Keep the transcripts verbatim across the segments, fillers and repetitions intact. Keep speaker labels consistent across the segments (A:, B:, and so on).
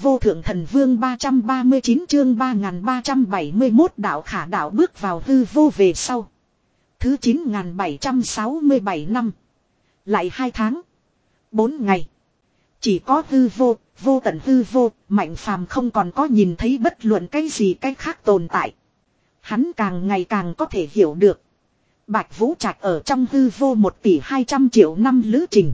A: vô thượng thần vương ba trăm ba mươi chín chương ba nghìn ba trăm bảy mươi mốt đạo khả đạo bước vào hư vô về sau. Thứ chín nghìn bảy trăm sáu mươi bảy năm. Lại hai tháng. Bốn ngày. Chỉ có hư vô, vô tận hư vô, Mạnh Phàm không còn có nhìn thấy bất luận cái gì cái khác tồn tại. Hắn càng ngày càng có thể hiểu được. Bạch Vũ Trạch ở trong hư vô một tỷ hai trăm triệu năm lữ trình.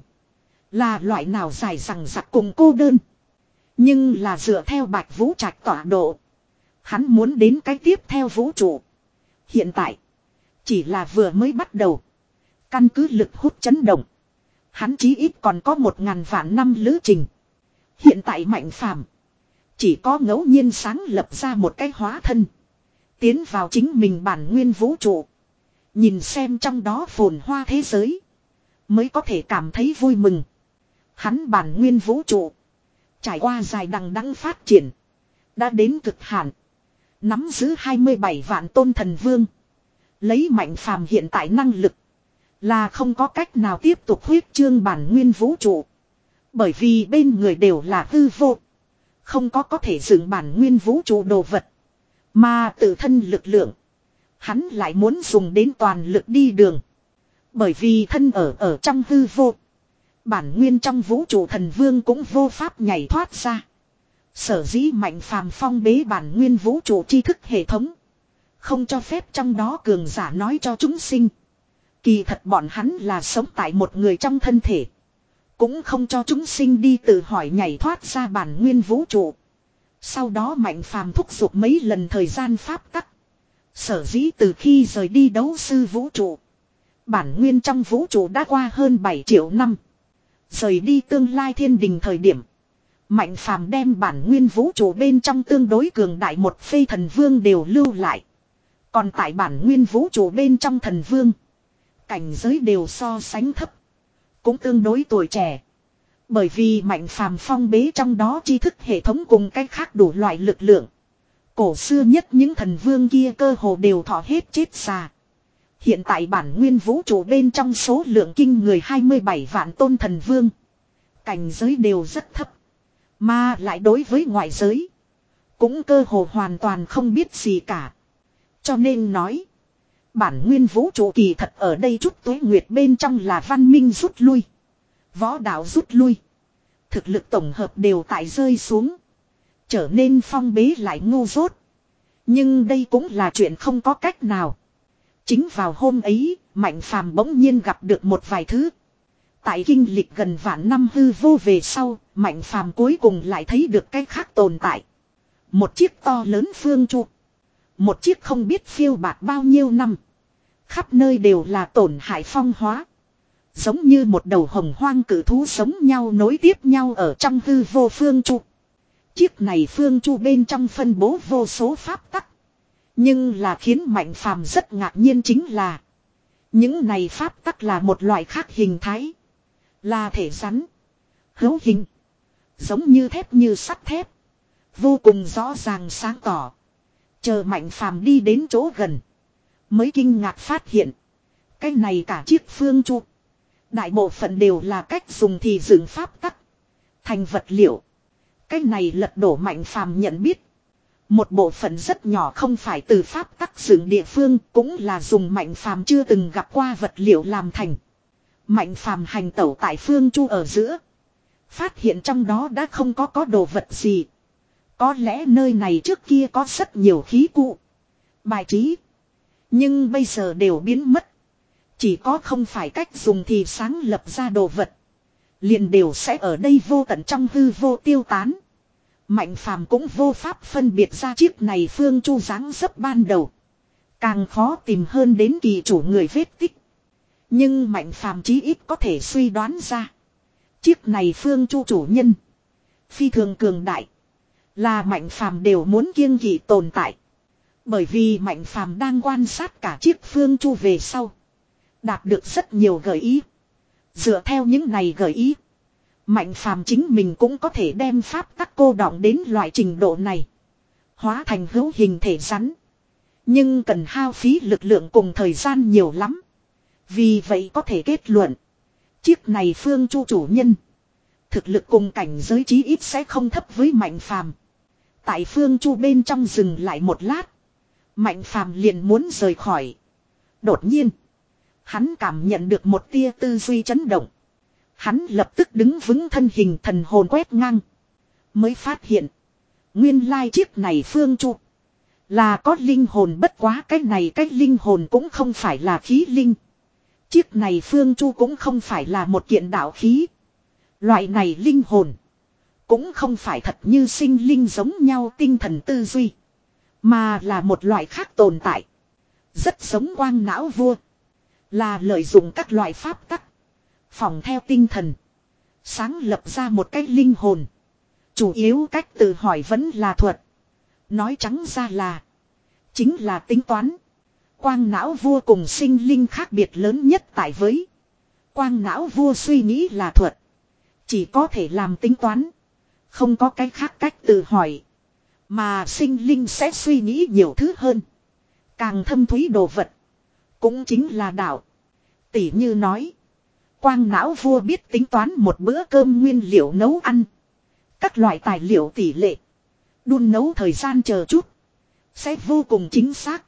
A: Là loại nào dài rằng rặc cùng cô đơn. Nhưng là dựa theo Bạch Vũ Trạch tọa độ. Hắn muốn đến cái tiếp theo vũ trụ. Hiện tại. Chỉ là vừa mới bắt đầu. Căn cứ lực hút chấn động. Hắn chí ít còn có một ngàn vạn năm lữ trình. Hiện tại Mạnh Phàm chỉ có ngẫu nhiên sáng lập ra một cái hóa thân. Tiến vào chính mình bản nguyên vũ trụ. Nhìn xem trong đó phồn hoa thế giới. Mới có thể cảm thấy vui mừng. Hắn bản nguyên vũ trụ. Trải qua dài đằng đẵng phát triển. Đã đến cực hạn. Nắm giữ hai mươi bảy vạn tôn thần vương. Lấy Mạnh Phàm hiện tại năng lực. Là không có cách nào tiếp tục huyết trương bản nguyên vũ trụ. Bởi vì bên người đều là hư vô. Không có có thể dựng bản nguyên vũ trụ đồ vật. Mà tự thân lực lượng. Hắn lại muốn dùng đến toàn lực đi đường. Bởi vì thân ở ở trong hư vô. Bản nguyên trong vũ trụ thần vương cũng vô pháp nhảy thoát ra. Sở dĩ Mạnh Phàm phong bế bản nguyên vũ trụ tri thức hệ thống. Không cho phép trong đó cường giả nói cho chúng sinh. Kỳ thật bọn hắn là sống tại một người trong thân thể. Cũng không cho chúng sinh đi tự hỏi nhảy thoát ra bản nguyên vũ trụ. Sau đó Mạnh Phàm thúc giục mấy lần thời gian pháp tắc. Sở dĩ từ khi rời đi đấu sư vũ trụ. Bản nguyên trong vũ trụ đã qua hơn bảy triệu năm. Rời đi tương lai thiên đình thời điểm. Mạnh Phàm đem bản nguyên vũ trụ bên trong tương đối cường đại một phê thần vương đều lưu lại. Còn tại bản nguyên vũ trụ bên trong thần vương. Cảnh giới đều so sánh thấp. Cũng tương đối tuổi trẻ. Bởi vì Mạnh Phàm phong bế trong đó tri thức hệ thống cùng cách khác đủ loại lực lượng. Cổ xưa nhất những thần vương kia cơ hồ đều thọ hết chết già. Hiện tại bản nguyên vũ trụ bên trong số lượng kinh người hai mươi bảy vạn tôn thần vương. Cảnh giới đều rất thấp. Mà lại đối với ngoại giới. Cũng cơ hồ hoàn toàn không biết gì cả. Cho nên nói. Bản nguyên vũ trụ kỳ thật ở đây chút tuế nguyệt bên trong là văn minh rút lui. Võ đạo rút lui. Thực lực tổng hợp đều tại rơi xuống. Trở nên phong bế lại ngu dốt. Nhưng đây cũng là chuyện không có cách nào. Chính vào hôm ấy, Mạnh Phàm bỗng nhiên gặp được một vài thứ. Tại kinh lịch gần vạn năm hư vô về sau, Mạnh Phàm cuối cùng lại thấy được cái khác tồn tại. Một chiếc to lớn phương trụ. Một chiếc không biết phiêu bạt bao nhiêu năm. Khắp nơi đều là tổn hại phong hóa. Giống như một đầu hồng hoang cử thú sống nhau nối tiếp nhau ở trong hư vô phương trụ. Chiếc này phương trụ bên trong phân bố vô số pháp tắc. Nhưng là khiến Mạnh Phàm rất ngạc nhiên chính là. Những này pháp tắc là một loại khác hình thái. Là thể rắn. Hữu hình. Giống như thép như sắt thép. Vô cùng rõ ràng sáng tỏ. Chờ Mạnh Phàm đi đến chỗ gần. Mới kinh ngạc phát hiện. Cái này cả chiếc phương trụ. Đại bộ phận đều là cách dùng thì dựng pháp tắc. Thành vật liệu. Cái này lật đổ Mạnh Phàm nhận biết. Một bộ phận rất nhỏ không phải từ pháp tắc dựng địa phương. Cũng là dùng Mạnh Phàm chưa từng gặp qua vật liệu làm thành. Mạnh Phàm hành tẩu tại phương trụ ở giữa. Phát hiện trong đó đã không có có đồ vật gì. Có lẽ nơi này trước kia có rất nhiều khí cụ. Bài trí. Nhưng bây giờ đều biến mất. Chỉ có không phải cách dùng thì sáng lập ra đồ vật. Liền đều sẽ ở đây vô tận trong hư vô tiêu tán. Mạnh Phàm cũng vô pháp phân biệt ra chiếc này phương chu dáng dấp ban đầu. Càng khó tìm hơn đến kỳ chủ người vết tích. Nhưng Mạnh Phàm chí ít có thể suy đoán ra. Chiếc này phương chu chủ nhân. Phi thường cường đại. Là Mạnh Phàm đều muốn kiêng kỵ tồn tại. Bởi vì Mạnh Phàm đang quan sát cả chiếc phương chu về sau. Đạt được rất nhiều gợi ý. Dựa theo những này gợi ý. Mạnh Phàm chính mình cũng có thể đem pháp tắc cô đọng đến loại trình độ này. Hóa thành hữu hình thể rắn. Nhưng cần hao phí lực lượng cùng thời gian nhiều lắm. Vì vậy có thể kết luận. Chiếc này phương chu chủ nhân. Thực lực cùng cảnh giới chí ít sẽ không thấp với Mạnh Phàm. Tại Phương Chu bên trong dừng lại một lát. Mạnh Phàm liền muốn rời khỏi. Đột nhiên. Hắn cảm nhận được một tia tư duy chấn động. Hắn lập tức đứng vững thân hình, thần hồn quét ngang. Mới phát hiện. Nguyên lai chiếc này Phương Chu. Là có linh hồn, bất quá cái này cái linh hồn cũng không phải là khí linh. Chiếc này Phương Chu cũng không phải là một kiện đạo khí. Loại này linh hồn. Cũng không phải thật như sinh linh giống nhau tinh thần tư duy. Mà là một loại khác tồn tại. Rất giống quang não vua. Là lợi dụng các loại pháp tắc. Phỏng theo tinh thần. Sáng lập ra một cái linh hồn. Chủ yếu cách tự hỏi vẫn là thuật. Nói trắng ra là. Chính là tính toán. Quang não vua cùng sinh linh khác biệt lớn nhất tại với. Quang não vua suy nghĩ là thuật. Chỉ có thể làm tính toán. Không có cái khác cách tự hỏi. Mà sinh linh sẽ suy nghĩ nhiều thứ hơn. Càng thâm thúy đồ vật. Cũng chính là đạo. Tỷ như nói. Quang não vua biết tính toán một bữa cơm nguyên liệu nấu ăn. Các loại tài liệu tỷ lệ. Đun nấu thời gian chờ chút. Sẽ vô cùng chính xác.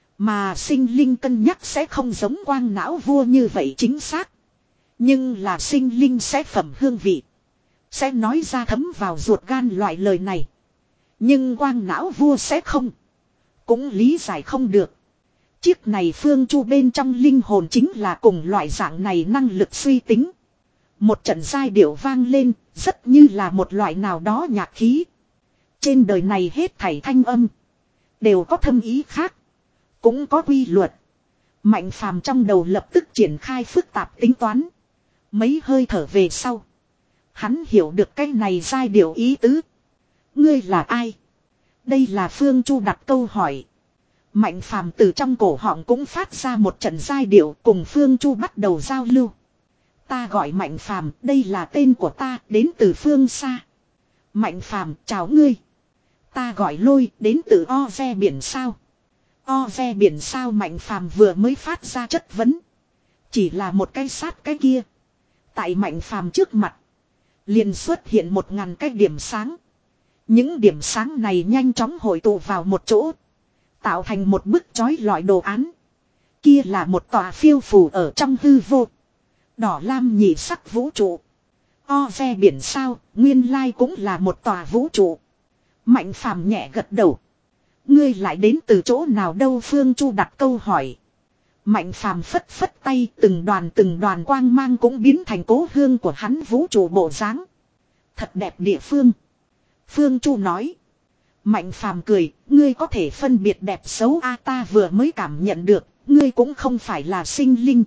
A: Mà sinh linh cân nhắc sẽ không giống quang não vua như vậy chính xác. Nhưng là sinh linh sẽ phẩm hương vị. Sẽ nói ra thấm vào ruột gan loại lời này. Nhưng quang não vua sẽ không. Cũng lý giải không được. Chiếc này Phương Chu bên trong linh hồn chính là cùng loại dạng này năng lực suy tính. Một trận giai điệu vang lên, rất như là một loại nào đó nhạc khí. Trên đời này hết thảy thanh âm. Đều có thâm ý khác. Cũng có quy luật. Mạnh Phàm trong đầu lập tức triển khai phức tạp tính toán. Mấy hơi thở về sau. Hắn hiểu được cái này giai điệu ý tứ. Ngươi là ai? Đây là Phương Chu đặt câu hỏi. Mạnh Phàm từ trong cổ họng cũng phát ra một trận giai điệu, cùng Phương Chu bắt đầu giao lưu. Ta gọi Mạnh Phàm, đây là tên của ta, đến từ phương xa. Mạnh Phàm, chào ngươi. Ta gọi Lôi, đến từ O Ve biển sao. O Ve biển sao? Mạnh Phàm vừa mới phát ra chất vấn. Chỉ là một cái sát cái kia. Tại Mạnh Phàm trước mặt. Liền xuất hiện một ngàn cái điểm sáng. Những điểm sáng này nhanh chóng hội tụ vào một chỗ. Tạo thành một bức chói lọi đồ án. Kia là một tòa phiêu phù ở trong hư vô. Đỏ lam nhị sắc vũ trụ. O Ve biển sao, nguyên lai cũng là một tòa vũ trụ. Mạnh Phàm nhẹ gật đầu. Ngươi lại đến từ chỗ nào đâu? Phương Chu đặt câu hỏi. Mạnh Phàm phất phất tay, từng đoàn từng đoàn quang mang cũng biến thành cố hương của hắn vũ trụ bộ dáng. Thật đẹp địa phương. Phương Chu nói. Mạnh Phàm cười, ngươi có thể phân biệt đẹp xấu a? Ta vừa mới cảm nhận được, ngươi cũng không phải là sinh linh.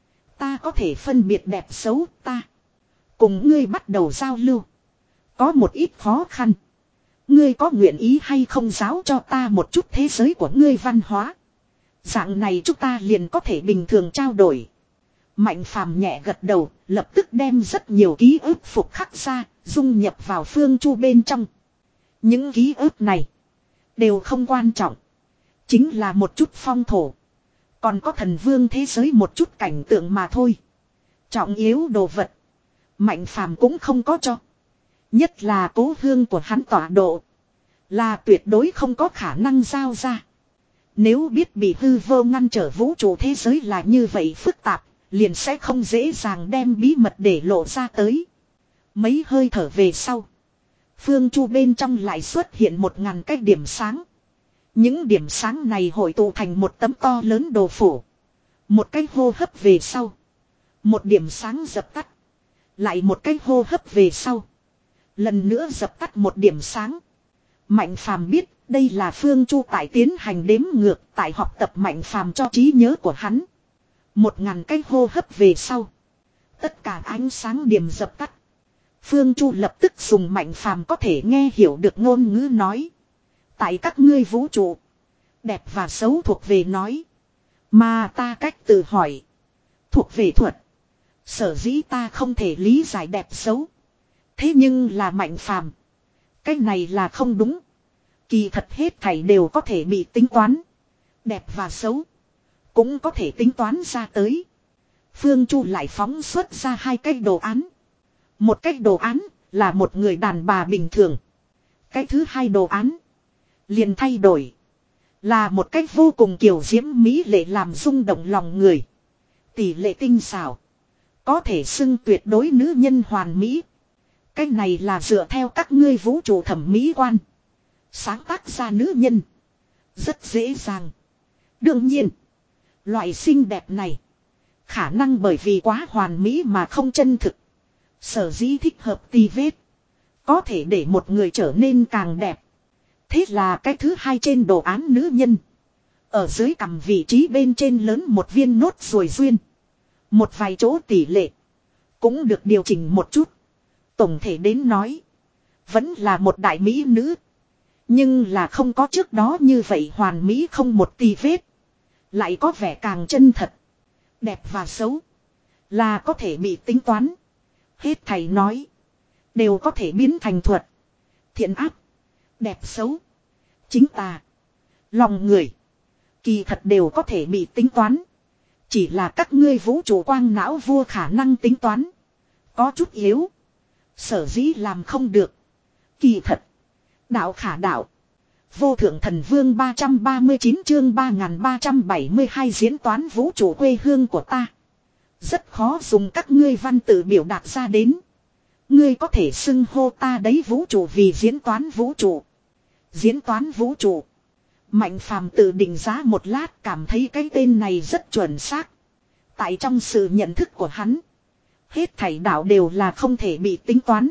A: Ta có thể phân biệt đẹp xấu, ta cùng ngươi bắt đầu giao lưu. Có một ít khó khăn. Ngươi có nguyện ý hay không giáo cho ta một chút thế giới của ngươi văn hóa? Dạng này chúng ta liền có thể bình thường trao đổi. Mạnh Phàm nhẹ gật đầu, lập tức đem rất nhiều ký ức phục khắc ra, dung nhập vào Phương Chu bên trong. Những ký ức này đều không quan trọng. Chính là một chút phong thổ. Còn có thần vương thế giới một chút cảnh tượng mà thôi. Trọng yếu đồ vật Mạnh Phàm cũng không có cho. Nhất là cố hương của hắn tọa độ. Là tuyệt đối không có khả năng giao ra. Nếu biết bị hư vô ngăn trở vũ trụ thế giới là như vậy phức tạp. Liền sẽ không dễ dàng đem bí mật để lộ ra tới. Mấy hơi thở về sau. Phương Chu bên trong lại xuất hiện một ngàn cái điểm sáng. Những điểm sáng này hội tụ thành một tấm to lớn đồ phủ. Một cái hô hấp về sau. Một điểm sáng dập tắt. Lại một cái hô hấp về sau. Lần nữa dập tắt một điểm sáng. Mạnh Phàm biết đây là Phương Chu tại tiến hành đếm ngược, tại học tập Mạnh Phàm cho trí nhớ của hắn. Một ngàn cái hô hấp về sau. Tất cả ánh sáng điểm dập tắt. Phương Chu lập tức dùng Mạnh Phàm có thể nghe hiểu được ngôn ngữ nói. Tại các ngươi vũ trụ. Đẹp và xấu thuộc về nói. Mà ta cách tự hỏi. Thuộc về thuật. Sở dĩ ta không thể lý giải đẹp xấu. Thế nhưng là Mạnh Phàm. Cái này là không đúng. Kỳ thật hết thảy đều có thể bị tính toán. Đẹp và xấu. Cũng có thể tính toán ra tới. Phương Chu lại phóng xuất ra hai cái đồ án. Một cách đồ án là một người đàn bà bình thường. Cái thứ hai đồ án liền thay đổi. Là một cách vô cùng kiều diễm mỹ lệ làm rung động lòng người. Tỷ lệ tinh xảo. Có thể xưng tuyệt đối nữ nhân hoàn mỹ. Cái này là dựa theo các ngươi vũ trụ thẩm mỹ quan. Sáng tác ra nữ nhân. Rất dễ dàng. Đương nhiên. Loại xinh đẹp này. Khả năng bởi vì quá hoàn mỹ mà không chân thực. Sở dĩ thích hợp tì vết. Có thể để một người trở nên càng đẹp. Thế là cái thứ hai trên đồ án nữ nhân. Ở dưới cằm vị trí bên trên lớn một viên nốt ruồi duyên. Một vài chỗ tỷ lệ. Cũng được điều chỉnh một chút. Tổng thể đến nói. Vẫn là một đại mỹ nữ. Nhưng là không có trước đó như vậy hoàn mỹ không một tì vết. Lại có vẻ càng chân thật. Đẹp và xấu. Là có thể bị tính toán. Hết thầy nói. Đều có thể biến thành thuật. Thiện ác. Đẹp xấu. Chính tà. Lòng người. Kỳ thật đều có thể bị tính toán. Chỉ là các ngươi vũ trụ quang não vua khả năng tính toán. Có chút yếu. Sở dĩ làm không được. Kỳ thật. Đạo khả đạo. Vô thượng thần vương ba trăm ba mươi chín chương ba nghìn ba trăm bảy mươi hai diễn toán vũ trụ quê hương của ta. Rất khó dùng các ngươi văn tự biểu đạt ra đến. Ngươi có thể xưng hô ta đấy vũ trụ vì diễn toán vũ trụ. Diễn toán vũ trụ. Mạnh phàm tự định giá một lát cảm thấy cái tên này rất chuẩn xác. Tại trong sự nhận thức của hắn. Hết thảy đạo đều là không thể bị tính toán.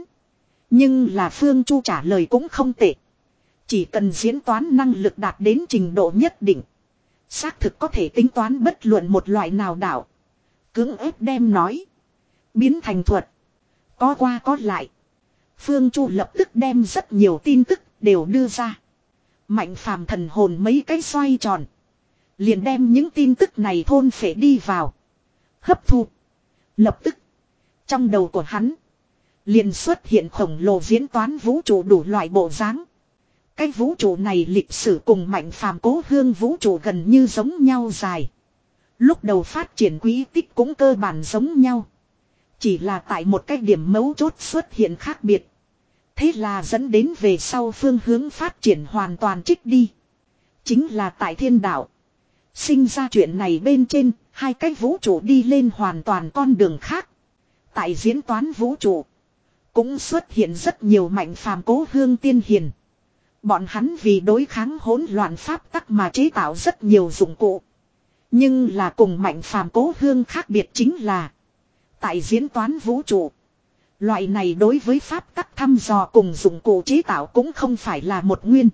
A: Nhưng là Phương Chu trả lời cũng không tệ. Chỉ cần diễn toán năng lực đạt đến trình độ nhất định. Xác thực có thể tính toán bất luận một loại nào đạo. Cưỡng ép đem nói. Biến thành thuật. Có qua có lại. Phương Chu lập tức đem rất nhiều tin tức đều đưa ra. Mạnh phàm thần hồn mấy cái xoay tròn. Liền đem những tin tức này thôn phệ đi vào. Hấp thu. Lập tức. Trong đầu của hắn. Liền xuất hiện khổng lồ diễn toán vũ trụ đủ loại bộ dáng. Cái vũ trụ này lịch sử cùng mạnh phàm cố hương vũ trụ gần như giống nhau dài. Lúc đầu phát triển quý tích cũng cơ bản giống nhau. Chỉ là tại một cái điểm mấu chốt xuất hiện khác biệt. Thế là dẫn đến về sau phương hướng phát triển hoàn toàn trích đi. Chính là tại thiên đạo. Sinh ra chuyện này bên trên, hai cái vũ trụ đi lên hoàn toàn con đường khác. Tại diễn toán vũ trụ, cũng xuất hiện rất nhiều mạnh phàm cố hương tiên hiền. Bọn hắn vì đối kháng hỗn loạn pháp tắc mà chế tạo rất nhiều dụng cụ. Nhưng là cùng mạnh phàm cố hương khác biệt chính là tại diễn toán vũ trụ. Loại này đối với pháp tắc thăm dò cùng dụng cụ chế tạo cũng không phải là một nguyên.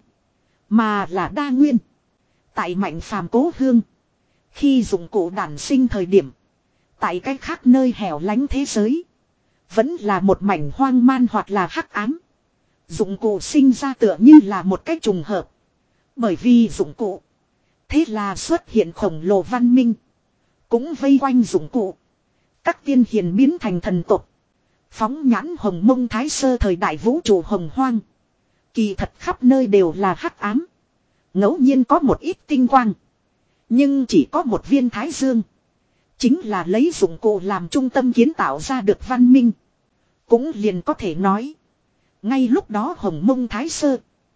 A: Mà là đa nguyên. Tại mạnh phàm cố hương. Khi dụng cụ đản sinh thời điểm. Tại cái khác nơi hẻo lánh thế giới. Vẫn là một mảnh hoang man hoặc là hắc ám. Dụng cụ sinh ra tựa như là một cái trùng hợp. Bởi vì dụng cụ. Thế là xuất hiện khổng lồ văn minh. Cũng vây quanh dụng cụ. Các tiên hiền biến thành thần tục. Phóng nhãn hồng mông thái sơ thời đại vũ trụ hồng hoang. Kỳ thật khắp nơi đều là hắc ám. Ngẫu nhiên có một ít tinh quang. Nhưng chỉ có một viên thái dương. Chính là lấy dụng cụ làm trung tâm kiến tạo ra được văn minh. Cũng liền có thể nói. Ngay lúc đó hồng mông thái sơ.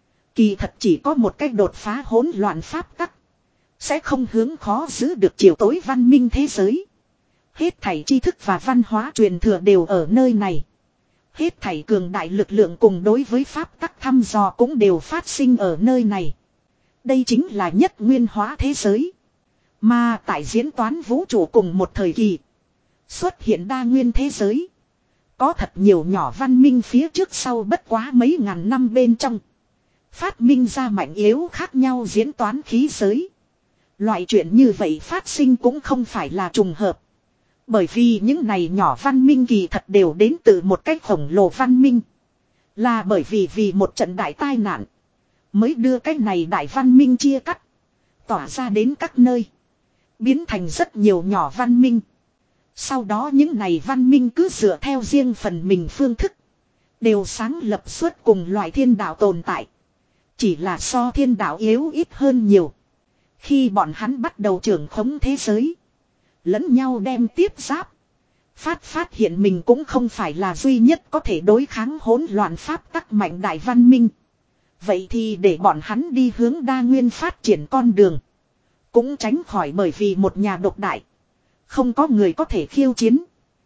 A: Kỳ thật chỉ có một cách đột phá hỗn loạn pháp tắc. Sẽ không hướng khó giữ được chiều tối văn minh thế giới. Hết thảy tri thức và văn hóa truyền thừa đều ở nơi này. Hết thảy cường đại lực lượng cùng đối với pháp tắc thăm dò cũng đều phát sinh ở nơi này. Đây chính là nhất nguyên hóa thế giới. Mà tại diễn toán vũ trụ cùng một thời kỳ. Xuất hiện đa nguyên thế giới. Có thật nhiều nhỏ văn minh phía trước sau bất quá mấy ngàn năm bên trong. Phát minh ra mạnh yếu khác nhau diễn toán khí giới. Loại chuyện như vậy phát sinh cũng không phải là trùng hợp. Bởi vì những này nhỏ văn minh kỳ thật đều đến từ một cách khổng lồ văn minh. Là bởi vì vì một trận đại tai nạn. Mới đưa cái này đại văn minh chia cắt. Tỏa ra đến các nơi. Biến thành rất nhiều nhỏ văn minh. Sau đó những này văn minh cứ dựa theo riêng phần mình phương thức. Đều sáng lập suốt cùng loại thiên đạo tồn tại. Chỉ là so thiên đạo yếu ít hơn nhiều. Khi bọn hắn bắt đầu trưởng khống thế giới. Lẫn nhau đem tiếp giáp. Phát phát hiện mình cũng không phải là duy nhất có thể đối kháng hỗn loạn pháp tắc mạnh đại văn minh. Vậy thì để bọn hắn đi hướng đa nguyên phát triển con đường. Cũng tránh khỏi bởi vì một nhà độc đại. Không có người có thể khiêu chiến.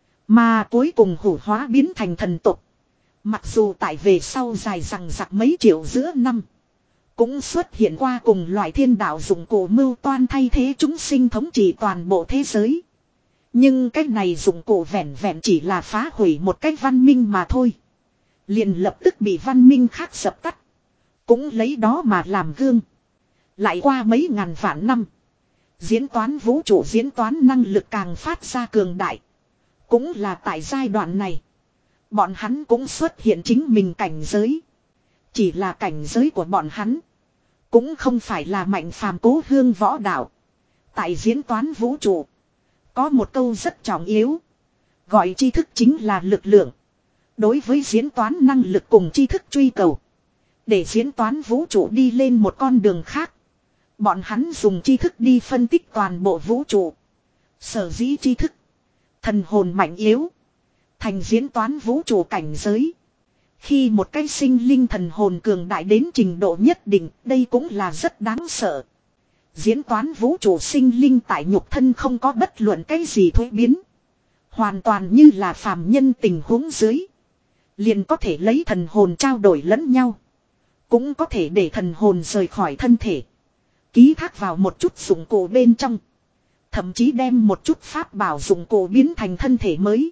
A: Mà cuối cùng hủ hóa biến thành thần tục. Mặc dù tại về sau dài rằng giặc mấy triệu giữa năm. Cũng xuất hiện qua cùng loại thiên đạo dụng cụ mưu toan thay thế chúng sinh thống trị toàn bộ thế giới. Nhưng cái này dụng cụ vẹn vẹn chỉ là phá hủy một cái văn minh mà thôi. Liền lập tức bị văn minh khác dập tắt. Cũng lấy đó mà làm gương. Lại qua mấy ngàn vạn năm. Diễn toán vũ trụ diễn toán năng lực càng phát ra cường đại. Cũng là tại giai đoạn này. Bọn hắn cũng xuất hiện chính mình cảnh giới. Chỉ là cảnh giới của bọn hắn. Cũng không phải là mạnh phàm cố hương võ đạo. Tại diễn toán vũ trụ. Có một câu rất trọng yếu. Gọi tri thức chính là lực lượng. Đối với diễn toán năng lực cùng tri thức truy cầu. Để diễn toán vũ trụ đi lên một con đường khác. Bọn hắn dùng tri thức đi phân tích toàn bộ vũ trụ. Sở dĩ tri thức. Thần hồn mạnh yếu. Thành diễn toán vũ trụ cảnh giới. Khi một cái sinh linh thần hồn cường đại đến trình độ nhất định, đây cũng là rất đáng sợ. Diễn toán vũ trụ sinh linh tại nhục thân không có bất luận cái gì thuế biến. Hoàn toàn như là phàm nhân tình huống dưới. Liền có thể lấy thần hồn trao đổi lẫn nhau. Cũng có thể để thần hồn rời khỏi thân thể. Ký thác vào một chút dụng cụ bên trong. Thậm chí đem một chút pháp bảo dụng cụ biến thành thân thể mới.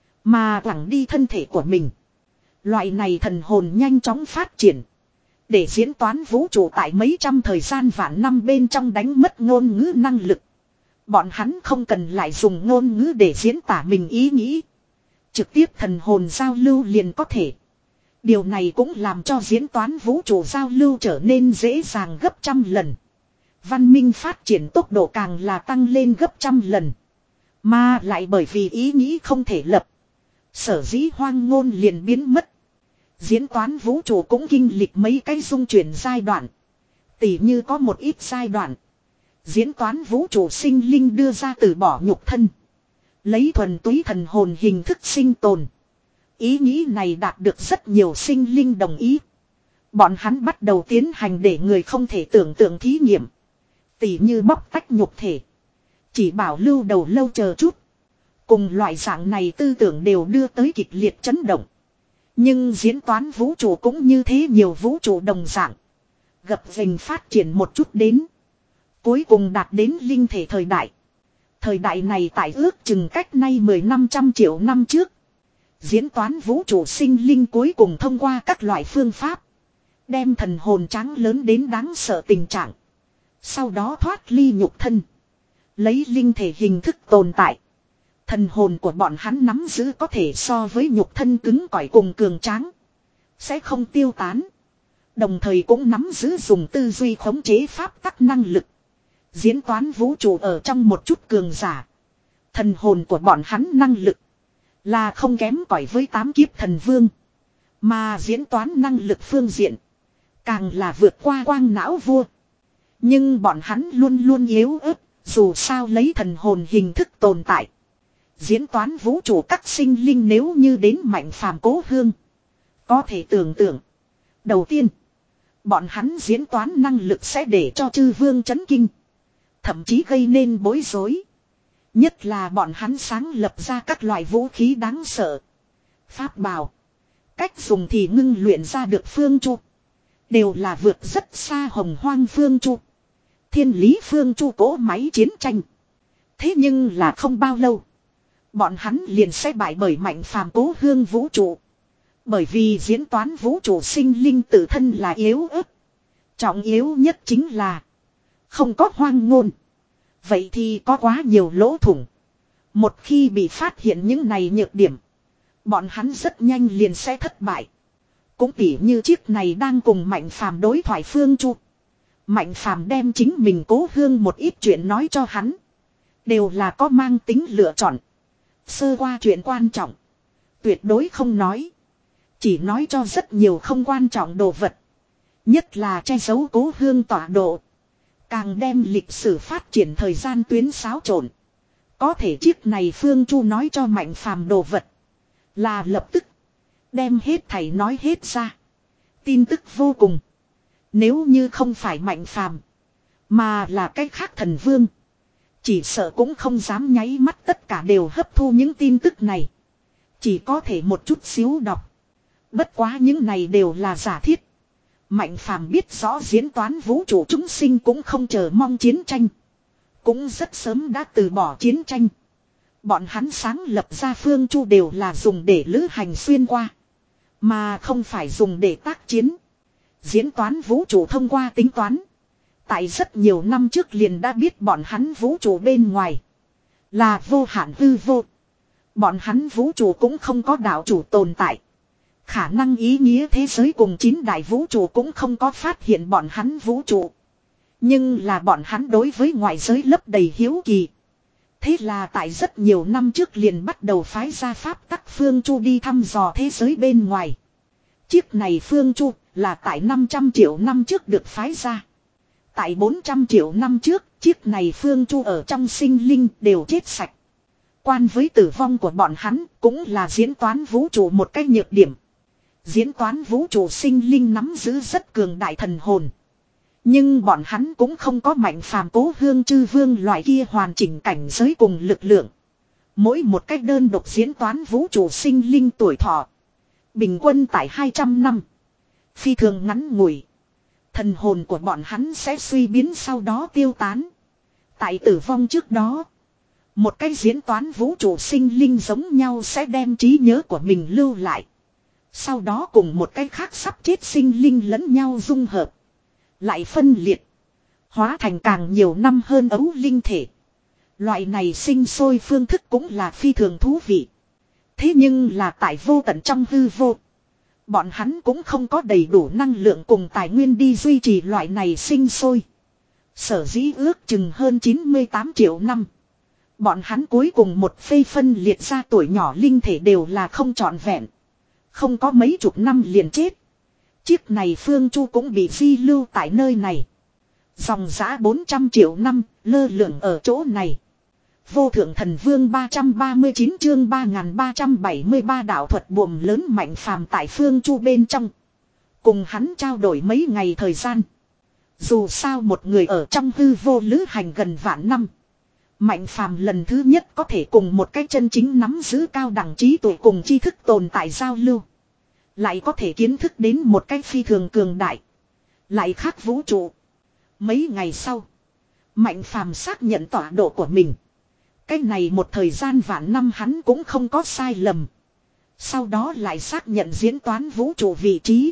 A: Mà lẳng đi thân thể của mình. Loại này thần hồn nhanh chóng phát triển. Để diễn toán vũ trụ tại mấy trăm thời gian vạn năm bên trong đánh mất ngôn ngữ năng lực. Bọn hắn không cần lại dùng ngôn ngữ để diễn tả mình ý nghĩ. Trực tiếp thần hồn giao lưu liền có thể. Điều này cũng làm cho diễn toán vũ trụ giao lưu trở nên dễ dàng gấp trăm lần. Văn minh phát triển tốc độ càng là tăng lên gấp trăm lần. Mà lại bởi vì ý nghĩ không thể lập. Sở dĩ hoang ngôn liền biến mất. Diễn toán vũ trụ cũng kinh lịch mấy cái dung chuyển giai đoạn. Tỉ như có một ít giai đoạn. Diễn toán vũ trụ sinh linh đưa ra từ bỏ nhục thân. Lấy thuần túy thần hồn hình thức sinh tồn. Ý nghĩ này đạt được rất nhiều sinh linh đồng ý. Bọn hắn bắt đầu tiến hành để người không thể tưởng tượng thí nghiệm. Tỉ như bóc tách nhục thể. Chỉ bảo lưu đầu lâu chờ chút. Cùng loại dạng này tư tưởng đều đưa tới kịch liệt chấn động. Nhưng diễn toán vũ trụ cũng như thế nhiều vũ trụ đồng dạng. Gập ghềnh phát triển một chút đến. Cuối cùng đạt đến linh thể thời đại. Thời đại này tại ước chừng cách nay mười năm trăm triệu năm trước. Diễn toán vũ trụ sinh linh cuối cùng thông qua các loại phương pháp. Đem thần hồn trắng lớn đến đáng sợ tình trạng. Sau đó thoát ly nhục thân. Lấy linh thể hình thức tồn tại. Thần hồn của bọn hắn nắm giữ có thể so với nhục thân cứng cỏi cùng cường tráng. Sẽ không tiêu tán. Đồng thời cũng nắm giữ dùng tư duy khống chế pháp tắc năng lực. Diễn toán vũ trụ ở trong một chút cường giả. Thần hồn của bọn hắn năng lực. Là không kém cỏi với tám kiếp thần vương. Mà diễn toán năng lực phương diện. Càng là vượt qua quang não vua. Nhưng bọn hắn luôn luôn yếu ớt. Dù sao lấy thần hồn hình thức tồn tại. Diễn toán vũ trụ các sinh linh nếu như đến mạnh phàm cố hương. Có thể tưởng tượng. Đầu tiên. Bọn hắn diễn toán năng lực sẽ để cho chư vương chấn kinh. Thậm chí gây nên bối rối. Nhất là bọn hắn sáng lập ra các loại vũ khí đáng sợ. Pháp bảo. Cách dùng thì ngưng luyện ra được phương chu. Đều là vượt rất xa hồng hoang phương chu. Thiên lý phương chu cỗ máy chiến tranh. Thế nhưng là không bao lâu. Bọn hắn liền sẽ bại bởi mạnh phàm cố hương vũ trụ. Bởi vì diễn toán vũ trụ sinh linh tự thân là yếu ớt. Trọng yếu nhất chính là. Không có hoang ngôn. Vậy thì có quá nhiều lỗ thủng. Một khi bị phát hiện những này nhược điểm. Bọn hắn rất nhanh liền sẽ thất bại. Cũng tỉ như chiếc này đang cùng mạnh phàm đối thoại phương chu. Mạnh phàm đem chính mình cố hương một ít chuyện nói cho hắn. Đều là có mang tính lựa chọn. Sơ qua chuyện quan trọng. Tuyệt đối không nói. Chỉ nói cho rất nhiều không quan trọng đồ vật. Nhất là che giấu cố hương tọa độ. Càng đem lịch sử phát triển thời gian tuyến xáo trộn. Có thể chiếc này Phương Chu nói cho Mạnh Phàm đồ vật. Là lập tức. Đem hết thảy nói hết ra. Tin tức vô cùng. Nếu như không phải Mạnh Phàm. Mà là cái khác thần vương. Chỉ sợ cũng không dám nháy mắt tất cả đều hấp thu những tin tức này. Chỉ có thể một chút xíu đọc. Bất quá những này đều là giả thiết. Mạnh Phàm biết rõ diễn toán vũ trụ chúng sinh cũng không chờ mong chiến tranh. Cũng rất sớm đã từ bỏ chiến tranh. Bọn hắn sáng lập ra Phương Chu đều là dùng để lữ hành xuyên qua. Mà không phải dùng để tác chiến. Diễn toán vũ trụ thông qua tính toán. Tại rất nhiều năm trước liền đã biết bọn hắn vũ trụ bên ngoài. Là vô hạn hư vô. Bọn hắn vũ trụ cũng không có đạo chủ tồn tại. Khả năng ý nghĩa thế giới cùng chín đại vũ trụ cũng không có phát hiện bọn hắn vũ trụ. Nhưng là bọn hắn đối với ngoại giới lấp đầy hiếu kỳ. Thế là tại rất nhiều năm trước liền bắt đầu phái ra pháp tắc Phương Chu đi thăm dò thế giới bên ngoài. Chiếc này Phương Chu là tại năm trăm triệu năm trước được phái ra. Tại bốn trăm triệu năm trước, chiếc này Phương Chu ở trong sinh linh đều chết sạch. Quan với tử vong của bọn hắn cũng là diễn toán vũ trụ một cách nhược điểm. Diễn toán vũ trụ sinh linh nắm giữ rất cường đại thần hồn. Nhưng bọn hắn cũng không có Mạnh Phàm Cố Hương Chư Vương loại kia hoàn chỉnh cảnh giới cùng lực lượng. Mỗi một cách đơn độc diễn toán vũ trụ sinh linh tuổi thọ. Bình quân tại hai trăm năm. Phi thường ngắn ngủi. Thần hồn của bọn hắn sẽ suy biến sau đó tiêu tán. Tại tử vong trước đó. Một cái diễn toán vũ trụ sinh linh giống nhau sẽ đem trí nhớ của mình lưu lại. Sau đó cùng một cái khác sắp chết sinh linh lẫn nhau dung hợp. Lại phân liệt. Hóa thành càng nhiều năm hơn ấu linh thể. Loại này sinh sôi phương thức cũng là phi thường thú vị. Thế nhưng là tại vô tận trong hư vô. Bọn hắn cũng không có đầy đủ năng lượng cùng tài nguyên đi duy trì loại này sinh sôi. Sở dĩ ước chừng hơn chín mươi tám triệu năm. Bọn hắn cuối cùng một phê phân liệt ra tuổi nhỏ linh thể đều là không trọn vẹn. Không có mấy chục năm liền chết. Chiếc này Phương Chu cũng bị di lưu tại nơi này. Dòng giã bốn trăm triệu năm lơ lửng ở chỗ này. Vô thượng thần vương ba trăm ba mươi chín chương ba nghìn ba trăm bảy mươi ba đạo thuật buồm lớn Mạnh Phàm tại Phương Chu bên trong. Cùng hắn trao đổi mấy ngày thời gian. Dù sao một người ở trong hư vô lữ hành gần vạn năm. Mạnh Phàm lần thứ nhất có thể cùng một cái chân chính nắm giữ cao đẳng trí tuệ cùng tri thức tồn tại giao lưu. Lại có thể kiến thức đến một cách phi thường cường đại. Lại khác vũ trụ. Mấy ngày sau. Mạnh Phàm xác nhận tọa độ của mình. Cái này một thời gian vạn năm hắn cũng không có sai lầm. Sau đó lại xác nhận diễn toán vũ trụ vị trí.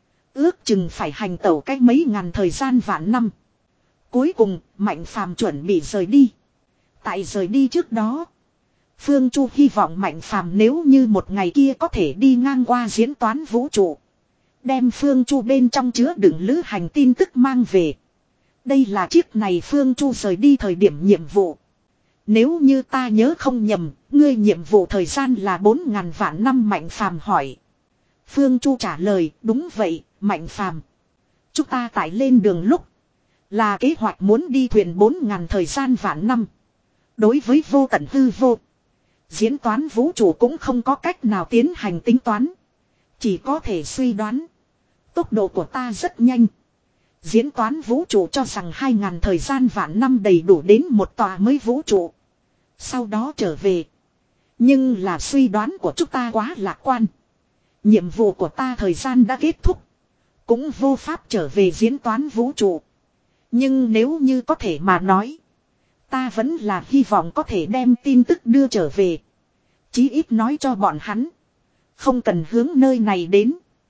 A: Ước chừng phải hành tẩu cách mấy ngàn thời gian vạn năm. Cuối cùng Mạnh Phàm chuẩn bị rời đi. Tại rời đi trước đó. Phương Chu hy vọng Mạnh Phàm nếu như một ngày kia có thể đi ngang qua diễn toán vũ trụ. Đem Phương Chu bên trong chứa đựng lữ hành tin tức mang về. Đây là chiếc này Phương Chu rời đi thời điểm nhiệm vụ. Nếu như ta nhớ không nhầm, ngươi nhiệm vụ thời gian là bốn ngàn vạn năm Mạnh Phàm hỏi. Phương Chu trả lời, đúng vậy, Mạnh Phàm. Chúng ta tại lên đường lúc. Là kế hoạch muốn đi thuyền bốn ngàn thời gian vạn năm. Đối với vô tận hư vô. Diễn toán vũ trụ cũng không có cách nào tiến hành tính toán. Chỉ có thể suy đoán. Tốc độ của ta rất nhanh. Diễn toán vũ trụ cho rằng hai ngàn thời gian vạn năm đầy đủ đến một tòa mới vũ trụ. Sau đó trở về. Nhưng là suy đoán của chúng ta quá lạc quan. Nhiệm vụ của ta thời gian đã kết thúc. Cũng vô pháp trở về diễn toán vũ trụ. Nhưng nếu như có thể mà nói. Ta vẫn là hy vọng có thể đem tin tức đưa trở về. Chí ít nói cho bọn hắn. Không cần hướng nơi này đến.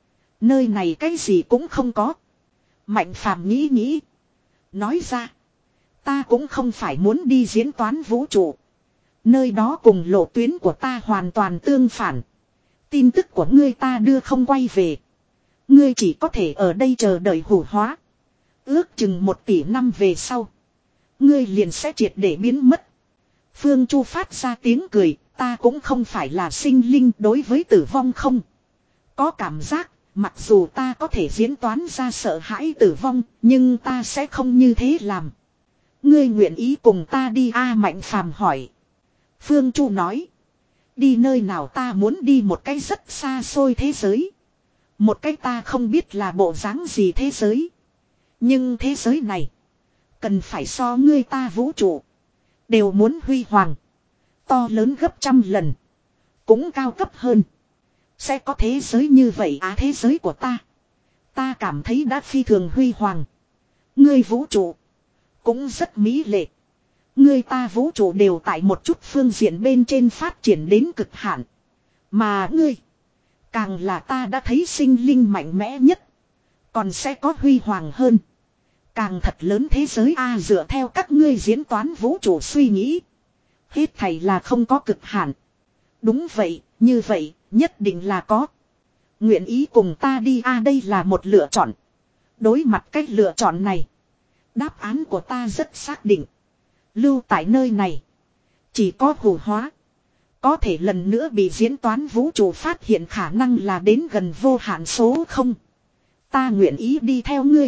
A: Nơi này cái gì cũng không có. Mạnh Phàm nghĩ nghĩ. Nói ra. Ta cũng không phải muốn đi diễn toán vũ trụ. Nơi đó cùng lộ tuyến của ta hoàn toàn tương phản. Tin tức của ngươi ta đưa không quay về. Ngươi chỉ có thể ở đây chờ đợi hủ hóa. Ước chừng một tỷ năm về sau. Ngươi liền sẽ triệt để biến mất. Phương Chu phát ra tiếng cười. Ta cũng không phải là sinh linh đối với tử vong không. Có cảm giác. Mặc dù ta có thể diễn toán ra sợ hãi tử vong. Nhưng ta sẽ không như thế làm. Ngươi nguyện ý cùng ta đi a Mạnh Phàm hỏi. Phương Chu nói. Đi nơi nào ta muốn đi một cái rất xa xôi thế giới. Một cái ta không biết là bộ dáng gì thế giới. Nhưng thế giới này. Cần phải so ngươi ta vũ trụ. Đều muốn huy hoàng. To lớn gấp trăm lần. Cũng cao cấp hơn. Sẽ có thế giới như vậy á, thế giới của ta. Ta cảm thấy đã phi thường huy hoàng. Ngươi vũ trụ. Cũng rất mỹ lệ. Ngươi ta vũ trụ đều tại một chút phương diện bên trên phát triển đến cực hạn. Mà ngươi. Càng là ta đã thấy sinh linh mạnh mẽ nhất. Còn sẽ có huy hoàng hơn. Càng thật lớn thế giới a dựa theo các ngươi diễn toán vũ trụ suy nghĩ. Hết thảy là không có cực hạn. Đúng vậy, như vậy, nhất định là có. Nguyện ý cùng ta đi a đây là một lựa chọn. Đối mặt cách lựa chọn này. Đáp án của ta rất xác định. Lưu tại nơi này. Chỉ có hủ hóa. Có thể lần nữa bị diễn toán vũ trụ phát hiện khả năng là đến gần vô hạn số không. Ta nguyện ý đi theo ngươi.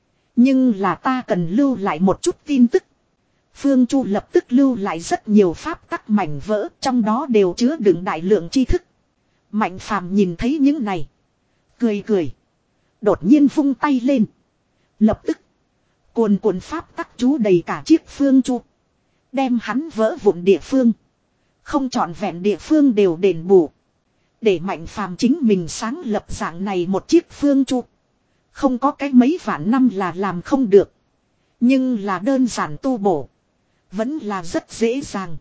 A: Nhưng là ta cần lưu lại một chút tin tức. Phương Chu lập tức lưu lại rất nhiều pháp tắc mảnh vỡ, trong đó đều chứa đựng đại lượng tri thức. Mạnh Phàm nhìn thấy những này. Cười cười. Đột nhiên vung tay lên. Lập tức. Cuồn cuộn pháp tắc chú đầy cả chiếc Phương Chu. Đem hắn vỡ vụn địa phương. Không trọn vẹn địa phương đều đền bù. Để Mạnh Phàm chính mình sáng lập dạng này một chiếc Phương Chu. Không có cái mấy vạn năm là làm không được. Nhưng là đơn giản tu bổ. Vẫn là rất dễ dàng.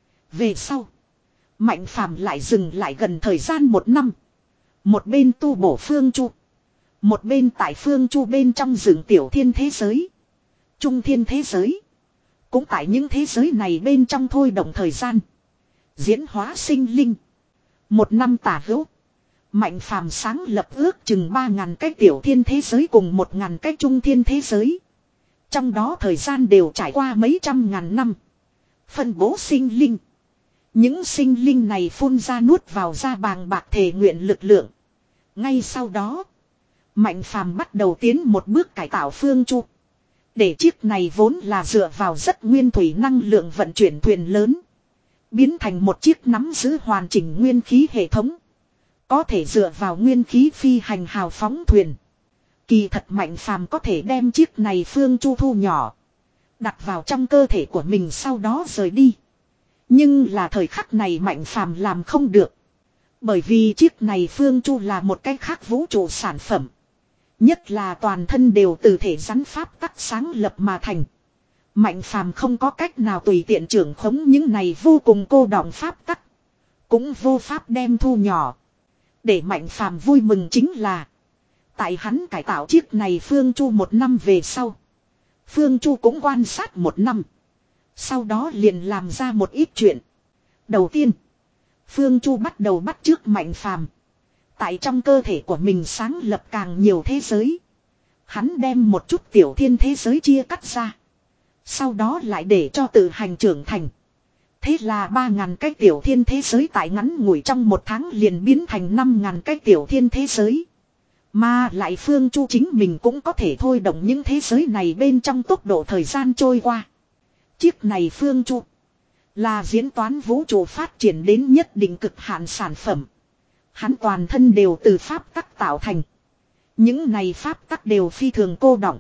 A: Về sau. Mạnh Phàm lại dừng lại gần thời gian một năm. Một bên tu bổ Phương Chu. Một bên tại Phương Chu bên trong rừng tiểu thiên thế giới. Trung thiên thế giới. Cũng tại những thế giới này bên trong thôi động thời gian. Diễn hóa sinh linh. Một năm tả hữu. Mạnh Phàm sáng lập ước chừng ba ngàn cái tiểu thiên thế giới cùng một ngàn cái trung thiên thế giới. Trong đó thời gian đều trải qua mấy trăm ngàn năm. Phân bố sinh linh. Những sinh linh này phun ra nuốt vào ra bàng bạc thể nguyện lực lượng. Ngay sau đó. Mạnh Phàm bắt đầu tiến một bước cải tạo Phương Chu. Để chiếc này vốn là dựa vào rất nguyên thủy năng lượng vận chuyển thuyền lớn. Biến thành một chiếc nắm giữ hoàn chỉnh nguyên khí hệ thống. Có thể dựa vào nguyên khí phi hành hào phóng thuyền. Kỳ thật Mạnh Phàm có thể đem chiếc này Phương Chu thu nhỏ. Đặt vào trong cơ thể của mình sau đó rời đi. Nhưng là thời khắc này Mạnh Phàm làm không được. Bởi vì chiếc này Phương Chu là một cái khác vũ trụ sản phẩm. Nhất là toàn thân đều từ thể rắn pháp tắc sáng lập mà thành. Mạnh Phàm không có cách nào tùy tiện trưởng khống những này vô cùng cô đọng pháp tắc. Cũng vô pháp đem thu nhỏ. Để Mạnh Phàm vui mừng chính là. Tại hắn cải tạo chiếc này Phương Chu một năm về sau. Phương Chu cũng quan sát một năm. Sau đó liền làm ra một ít chuyện. Đầu tiên. Phương Chu bắt đầu bắt chước Mạnh Phàm. Tại trong cơ thể của mình sáng lập càng nhiều thế giới. Hắn đem một chút tiểu thiên thế giới chia cắt ra. Sau đó lại để cho tự hành trưởng thành. Thế là ba ngàn cái tiểu thiên thế giới tại ngắn ngủi trong một tháng liền biến thành năm ngàn cái tiểu thiên thế giới. Mà lại Phương Chu chính mình cũng có thể thôi động những thế giới này bên trong tốc độ thời gian trôi qua. Chiếc này Phương Chu là diễn toán vũ trụ phát triển đến nhất định cực hạn sản phẩm. Hắn toàn thân đều từ pháp tắc tạo thành. Những này pháp tắc đều phi thường cô đọng.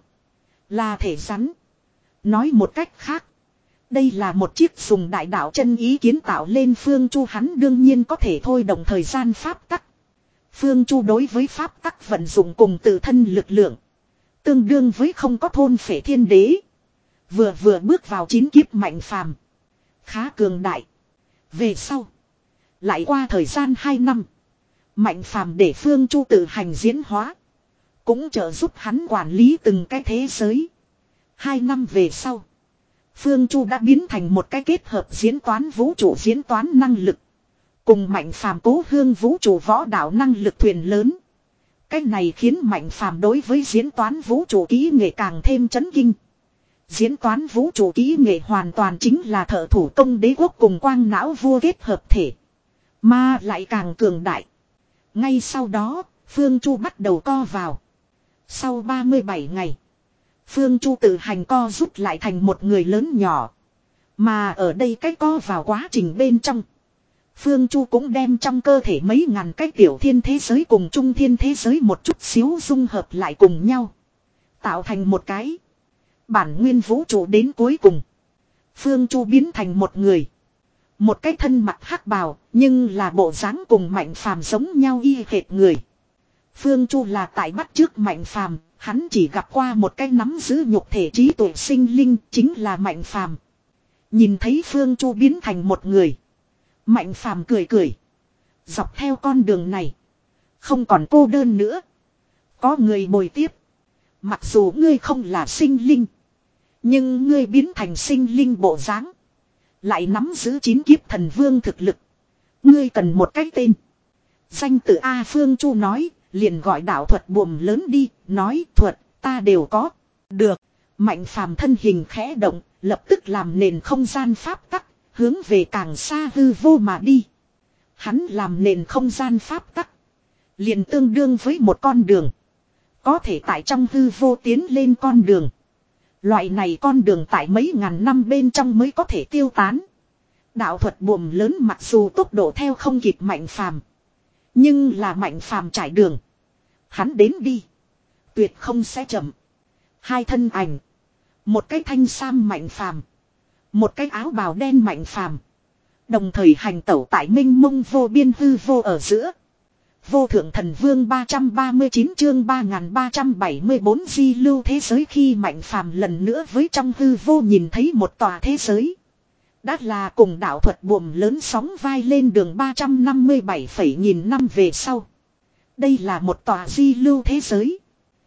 A: Là thể rắn. Nói một cách khác. Đây là một chiếc dùng đại đạo chân ý kiến tạo lên Phương Chu, hắn đương nhiên có thể thôi động thời gian pháp tắc. Phương Chu đối với pháp tắc vận dụng cùng tự thân lực lượng. Tương đương với không có thôn phệ thiên đế. Vừa vừa bước vào chín kiếp Mạnh Phàm. Khá cường đại. Về sau. Lại qua thời gian hai năm. Mạnh Phàm để Phương Chu tự hành diễn hóa. Cũng trợ giúp hắn quản lý từng cái thế giới. Hai năm về sau. Phương Chu đã biến thành một cái kết hợp diễn toán vũ trụ diễn toán năng lực. Cùng Mạnh Phàm cố hương vũ trụ võ đạo năng lực thuyền lớn. Cái này khiến Mạnh Phàm đối với diễn toán vũ trụ kỹ nghệ càng thêm chấn kinh. Diễn toán vũ trụ kỹ nghệ hoàn toàn chính là thợ thủ công đế quốc cùng quang não vua kết hợp thể. Mà lại càng cường đại. Ngay sau đó, Phương Chu bắt đầu co vào. Sau ba mươi bảy ngày. Phương Chu tự hành co rút lại thành một người lớn nhỏ. Mà ở đây cái co vào quá trình bên trong. Phương Chu cũng đem trong cơ thể mấy ngàn cái tiểu thiên thế giới cùng trung thiên thế giới một chút xíu dung hợp lại cùng nhau. Tạo thành một cái bản nguyên vũ trụ đến cuối cùng. Phương Chu biến thành một người. Một cái thân mặt hắc bào, nhưng là bộ dáng cùng Mạnh Phàm giống nhau y hệt người. Phương Chu là tại bắt trước Mạnh Phàm, hắn chỉ gặp qua một cái nắm giữ nhục thể trí tuệ sinh linh, chính là Mạnh Phàm. Nhìn thấy Phương Chu biến thành một người, Mạnh Phàm cười cười. Dọc theo con đường này, không còn cô đơn nữa. Có người bồi tiếp. Mặc dù ngươi không là sinh linh, nhưng ngươi biến thành sinh linh bộ dáng, lại nắm giữ chín kiếp thần vương thực lực. Ngươi cần một cái tên. Danh tự A Phương Chu nói, liền gọi đạo thuật buồm lớn đi, nói thuật, ta đều có. Được, Mạnh Phàm thân hình khẽ động, lập tức làm nền không gian pháp tắc, hướng về càng xa hư vô mà đi. Hắn làm nền không gian pháp tắc, liền tương đương với một con đường. Có thể tại trong hư vô tiến lên con đường. Loại này con đường tại mấy ngàn năm bên trong mới có thể tiêu tán. Đạo thuật buồm lớn mặc dù tốc độ theo không kịp Mạnh Phàm, nhưng là Mạnh Phàm trải đường, hắn đến đi tuyệt không sẽ chậm. Hai thân ảnh, một cái thanh sam Mạnh Phàm, một cái áo bào đen Mạnh Phàm, đồng thời hành tẩu tại minh mông vô biên hư vô ở giữa. Vô thượng thần vương ba trăm ba mươi chín chương ba nghìn ba trăm bảy mươi bốn di lưu thế giới. Khi Mạnh Phàm lần nữa với trong hư vô nhìn thấy một tòa thế giới, đã là cùng đạo thuật buồm lớn sóng vai lên đường ba trăm năm mươi bảy phẩy nghìn năm về sau. Đây là một tòa di lưu thế giới,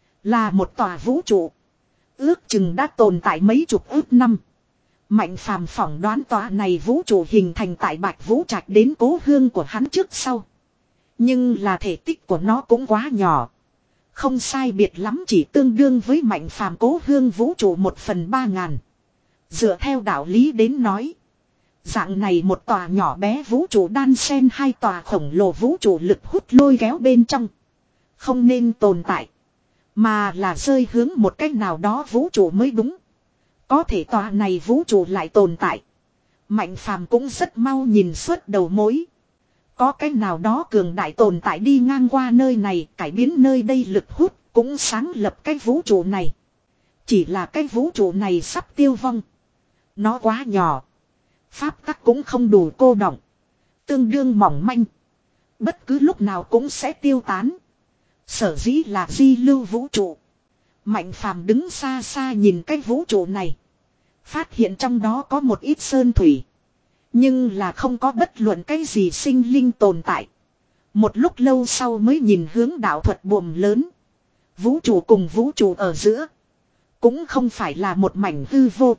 A: là một tòa vũ trụ, ước chừng đã tồn tại mấy chục ước năm. Mạnh Phàm phỏng đoán tòa này vũ trụ hình thành tại Bạch Vũ Trạch đến cố hương của hắn trước sau. Nhưng là thể tích của nó cũng quá nhỏ. Không sai biệt lắm chỉ tương đương với Mạnh Phàm cố hương vũ trụ một phần ba ngàn. Dựa theo đạo lý đến nói, dạng này một tòa nhỏ bé vũ trụ đan xen hai tòa khổng lồ vũ trụ lực hút lôi kéo bên trong, không nên tồn tại, mà là rơi hướng một cách nào đó vũ trụ mới đúng. Có thể tòa này vũ trụ lại tồn tại. Mạnh Phàm cũng rất mau nhìn suốt đầu mối. Có cái nào đó cường đại tồn tại đi ngang qua nơi này, cải biến nơi đây lực hút, cũng sáng lập cái vũ trụ này. Chỉ là cái vũ trụ này sắp tiêu vong. Nó quá nhỏ. Pháp tắc cũng không đủ cô đọng. Tương đương mỏng manh. Bất cứ lúc nào cũng sẽ tiêu tán. Sở dĩ là di lưu vũ trụ. Mạnh Phàm đứng xa xa nhìn cái vũ trụ này. Phát hiện trong đó có một ít sơn thủy. Nhưng là không có bất luận cái gì sinh linh tồn tại. Một lúc lâu sau mới nhìn hướng đạo thuật buồm lớn. Vũ trụ cùng vũ trụ ở giữa, cũng không phải là một mảnh hư vô.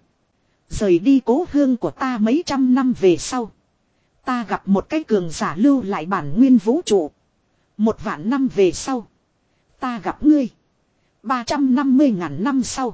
A: Rời đi cố hương của ta mấy trăm năm về sau, ta gặp một cái cường giả lưu lại bản nguyên vũ trụ. Một vạn năm về sau, ta gặp ngươi. Ba trăm năm mươi ngàn năm sau,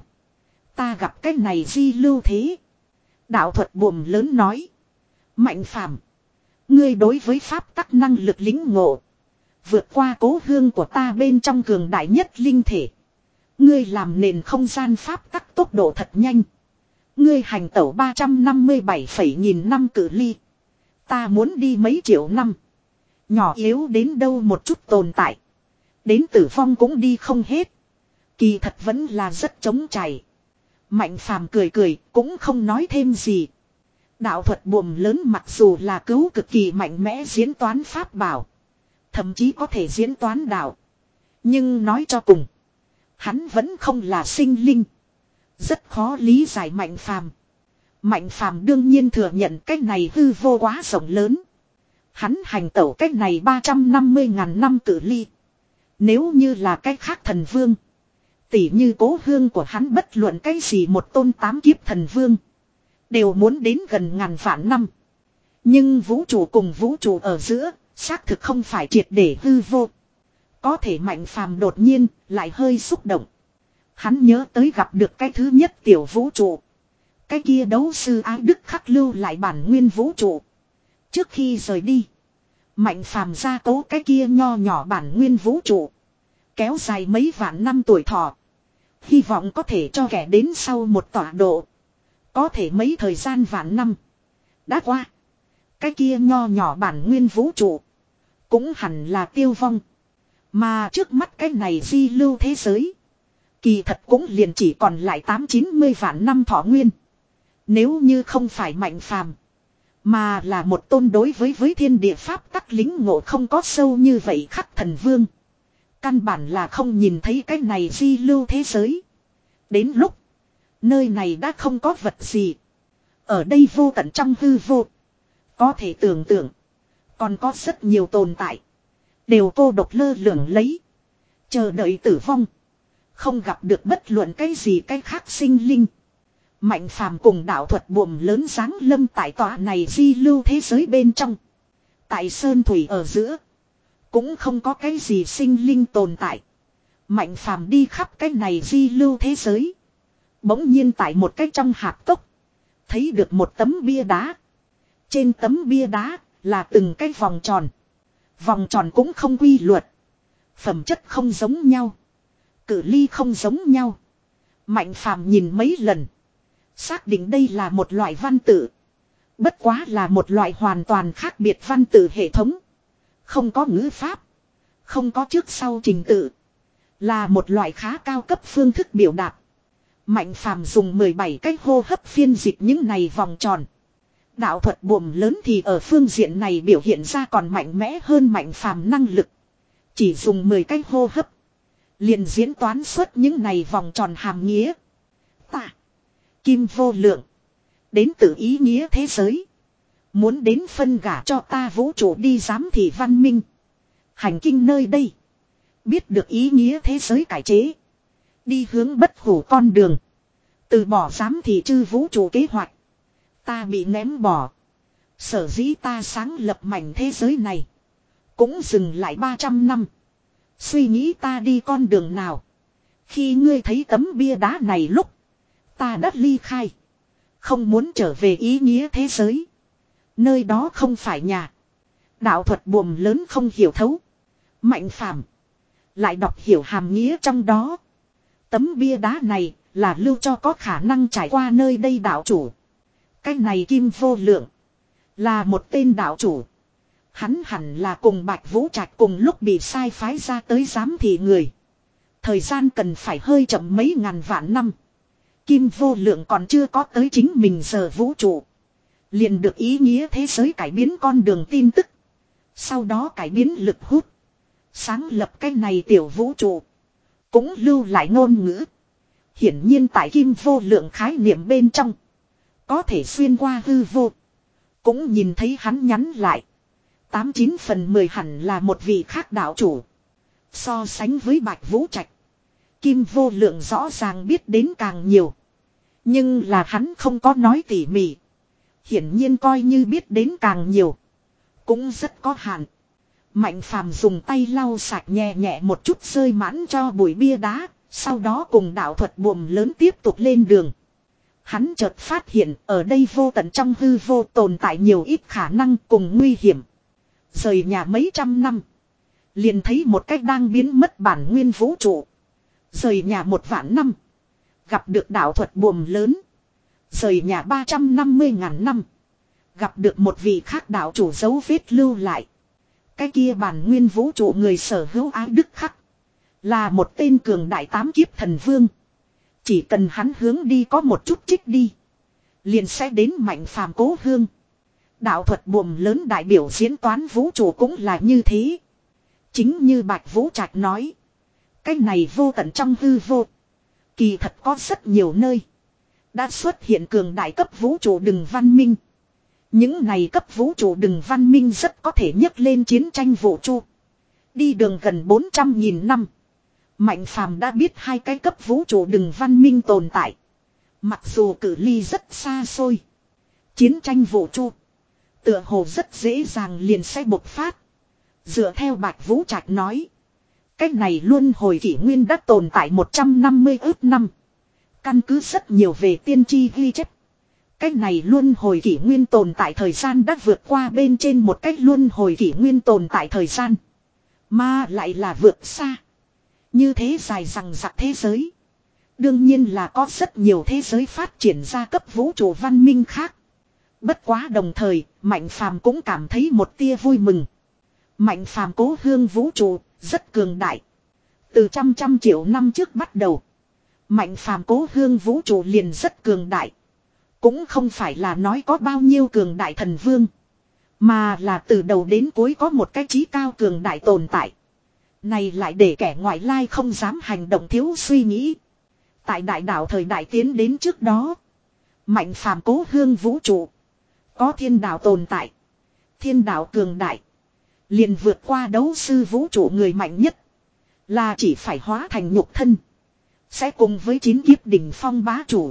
A: ta gặp cái này di lưu thế. Đạo thuật buồm lớn nói. Mạnh Phàm, ngươi đối với pháp tắc năng lực lĩnh ngộ, vượt qua cố hương của ta bên trong cường đại nhất linh thể. Ngươi làm nền không gian pháp tắc tốc độ thật nhanh. Ngươi hành tẩu ba trăm năm mươi bảy phẩy nghìn năm cự ly. Ta muốn đi mấy triệu năm. Nhỏ yếu đến đâu một chút tồn tại, đến tử vong cũng đi không hết. Kỳ thật vẫn là rất trống chảy. Mạnh Phàm cười cười, cũng không nói thêm gì. Đạo thuật buồm lớn mặc dù là cứu cực kỳ mạnh mẽ diễn toán pháp bảo, thậm chí có thể diễn toán đạo, nhưng nói cho cùng, hắn vẫn không là sinh linh. Rất khó lý giải Mạnh Phàm. Mạnh Phàm đương nhiên thừa nhận cách này hư vô quá rộng lớn. Hắn hành tẩu cách này ba trăm năm mươi ngàn năm cự ly. Nếu như là cách khác thần vương, tỉ như cố hương của hắn bất luận cái gì một tôn tám kiếp thần vương, đều muốn đến gần ngàn vạn năm. Nhưng vũ trụ cùng vũ trụ ở giữa, xác thực không phải triệt để hư vô. Có thể Mạnh Phàm đột nhiên lại hơi xúc động. Hắn nhớ tới gặp được cái thứ nhất tiểu vũ trụ. Cái kia đấu sư Ái Đức khắc lưu lại bản nguyên vũ trụ. Trước khi rời đi, Mạnh Phàm gia cố cái kia nho nhỏ bản nguyên vũ trụ, kéo dài mấy vạn năm tuổi thọ. Hy vọng có thể cho kẻ đến sau một tọa độ, Có thể mấy thời gian vạn năm đã qua. Cái kia nho nhỏ bản nguyên vũ trụ cũng hẳn là tiêu vong. Mà trước mắt cái này di lưu thế giới, kỳ thật cũng liền chỉ còn lại tám chín mươi vạn năm thọ nguyên. Nếu như không phải Mạnh Phàm, mà là một tôn đối với với thiên địa pháp tắc lính ngộ không có sâu như vậy Khắc Thần Vương, căn bản là không nhìn thấy cái này di lưu thế giới. Đến lúc nơi này đã không có vật gì. Ở đây vô tận trong hư vô, có thể tưởng tượng còn có rất nhiều tồn tại, đều cô độc lơ lửng lấy, chờ đợi tử vong, không gặp được bất luận cái gì cái khác sinh linh. Mạnh Phàm cùng đạo thuật buồm lớn giáng lâm tại tòa này di lưu thế giới bên trong. Tại sơn thủy ở giữa, cũng không có cái gì sinh linh tồn tại. Mạnh Phàm đi khắp cái này di lưu thế giới. Bỗng nhiên tại một cái trong hạp cốc, thấy được một tấm bia đá. Trên tấm bia đá là từng cái vòng tròn. Vòng tròn cũng không quy luật, phẩm chất không giống nhau, cự ly không giống nhau. Mạnh Phàm nhìn mấy lần, xác định đây là một loại văn tự. Bất quá là một loại hoàn toàn khác biệt văn tự hệ thống. Không có ngữ pháp, không có trước sau trình tự, là một loại khá cao cấp phương thức biểu đạt. Mạnh Phàm dùng mười bảy cách hô hấp phiên dịch những này vòng tròn. Đạo thuật buồm lớn thì ở phương diện này biểu hiện ra còn mạnh mẽ hơn Mạnh Phàm năng lực. Chỉ dùng mười cách hô hấp, liền diễn toán xuất những này vòng tròn hàm nghĩa. Ta, Kim Vô Lượng, đến từ ý nghĩa thế giới, muốn đến phân gả cho ta vũ trụ đi giám thị văn minh. Hành kinh nơi đây, biết được ý nghĩa thế giới cải chế, đi hướng bất hủ con đường, từ bỏ giám thị chư vũ trụ kế hoạch. Ta bị ném bỏ. Sở dĩ ta sáng lập mảnh thế giới này, cũng dừng lại ba trăm năm. Suy nghĩ ta đi con đường nào. Khi ngươi thấy tấm bia đá này lúc, ta đã ly khai, không muốn trở về ý nghĩa thế giới. Nơi đó không phải nhà. Đạo thuật buồm lớn không hiểu thấu. Mạnh Phàm lại đọc hiểu hàm nghĩa trong đó. Tấm bia đá này là lưu cho có khả năng trải qua nơi đây đạo chủ. Cái này Kim Vô Lượng là một tên đạo chủ. Hắn hẳn là cùng Bạch Vũ Trạch cùng lúc bị sai phái ra tới giám thị người. Thời gian cần phải hơi chậm mấy ngàn vạn năm. Kim Vô Lượng còn chưa có tới chính mình giờ vũ trụ, liền được ý nghĩa thế giới cải biến con đường tin tức. Sau đó cải biến lực hút, sáng lập cái này tiểu vũ trụ, cũng lưu lại ngôn ngữ. Hiển nhiên tại Kim Vô Lượng khái niệm bên trong, có thể xuyên qua hư vô, cũng nhìn thấy hắn nhắn lại. Tám chín phần mười hẳn là một vị khác đạo chủ. So sánh với Bạch Vũ Trạch, Kim Vô Lượng rõ ràng biết đến càng nhiều. Nhưng là hắn không có nói tỉ mỉ. Hiển nhiên coi như biết đến càng nhiều, cũng rất có hạn. Mạnh Phàm dùng tay lau sạch nhẹ nhẹ một chút rơi mãn cho bụi bia đá. Sau đó cùng đạo thuật buồm lớn tiếp tục lên đường. Hắn chợt phát hiện ở đây vô tận trong hư vô tồn tại nhiều ít khả năng cùng nguy hiểm. Rời nhà mấy trăm năm, liền thấy một cách đang biến mất bản nguyên vũ trụ. Rời nhà một vạn năm, gặp được đạo thuật buồm lớn. Rời nhà ba trăm năm mươi ngàn năm, gặp được một vị khác đạo chủ dấu vết lưu lại. Cái kia bản nguyên vũ trụ người sở hữu ái đức khắc, là một tên cường đại tám kiếp thần vương. Chỉ cần hắn hướng đi có một chút trích đi, liền sẽ đến Mạnh Phàm cố hương. Đạo thuật buồm lớn đại biểu diễn toán vũ trụ cũng là như thế. Chính như Bạch Vũ Trạch nói, cái này vô tận trong hư vô, kỳ thật có rất nhiều nơi đã xuất hiện cường đại cấp vũ trụ đừng văn minh. Những này cấp vũ trụ đừng văn minh rất có thể nhấc lên chiến tranh vũ trụ. Đi đường gần bốn trăm nghìn năm, Mạnh Phàm đã biết hai cái cấp vũ trụ đừng văn minh tồn tại. Mặc dù cự ly rất xa xôi, chiến tranh vũ trụ tựa hồ rất dễ dàng liền sẽ bộc phát. Dựa theo Bạch Vũ Trạch nói, cách này luân hồi kỷ nguyên đã tồn tại một trăm năm mươi ước năm. Căn cứ rất nhiều về tiên tri ghi chép, cách này luân hồi kỷ nguyên tồn tại thời gian đã vượt qua bên trên một cách luân hồi kỷ nguyên tồn tại thời gian. Mà lại là vượt xa. Như thế dài rằng rặc thế giới, Đương nhiên là có rất nhiều thế giới phát triển ra cấp vũ trụ văn minh khác. Bất quá đồng thời, Mạnh Phàm cũng cảm thấy một tia vui mừng. Mạnh Phàm cố hương vũ trụ, rất cường đại. Từ trăm trăm triệu năm trước bắt đầu, Mạnh Phàm cố hương vũ trụ liền rất cường đại. Cũng không phải là nói có bao nhiêu cường đại thần vương, mà là từ đầu đến cuối có một cái trí cao cường đại tồn tại. Này lại để kẻ ngoại lai không dám hành động thiếu suy nghĩ. Tại đại đạo thời đại tiến đến trước đó, Mạnh Phàm cố hương vũ trụ có thiên đạo tồn tại. Thiên đạo cường đại, liền vượt qua đấu sư vũ trụ người mạnh nhất. Là chỉ phải hóa thành nhục thân, sẽ cùng với chín kiếp đỉnh phong bá chủ.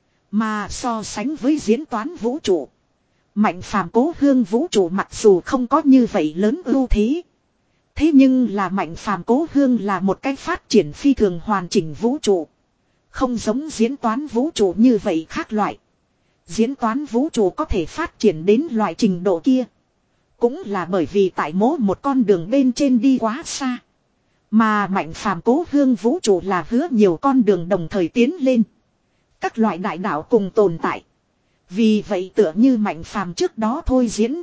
A: Mà so sánh với diễn toán vũ trụ, Mạnh Phàm cố hương vũ trụ mặc dù không có như vậy lớn ưu thế. Thế nhưng là Mạnh Phàm cố hương là một cách phát triển phi thường hoàn chỉnh vũ trụ. Không giống diễn toán vũ trụ như vậy khác loại. Diễn toán vũ trụ có thể phát triển đến loại trình độ kia, cũng là bởi vì tại mỗi một con đường bên trên đi quá xa. Mà Mạnh Phàm cố hương vũ trụ là hứa nhiều con đường đồng thời tiến lên. Các loại đại đạo cùng tồn tại. Vì vậy tựa như Mạnh Phàm trước đó thôi diễn.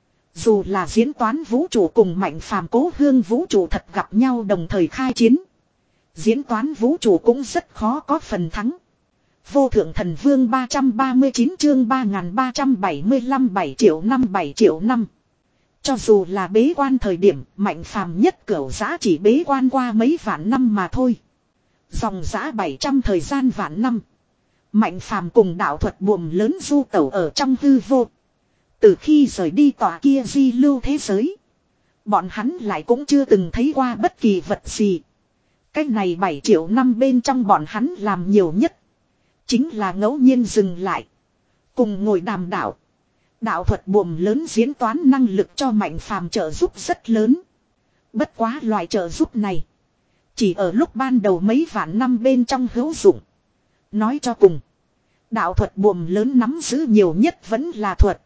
A: Dù là diễn toán vũ trụ cùng Mạnh Phàm cố hương vũ trụ thật gặp nhau đồng thời khai chiến, diễn toán vũ trụ cũng rất khó có phần thắng. Vô thượng thần vương ba trăm ba mươi chín chương ba nghìn ba trăm bảy mươi lăm bảy triệu năm bảy triệu năm. Cho dù là bế quan thời điểm, Mạnh Phàm nhất cửu giã chỉ bế quan qua mấy vạn năm mà thôi. Dòng giã bảy trăm thời gian vạn năm, Mạnh Phàm cùng đạo thuật buồm lớn du tẩu ở trong hư vô. Từ khi rời đi tòa kia di lưu thế giới, bọn hắn lại cũng chưa từng thấy qua bất kỳ vật gì. Cách này bảy triệu năm bên trong bọn hắn làm nhiều nhất chính là ngẫu nhiên dừng lại, cùng ngồi đàm đạo. Đạo thuật buồm lớn diễn toán năng lực cho Mạnh Phàm trợ giúp rất lớn. Bất quá loại trợ giúp này chỉ ở lúc ban đầu mấy vạn năm bên trong hữu dụng. Nói cho cùng, đạo thuật buồm lớn nắm giữ nhiều nhất vẫn là thuật.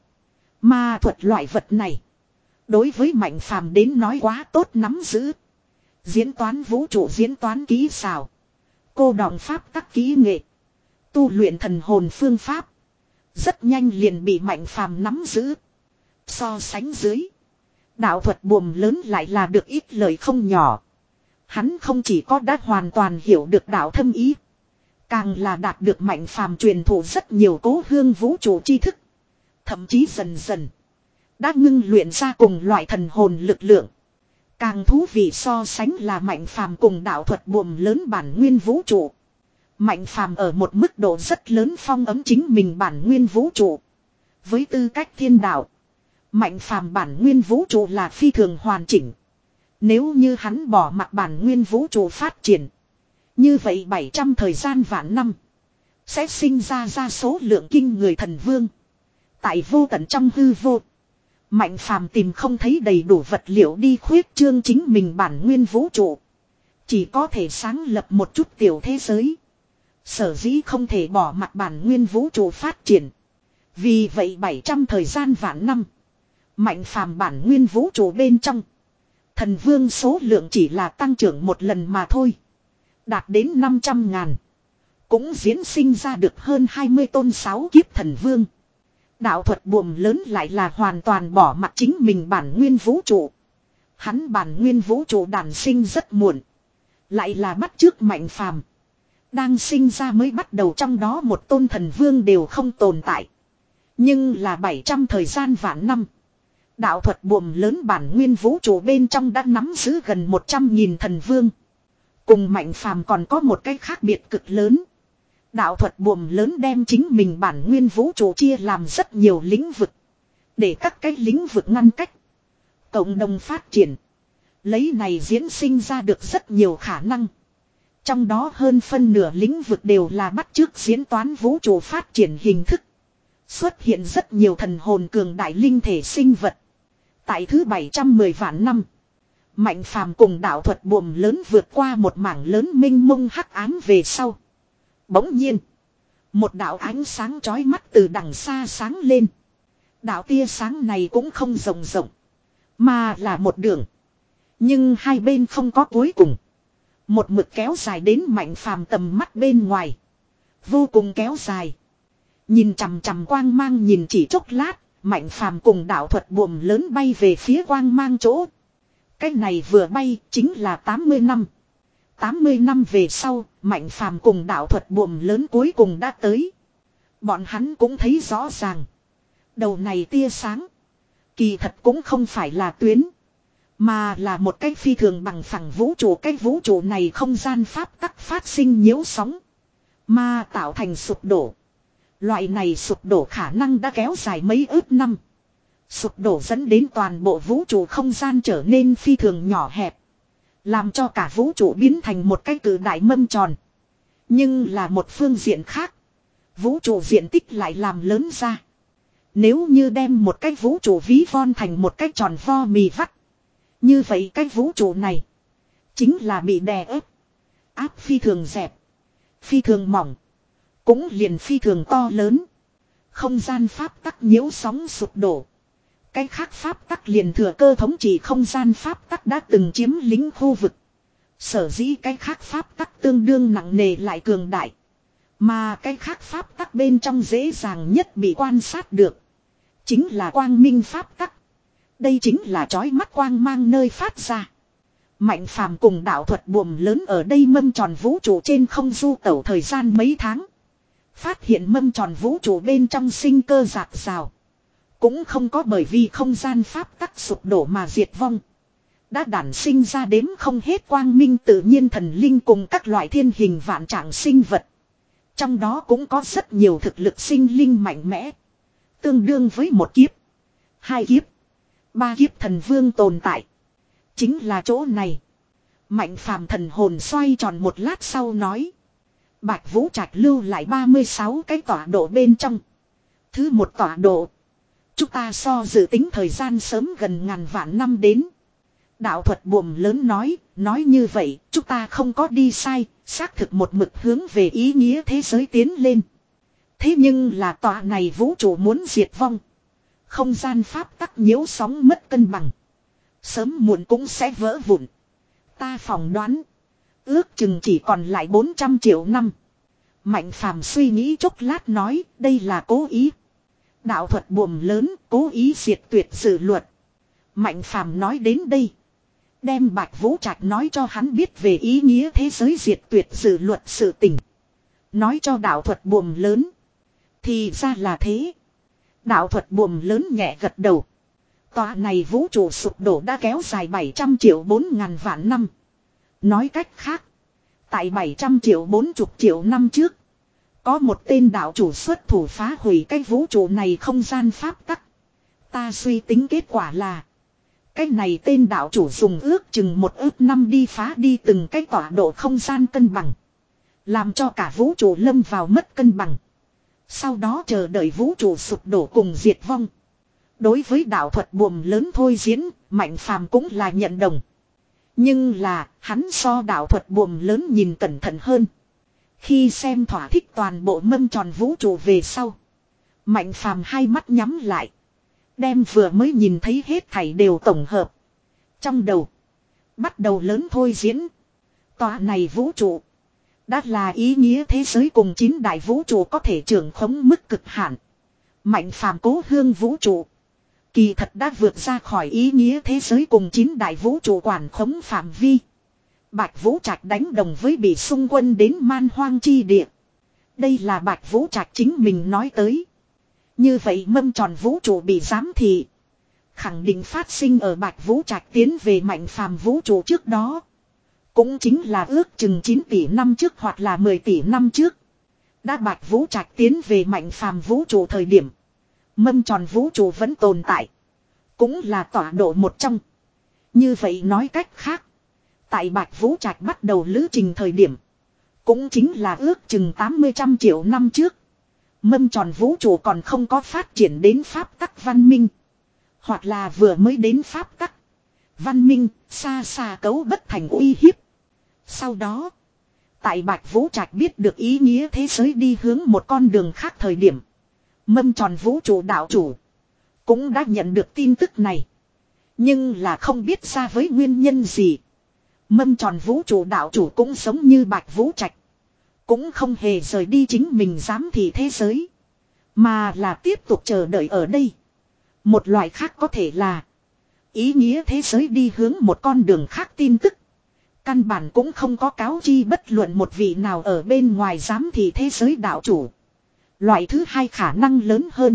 A: Mà thuật loại vật này, đối với Mạnh Phàm đến nói quá tốt nắm giữ. Diễn toán vũ trụ diễn toán kỹ xảo, cô đọng pháp tắc kỹ nghệ, tu luyện thần hồn phương pháp, rất nhanh liền bị Mạnh Phàm nắm giữ. So sánh dưới, đạo thuật buồm lớn lại là được ít lời không nhỏ. Hắn không chỉ có đã hoàn toàn hiểu được đạo thâm ý, càng là đạt được Mạnh Phàm truyền thụ rất nhiều cố hương vũ trụ tri thức. Thậm chí dần dần đã ngưng luyện ra cùng loại thần hồn lực lượng. Càng thú vị so sánh là Mạnh Phàm cùng đạo thuật buồm lớn bản nguyên vũ trụ. Mạnh Phàm ở một mức độ rất lớn phong ấm chính mình bản nguyên vũ trụ. Với tư cách thiên đạo, Mạnh Phàm bản nguyên vũ trụ là phi thường hoàn chỉnh. Nếu như hắn bỏ mặc bản nguyên vũ trụ phát triển, như vậy bảy trăm thời gian vạn năm sẽ sinh ra ra số lượng kinh người thần vương. Tại vô tận trong hư vô, Mạnh Phàm tìm không thấy đầy đủ vật liệu đi khuyết trương chính mình bản nguyên vũ trụ. Chỉ có thể sáng lập một chút tiểu thế giới. Sở dĩ không thể bỏ mặc bản nguyên vũ trụ phát triển. Vì vậy bảy trăm thời gian vạn năm, Mạnh Phàm bản nguyên vũ trụ bên trong, thần vương số lượng chỉ là tăng trưởng một lần mà thôi. Đạt đến năm trăm ngàn. Cũng diễn sinh ra được hơn hai mươi tôn sáu kiếp thần vương. Đạo thuật buồm lớn lại là hoàn toàn bỏ mặc chính mình bản nguyên vũ trụ. Hắn bản nguyên vũ trụ đản sinh rất muộn, lại là bắt chước Mạnh Phàm. Đang sinh ra mới bắt đầu trong đó một tôn thần vương đều không tồn tại. Nhưng là bảy trăm thời gian vạn năm, đạo thuật buồm lớn bản nguyên vũ trụ bên trong đã nắm giữ gần một trăm nghìn thần vương. Cùng Mạnh Phàm còn có một cái khác biệt cực lớn. Đạo thuật buồm lớn đem chính mình bản nguyên vũ trụ chia làm rất nhiều lĩnh vực, để các cái lĩnh vực ngăn cách, cộng đồng phát triển. Lấy này diễn sinh ra được rất nhiều khả năng. Trong đó hơn phân nửa lĩnh vực đều là bắt chước diễn toán vũ trụ phát triển hình thức. Xuất hiện rất nhiều thần hồn cường đại linh thể sinh vật. Tại thứ bảy trăm mười vạn năm, Mạnh Phàm cùng đạo thuật buồm lớn vượt qua một mảng lớn minh mông hắc ám về sau. Bỗng nhiên, một đạo ánh sáng chói mắt từ đằng xa sáng lên. Đạo tia sáng này cũng không rộng rộng, mà là một đường. Nhưng hai bên không có cuối cùng. Một mực kéo dài đến Mạnh Phàm tầm mắt bên ngoài. Vô cùng kéo dài. Nhìn chằm chằm quang mang nhìn chỉ chốc lát. Mạnh Phàm cùng đạo thuật buồm lớn bay về phía quang mang chỗ. Cái này vừa bay chính là tám mươi năm. tám mươi năm về sau, Mạnh Phàm cùng đạo thuật buồm lớn cuối cùng đã tới. Bọn hắn cũng thấy rõ ràng. Đầu này tia sáng. Kỳ thật cũng không phải là tuyến. Mà là một cái phi thường bằng phẳng vũ trụ. Cái vũ trụ này không gian pháp tắc phát sinh nhiễu sóng. Mà tạo thành sụp đổ. Loại này sụp đổ khả năng đã kéo dài mấy ước năm. Sụp đổ dẫn đến toàn bộ vũ trụ không gian trở nên phi thường nhỏ hẹp. Làm cho cả vũ trụ biến thành một cái cự đại mâm tròn. Nhưng là một phương diện khác. Vũ trụ diện tích lại làm lớn ra. Nếu như đem một cái vũ trụ ví von thành một cái tròn vo mì vắt. Như vậy cái vũ trụ này. Chính là bị đè ép. Áp phi thường dẹp. Phi thường mỏng. Cũng liền phi thường to lớn. Không gian pháp tắc nhiễu sóng sụp đổ. Cái khác pháp tắc liền thừa cơ thống trị không gian pháp tắc đã từng chiếm lĩnh khu vực. Sở dĩ cái khác pháp tắc tương đương nặng nề lại cường đại. Mà cái khác pháp tắc bên trong dễ dàng nhất bị quan sát được. Chính là quang minh pháp tắc. Đây chính là chói mắt quang mang nơi phát ra. Mạnh Phàm cùng đạo thuật buồm lớn ở đây mâm tròn vũ trụ trên không du tẩu thời gian mấy tháng. Phát hiện mâm tròn vũ trụ bên trong sinh cơ rạc rào. Cũng không có bởi vì không gian pháp tắc sụp đổ mà diệt vong. Đã đản sinh ra đếm không hết quang minh tự nhiên thần linh cùng các loại thiên hình vạn trạng sinh vật. Trong đó cũng có rất nhiều thực lực sinh linh mạnh mẽ. Tương đương với một kiếp, hai kiếp, ba kiếp thần vương tồn tại. Chính là chỗ này. Mạnh Phàm thần hồn xoay tròn một lát sau nói. Bạch Vũ Trạch lưu lại ba mươi sáu cái tọa độ bên trong. Thứ một tọa độ. Chúng ta so dự tính thời gian sớm gần ngàn vạn năm đến. Đạo thuật buồm lớn nói, nói như vậy, chúng ta không có đi sai, xác thực một mực hướng về ý nghĩa thế giới tiến lên. Thế nhưng là tọa này vũ trụ muốn diệt vong. Không gian pháp tắc nhiễu sóng mất cân bằng. Sớm muộn cũng sẽ vỡ vụn. Ta phỏng đoán. Ước chừng chỉ còn lại bốn trăm triệu năm. Mạnh Phàm suy nghĩ chốc lát nói, đây là cố ý. Đạo thuật buồm lớn, cố ý diệt tuyệt sự luật. Mạnh Phàm nói đến đây. Đem Bạch Vũ Trạch nói cho hắn biết về ý nghĩa thế giới diệt tuyệt sự luật sự tình. Nói cho đạo thuật buồm lớn. Thì ra là thế. Đạo thuật buồm lớn nhẹ gật đầu. Tòa này vũ trụ sụp đổ đã kéo dài bảy trăm triệu bốn ngàn vạn năm. Nói cách khác. Tại bảy trăm triệu bốn mươi triệu năm trước. Có một tên đạo chủ xuất thủ phá hủy cái vũ trụ này không gian pháp tắc. Ta suy tính kết quả là. Cái này tên đạo chủ dùng ước chừng một ước năm đi phá đi từng cái tọa độ không gian cân bằng. Làm cho cả vũ trụ lâm vào mất cân bằng. Sau đó chờ đợi vũ trụ sụp đổ cùng diệt vong. Đối với đạo thuật buồm lớn thôi diễn, Mạnh Phàm cũng là nhận đồng. Nhưng là, hắn so đạo thuật buồm lớn nhìn cẩn thận hơn. Khi xem thỏa thích toàn bộ mâm tròn vũ trụ về sau. Mạnh Phàm hai mắt nhắm lại. Đem vừa mới nhìn thấy hết thảy đều tổng hợp. Trong đầu. Bắt đầu lớn thôi diễn. Tòa này vũ trụ. Đã là ý nghĩa thế giới cùng chín đại vũ trụ có thể trưởng khống mức cực hạn. Mạnh Phàm cố hương vũ trụ. Kỳ thật đã vượt ra khỏi ý nghĩa thế giới cùng chín đại vũ trụ quản khống phạm vi. Bạch Vũ Trạch đánh đồng với bị xung quân đến man hoang chi địa. Đây là Bạch Vũ Trạch chính mình nói tới. Như vậy mâm tròn vũ trụ bị giám thị. Khẳng định phát sinh ở Bạch Vũ Trạch tiến về Mạnh Phàm vũ trụ trước đó. Cũng chính là ước chừng chín tỷ năm trước hoặc là mười tỷ năm trước. Đã Bạch Vũ Trạch tiến về Mạnh Phàm vũ trụ thời điểm. Mâm tròn vũ trụ vẫn tồn tại. Cũng là tọa độ một trong. Như vậy nói cách khác. Tại Bạch Vũ Trạch bắt đầu lữ trình thời điểm. Cũng chính là ước chừng tám mươi trăm triệu năm trước. Mâm tròn vũ trụ còn không có phát triển đến pháp tắc văn minh. Hoặc là vừa mới đến pháp tắc. Văn minh xa xa cấu bất thành uy hiếp. Sau đó. Tại Bạch Vũ Trạch biết được ý nghĩa thế giới đi hướng một con đường khác thời điểm. Mâm tròn vũ trụ đạo chủ. Cũng đã nhận được tin tức này. Nhưng là không biết ra với nguyên nhân gì. Mâm tròn vũ trụ đạo chủ cũng giống như Bạch Vũ Trạch. Cũng không hề rời đi chính mình giám thị thế giới. Mà là tiếp tục chờ đợi ở đây. Một loại khác có thể là ý nghĩa thế giới đi hướng một con đường khác tin tức. Căn bản cũng không có cáo chi bất luận một vị nào ở bên ngoài giám thị thế giới đạo chủ. Loại thứ hai khả năng lớn hơn.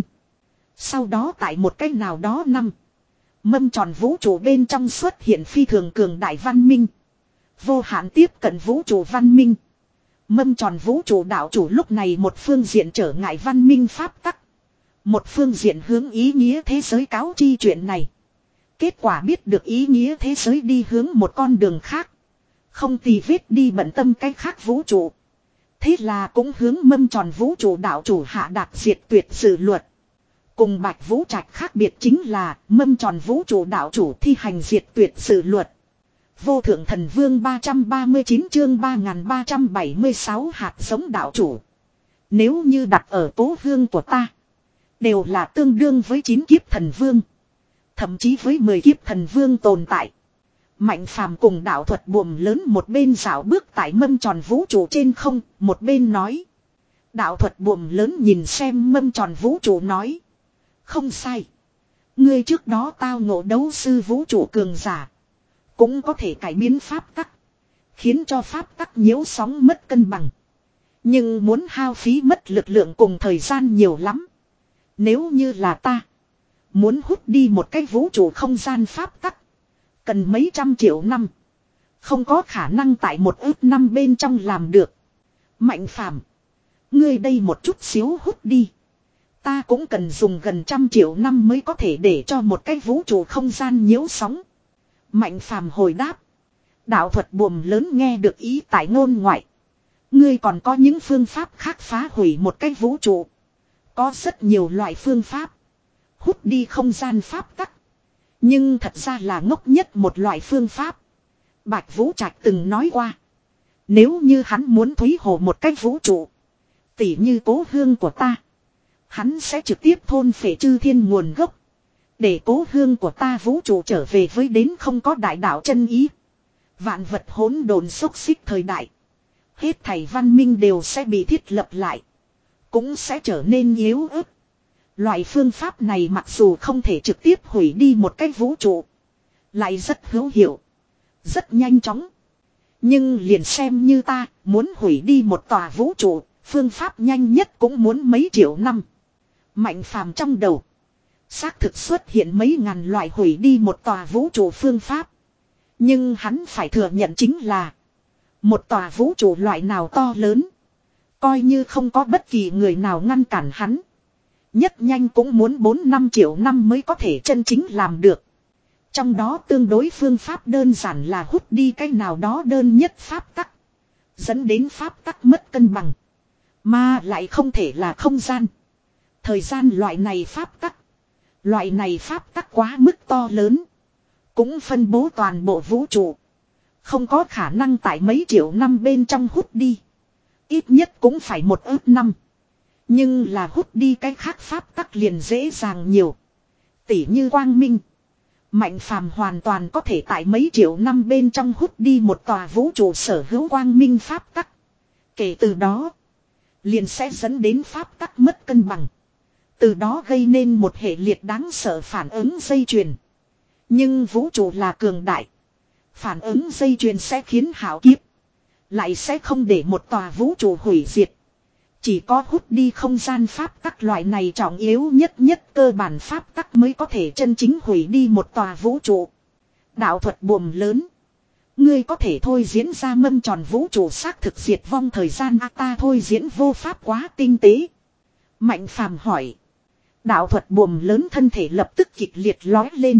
A: Sau đó tại một cách nào đó năm. Mâm tròn vũ trụ bên trong xuất hiện phi thường cường đại văn minh. Vô hạn tiếp cận vũ trụ văn minh. Mâm tròn vũ trụ đạo chủ lúc này một phương diện trở ngại văn minh pháp tắc. Một phương diện hướng ý nghĩa thế giới cáo chi chuyện này. Kết quả biết được ý nghĩa thế giới đi hướng một con đường khác. Không tì vết đi bận tâm cái khác vũ trụ. Thế là cũng hướng mâm tròn vũ trụ đạo chủ hạ đạt diệt tuyệt dự luật. Cùng Bạch Vũ Trạch khác biệt chính là mâm tròn vũ trụ đạo chủ thi hành diệt tuyệt dự luật. Vô thượng thần vương ba trăm ba mươi chín chương ba nghìn ba trăm bảy mươi sáu hạt giống đạo chủ. Nếu như đặt ở cố hương của ta. Đều là tương đương với chín kiếp thần vương. Thậm chí với mười kiếp thần vương tồn tại. Mạnh phàm cùng đạo thuật buồm lớn một bên dạo bước tại mâm tròn vũ trụ trên không. Một bên nói. Đạo thuật buồm lớn nhìn xem mâm tròn vũ trụ nói. Không sai. Ngươi trước đó tao ngộ đấu sư vũ trụ cường giả. Cũng có thể cải biến pháp tắc. Khiến cho pháp tắc nhiễu sóng mất cân bằng. Nhưng muốn hao phí mất lực lượng cùng thời gian nhiều lắm. Nếu như là ta. Muốn hút đi một cái vũ trụ không gian pháp tắc. Cần mấy trăm triệu năm. Không có khả năng tại một ước năm bên trong làm được. Mạnh phàm. Ngươi đây một chút xíu hút đi. Ta cũng cần dùng gần trăm triệu năm mới có thể để cho một cái vũ trụ không gian nhiễu sóng. Mạnh phàm hồi đáp. Đạo thuật buồm lớn nghe được ý tại ngôn ngoại. Ngươi còn có những phương pháp khác phá hủy một cái vũ trụ. Có rất nhiều loại phương pháp. Hút đi không gian pháp tắc. Nhưng thật ra là ngốc nhất một loại phương pháp. Bạch Vũ Trạch từng nói qua. Nếu như hắn muốn thúy hồ một cái vũ trụ. Tỉ như cố hương của ta. Hắn sẽ trực tiếp thôn phệ chư thiên nguồn gốc. Để cố hương của ta vũ trụ trở về với đến không có đại đạo chân ý. Vạn vật hỗn độn xốc xích thời đại. Hết thảy văn minh đều sẽ bị thiết lập lại. Cũng sẽ trở nên yếu ớt. Loại phương pháp này mặc dù không thể trực tiếp hủy đi một cái vũ trụ. Lại rất hữu hiệu. Rất nhanh chóng. Nhưng liền xem như ta muốn hủy đi một tòa vũ trụ. Phương pháp nhanh nhất cũng muốn mấy triệu năm. Mạnh phàm trong đầu. Xác thực xuất hiện mấy ngàn loại hủy đi một tòa vũ trụ phương pháp. Nhưng hắn phải thừa nhận chính là. Một tòa vũ trụ loại nào to lớn. Coi như không có bất kỳ người nào ngăn cản hắn. Nhất nhanh cũng muốn bốn năm triệu năm mới có thể chân chính làm được. Trong đó tương đối phương pháp đơn giản là hút đi cái nào đó đơn nhất pháp tắc. Dẫn đến pháp tắc mất cân bằng. Mà lại không thể là không gian. Thời gian loại này pháp tắc. Loại này pháp tắc quá mức to lớn. Cũng phân bố toàn bộ vũ trụ. Không có khả năng tại mấy triệu năm bên trong hút đi. Ít nhất cũng phải một ước năm. Nhưng là hút đi cái khác pháp tắc liền dễ dàng nhiều. Tỉ như quang minh. Mạnh phàm hoàn toàn có thể tại mấy triệu năm bên trong hút đi một tòa vũ trụ sở hữu quang minh pháp tắc. Kể từ đó. Liền sẽ dẫn đến pháp tắc mất cân bằng. Từ đó gây nên một hệ liệt đáng sợ phản ứng dây chuyền. Nhưng vũ trụ là cường đại. Phản ứng dây chuyền sẽ khiến hảo kiếp. Lại sẽ không để một tòa vũ trụ hủy diệt. Chỉ có hút đi không gian pháp tắc loại này trọng yếu nhất nhất cơ bản pháp tắc mới có thể chân chính hủy đi một tòa vũ trụ. Đạo thuật buồm lớn. Ngươi có thể thôi diễn ra mâm tròn vũ trụ xác thực diệt vong thời gian à, ta thôi diễn vô pháp quá tinh tế. Mạnh phàm hỏi. Đạo thuật buồm lớn thân thể lập tức kịch liệt lói lên.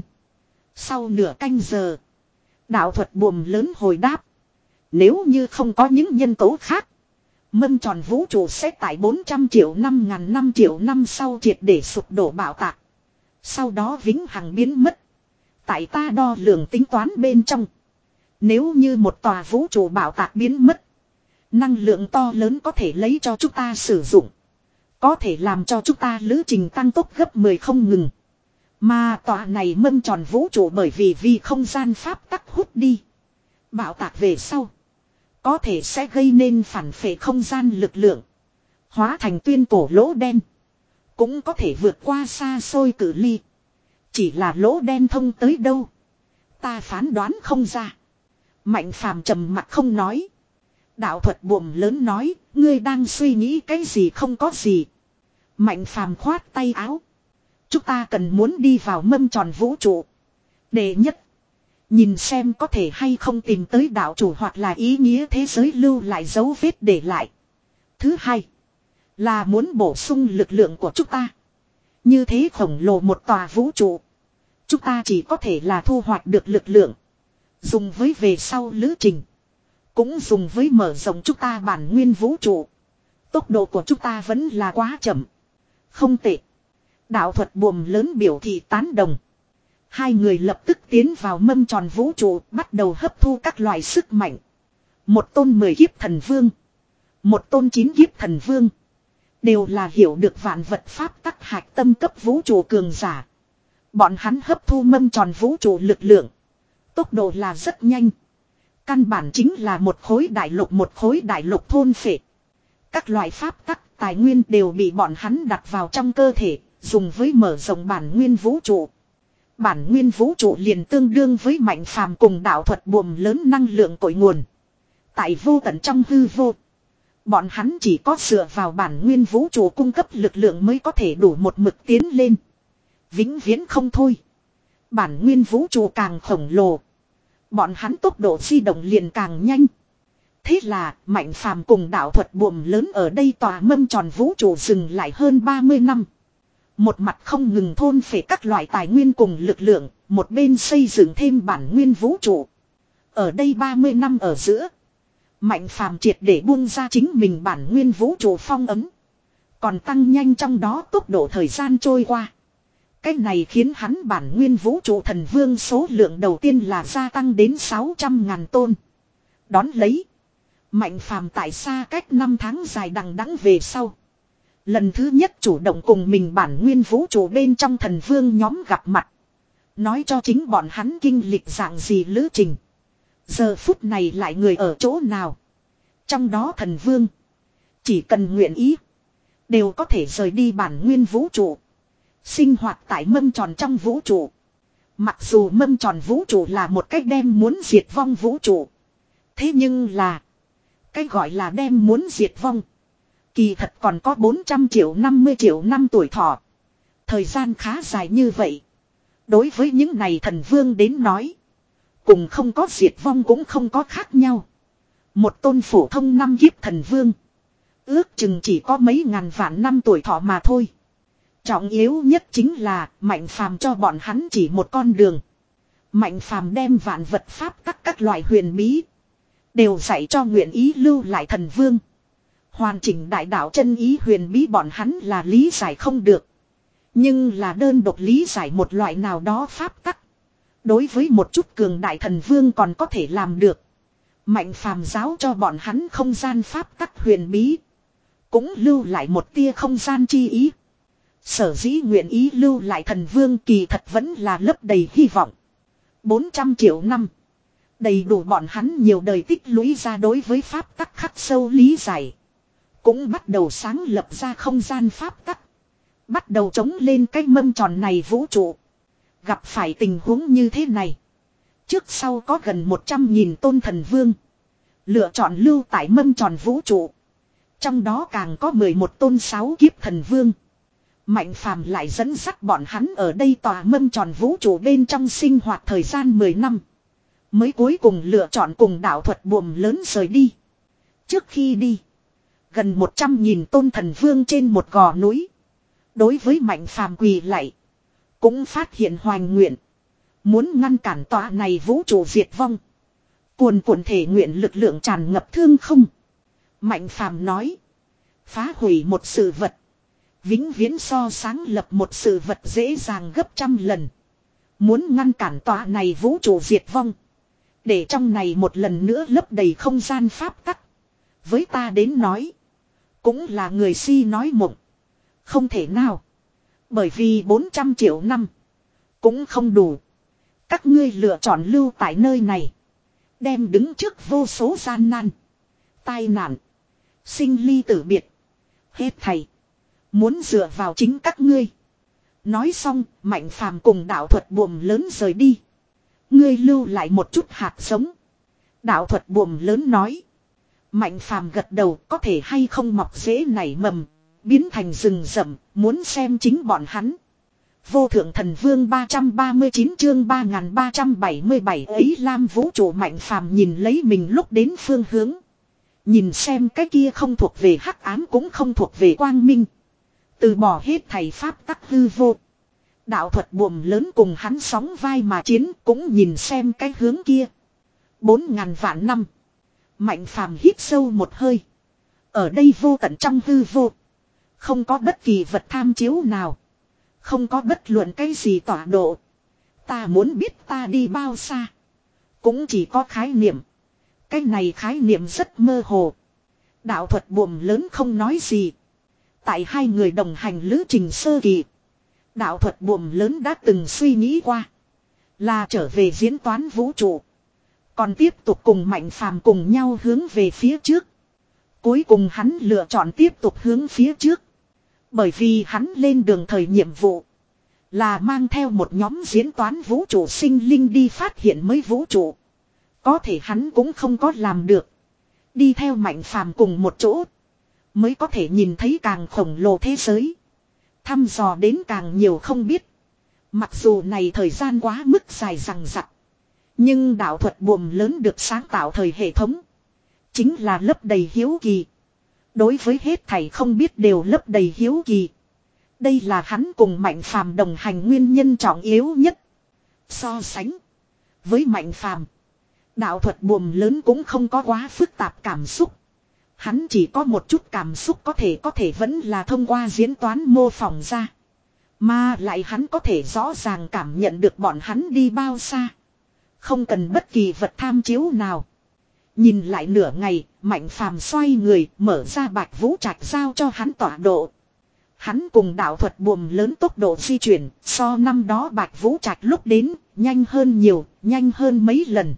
A: Sau nửa canh giờ. Đạo thuật buồm lớn hồi đáp. Nếu như không có những nhân tố khác. Mâm tròn vũ trụ sẽ tại bốn trăm triệu năm ngàn năm triệu năm sau triệt để sụp đổ bạo tạc. Sau đó vĩnh hằng biến mất. Tại ta đo lường tính toán bên trong. Nếu như một tòa vũ trụ bạo tạc biến mất. Năng lượng to lớn có thể lấy cho chúng ta sử dụng. Có thể làm cho chúng ta lữ trình tăng tốc gấp mười không ngừng. Mà tòa này mâm tròn vũ trụ bởi vì vì không gian pháp tắc hút đi. Bạo tạc về sau. Có thể sẽ gây nên phản phệ không gian lực lượng. Hóa thành tuyên cổ lỗ đen. Cũng có thể vượt qua xa xôi cự ly. Chỉ là lỗ đen thông tới đâu. Ta phán đoán không ra. Mạnh phàm trầm mặt không nói. Đạo thuật buồm lớn nói. Ngươi đang suy nghĩ cái gì không có gì. Mạnh phàm khoát tay áo. Chúng ta cần muốn đi vào mâm tròn vũ trụ. Đệ nhất. Nhìn xem có thể hay không tìm tới đạo chủ hoặc là ý nghĩa thế giới lưu lại dấu vết để lại. Thứ hai. Là muốn bổ sung lực lượng của chúng ta. Như thế khổng lồ một tòa vũ trụ. Chúng ta chỉ có thể là thu hoạch được lực lượng. Dùng với về sau lữ trình. Cũng dùng với mở rộng chúng ta bản nguyên vũ trụ. Tốc độ của chúng ta vẫn là quá chậm. Không tệ. Đạo thuật buồm lớn biểu thị tán đồng. Hai người lập tức tiến vào mâm tròn vũ trụ, bắt đầu hấp thu các loại sức mạnh. Một tôn mười kiếp thần vương. Một tôn chín kiếp thần vương. Đều là hiểu được vạn vật pháp tắc hạch tâm cấp vũ trụ cường giả. Bọn hắn hấp thu mâm tròn vũ trụ lực lượng. Tốc độ là rất nhanh. Căn bản chính là một khối đại lục một khối đại lục thôn phệ. Các loại pháp tắc tài nguyên đều bị bọn hắn đặt vào trong cơ thể, dùng với mở rộng bản nguyên vũ trụ. Bản nguyên vũ trụ liền tương đương với mạnh phàm cùng đạo thuật buồm lớn năng lượng cội nguồn. Tại vô tận trong hư vô. Bọn hắn chỉ có dựa vào bản nguyên vũ trụ cung cấp lực lượng mới có thể đủ một mực tiến lên. Vĩnh viễn không thôi. Bản nguyên vũ trụ càng khổng lồ. Bọn hắn tốc độ di động liền càng nhanh. Thế là mạnh phàm cùng đạo thuật buồm lớn ở đây tòa mâm tròn vũ trụ dừng lại hơn ba mươi năm. Một mặt không ngừng thôn phệ các loại tài nguyên cùng lực lượng, một bên xây dựng thêm bản nguyên vũ trụ. Ở đây ba mươi năm ở giữa, mạnh phàm triệt để buông ra chính mình bản nguyên vũ trụ phong ấm. Còn tăng nhanh trong đó tốc độ thời gian trôi qua. Cái này khiến hắn bản nguyên vũ trụ thần vương số lượng đầu tiên là gia tăng đến sáu trăm ngàn tôn. Đón lấy, mạnh phàm tại xa cách năm tháng dài đằng đẵng về sau. Lần thứ nhất chủ động cùng mình bản nguyên vũ trụ bên trong thần vương nhóm gặp mặt. Nói cho chính bọn hắn kinh lịch dạng gì lữ trình. Giờ phút này lại người ở chỗ nào. Trong đó thần vương. Chỉ cần nguyện ý. Đều có thể rời đi bản nguyên vũ trụ. Sinh hoạt tại mâm tròn trong vũ trụ. Mặc dù mâm tròn vũ trụ là một cách đem muốn diệt vong vũ trụ. Thế nhưng là. Cái gọi là đem muốn diệt vong. Kỳ thật còn có bốn trăm triệu năm mươi triệu năm tuổi thọ. Thời gian khá dài như vậy. Đối với những này thần vương đến nói. Cùng không có diệt vong cũng không có khác nhau. Một tôn phổ thông năm kiếp thần vương. Ước chừng chỉ có mấy ngàn vạn năm tuổi thọ mà thôi. Trọng yếu nhất chính là mạnh phàm cho bọn hắn chỉ một con đường. Mạnh phàm đem vạn vật pháp tắc các loại huyền bí. Đều dạy cho nguyện ý lưu lại thần vương. Hoàn chỉnh đại đạo chân ý huyền bí bọn hắn là lý giải không được. Nhưng là đơn độc lý giải một loại nào đó pháp tắc. Đối với một chút cường đại thần vương còn có thể làm được. Mạnh phàm giáo cho bọn hắn không gian pháp tắc huyền bí. Cũng lưu lại một tia không gian chi ý. Sở dĩ nguyện ý lưu lại thần vương kỳ thật vẫn là lấp đầy hy vọng. bốn trăm triệu năm. Đầy đủ bọn hắn nhiều đời tích lũy ra đối với pháp tắc khắc sâu lý giải. Cũng bắt đầu sáng lập ra không gian pháp tắc. Bắt đầu chống lên cái mâm tròn này vũ trụ. Gặp phải tình huống như thế này. Trước sau có gần một trăm nghìn tôn thần vương. Lựa chọn lưu tại mâm tròn vũ trụ. Trong đó càng có mười một tôn sáu kiếp thần vương. Mạnh phàm lại dẫn dắt bọn hắn ở đây tòa mâm tròn vũ trụ bên trong sinh hoạt thời gian mười năm. Mới cuối cùng lựa chọn cùng đạo thuật buồm lớn rời đi. Trước khi đi. Gần một trăm nghìn tôn thần vương trên một gò núi. Đối với mạnh phàm quỳ lạy. Cũng phát hiện hoành nguyện. Muốn ngăn cản tòa này vũ trụ diệt vong. Cuồn cuộn thể nguyện lực lượng tràn ngập thương không. Mạnh phàm nói. Phá hủy một sự vật. Vĩnh viễn so sáng lập một sự vật dễ dàng gấp trăm lần. Muốn ngăn cản tòa này vũ trụ diệt vong. Để trong này một lần nữa lấp đầy không gian pháp tắc. Với ta đến nói. Cũng là người si nói mộng. Không thể nào. Bởi vì bốn trăm triệu năm. Cũng không đủ. Các ngươi lựa chọn lưu tại nơi này. Đem đứng trước vô số gian nan. Tai nạn. Sinh ly tử biệt. Hết thầy. Muốn dựa vào chính các ngươi. Nói xong, Mạnh Phàm cùng đạo thuật buồm lớn rời đi. Ngươi lưu lại một chút hạt giống. Đạo thuật buồm lớn nói. Mạnh Phàm gật đầu, có thể hay không mọc rễ nảy mầm, biến thành rừng rậm, muốn xem chính bọn hắn. Vô thượng thần vương ba trăm ba mươi chín chương ba nghìn ba trăm bảy mươi bảy ấy Lam vũ trụ. Mạnh Phàm nhìn lấy mình lúc đến phương hướng. Nhìn xem cái kia không thuộc về hắc ám cũng không thuộc về quang minh. Từ bỏ hết thầy pháp tắc hư vô. Đạo thuật buồm lớn cùng hắn sóng vai mà chiến, cũng nhìn xem cái hướng kia. Bốn ngàn vạn năm. Mạnh Phàm hít sâu một hơi. Ở đây vô tận trong hư vô. Không có bất kỳ vật tham chiếu nào. Không có bất luận cái gì tọa độ. Ta muốn biết ta đi bao xa. Cũng chỉ có khái niệm. Cái này khái niệm rất mơ hồ. Đạo thuật buồm lớn không nói gì. Tại hai người đồng hành lữ trình sơ kỳ. Đạo thuật buồm lớn đã từng suy nghĩ qua. Là trở về diễn toán vũ trụ. Còn tiếp tục cùng Mạnh Phàm cùng nhau hướng về phía trước. Cuối cùng hắn lựa chọn tiếp tục hướng phía trước. Bởi vì hắn lên đường thời nhiệm vụ. Là mang theo một nhóm diễn toán vũ trụ sinh linh đi phát hiện mới vũ trụ. Có thể hắn cũng không có làm được. Đi theo Mạnh Phàm cùng một chỗ. Mới có thể nhìn thấy càng khổng lồ thế giới. Thăm dò đến càng nhiều không biết. Mặc dù này thời gian quá mức dài dằng dặc. Nhưng đạo thuật buồm lớn được sáng tạo thời hệ thống. Chính là lấp đầy hiếu kỳ. Đối với hết thảy không biết đều lấp đầy hiếu kỳ. Đây là hắn cùng Mạnh Phàm đồng hành nguyên nhân trọng yếu nhất. So sánh với Mạnh Phàm, đạo thuật buồm lớn cũng không có quá phức tạp cảm xúc. Hắn chỉ có một chút cảm xúc có thể có thể vẫn là thông qua diễn toán mô phỏng ra. Mà lại hắn có thể rõ ràng cảm nhận được bọn hắn đi bao xa. Không cần bất kỳ vật tham chiếu nào. Nhìn lại nửa ngày, Mạnh Phàm xoay người, mở ra Bạch Vũ Trạch giao cho hắn tọa độ. Hắn cùng đạo thuật buồm lớn tốc độ di chuyển, so năm đó Bạch Vũ Trạch lúc đến, nhanh hơn nhiều, nhanh hơn mấy lần.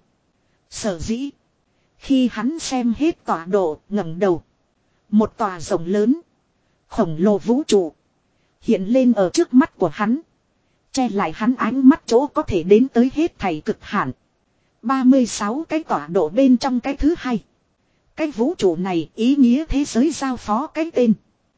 A: Sở dĩ, khi hắn xem hết tọa độ, ngẩng đầu. Một tòa rộng lớn, khổng lồ vũ trụ, hiện lên ở trước mắt của hắn. Che lại hắn ánh mắt chỗ có thể đến tới hết thảy cực hạn. ba mươi sáu cái tọa độ bên trong cái thứ hai. Cái vũ trụ này ý nghĩa thế giới giao phó cái tên.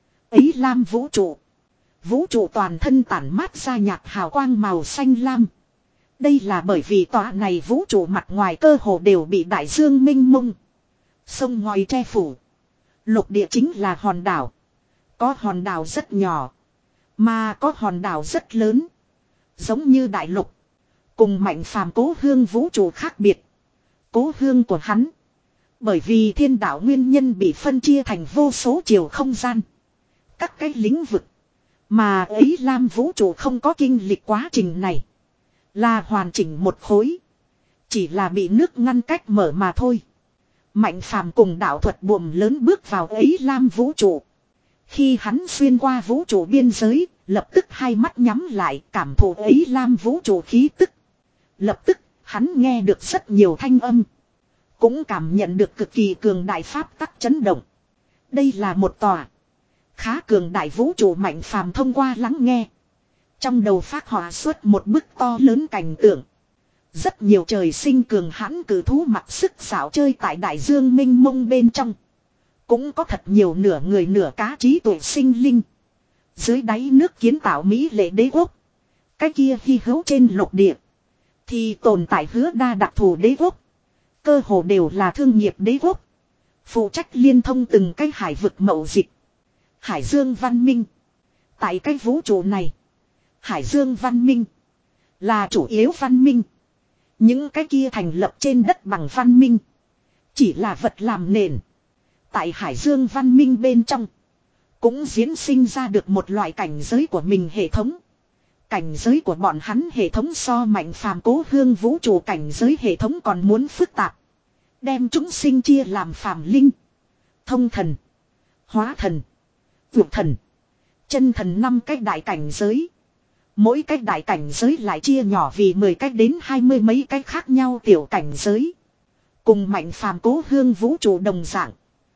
A: Ấy Lam vũ trụ. Vũ trụ toàn thân tản mát ra nhạt hào quang màu xanh lam. Đây là bởi vì tọa này vũ trụ mặt ngoài cơ hồ đều bị đại dương minh mông. Sông ngòi che phủ. Lục địa chính là hòn đảo. Có hòn đảo rất nhỏ. Mà có hòn đảo rất lớn. Giống như đại lục. Cùng Mạnh Phàm cố hương vũ trụ khác biệt. Cố hương của hắn. Bởi vì thiên đạo nguyên nhân bị phân chia thành vô số chiều không gian. Các cái lĩnh vực. Mà ấy Lam vũ trụ không có kinh lịch quá trình này. Là hoàn chỉnh một khối. Chỉ là bị nước ngăn cách mở mà thôi. Mạnh Phàm cùng đạo thuật buồm lớn bước vào ấy Lam vũ trụ. Khi hắn xuyên qua vũ trụ biên giới, lập tức hai mắt nhắm lại cảm thụ ấy Lam vũ trụ khí tức. Lập tức, hắn nghe được rất nhiều thanh âm. Cũng cảm nhận được cực kỳ cường đại pháp tắc chấn động. Đây là một tòa khá cường đại vũ trụ. Mạnh Phàm thông qua lắng nghe. Trong đầu phát họa xuất một bức to lớn cảnh tượng. Rất nhiều trời sinh cường hãn cử thú mặc sức xảo chơi tại đại dương minh mông bên trong. Cũng có thật nhiều nửa người nửa cá trí tuệ sinh linh. Dưới đáy nước kiến tạo mỹ lệ đế quốc. Cái kia hy hữu trên lục địa. Thì tồn tại hứa đa đặc thù đế quốc. Cơ hồ đều là thương nghiệp đế quốc. Phụ trách liên thông từng cái hải vực mậu dịch. Hải dương văn minh. Tại cái vũ trụ này. Hải dương văn minh. Là chủ yếu văn minh. Những cái kia thành lập trên đất bằng văn minh. Chỉ là vật làm nền. Tại hải dương văn minh bên trong. Cũng diễn sinh ra được một loại cảnh giới của mình hệ thống. Cảnh giới của bọn hắn hệ thống so Mạnh Phàm cố hương vũ trụ cảnh giới hệ thống còn muốn phức tạp. Đem chúng sinh chia làm phàm linh. Thông thần. Hóa thần. Vượt thần. Chân thần năm cách đại cảnh giới. Mỗi cách đại cảnh giới lại chia nhỏ vì mười cách đến hai mươi mấy cách khác nhau tiểu cảnh giới. Cùng Mạnh Phàm cố hương vũ trụ đồng dạng.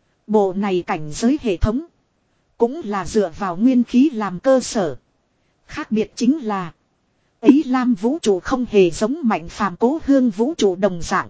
A: Bộ này cảnh giới hệ thống. Cũng là dựa vào nguyên khí làm cơ sở. Khác biệt chính là. Ấy Lam vũ trụ không hề giống Mạnh Phàm cố hương vũ trụ đồng dạng.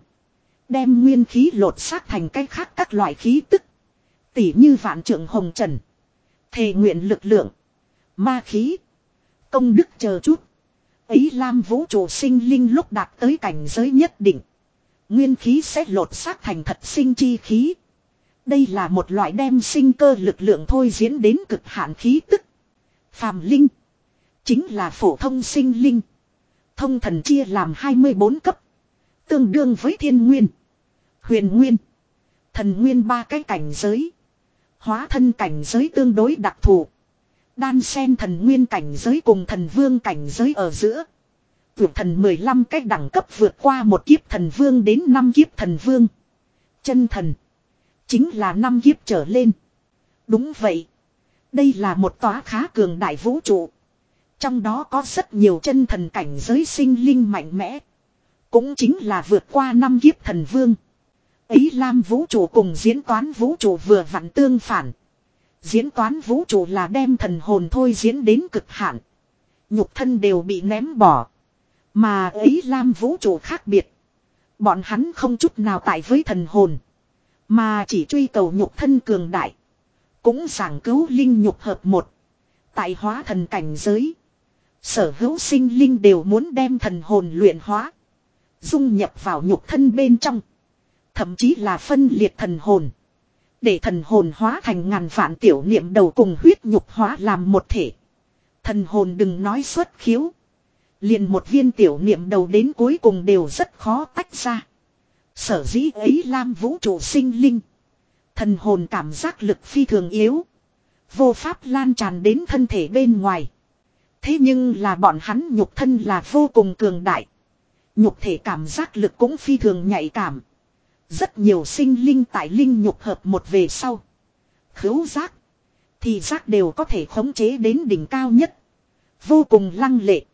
A: Đem nguyên khí lột xác thành cách khác các loại khí tức. Tỉ như vạn trượng hồng trần. Thề nguyện lực lượng. Ma khí. Công đức chờ chút. Ấy Lam vũ trụ sinh linh lúc đạt tới cảnh giới nhất định. Nguyên khí sẽ lột xác thành thật sinh chi khí. Đây là một loại đem sinh cơ lực lượng thôi diễn đến cực hạn khí tức. Phàm linh. Chính là phổ thông sinh linh. Thông thần chia làm hai mươi bốn cấp. Tương đương với thiên nguyên. Huyền nguyên. Thần nguyên ba cái cảnh giới. Hóa thân cảnh giới tương đối đặc thù. Đan sen thần nguyên cảnh giới cùng thần vương cảnh giới ở giữa. Vượt thần mười lăm cách đẳng cấp vượt qua một kiếp thần vương đến năm kiếp thần vương. Chân thần. Chính là năm kiếp trở lên. Đúng vậy. Đây là một tòa khá cường đại vũ trụ. Trong đó có rất nhiều chân thần cảnh giới sinh linh mạnh mẽ. Cũng chính là vượt qua năm kiếp thần vương. Ấy Lam vũ trụ cùng diễn toán vũ trụ vừa vặn tương phản. Diễn toán vũ trụ là đem thần hồn thôi diễn đến cực hạn. Nhục thân đều bị ném bỏ. Mà ấy Lam vũ trụ khác biệt. Bọn hắn không chút nào tại với thần hồn. Mà chỉ truy cầu nhục thân cường đại. Cũng giảng cứu linh nhục hợp một. Tại hóa thần cảnh giới. Sở hữu sinh linh đều muốn đem thần hồn luyện hóa. Dung nhập vào nhục thân bên trong. Thậm chí là phân liệt thần hồn. Để thần hồn hóa thành ngàn vạn tiểu niệm đầu cùng huyết nhục hóa làm một thể. Thần hồn đừng nói xuất khiếu. Liền một viên tiểu niệm đầu đến cuối cùng đều rất khó tách ra. Sở dĩ ấy Lam vũ trụ sinh linh. Thần hồn cảm giác lực phi thường yếu. Vô pháp lan tràn đến thân thể bên ngoài. Thế nhưng là bọn hắn nhục thân là vô cùng cường đại. Nhục thể cảm giác lực cũng phi thường nhạy cảm. Rất nhiều sinh linh tại linh nhục hợp một về sau. Khứu giác. Thì giác đều có thể khống chế đến đỉnh cao nhất. Vô cùng lăng lệ.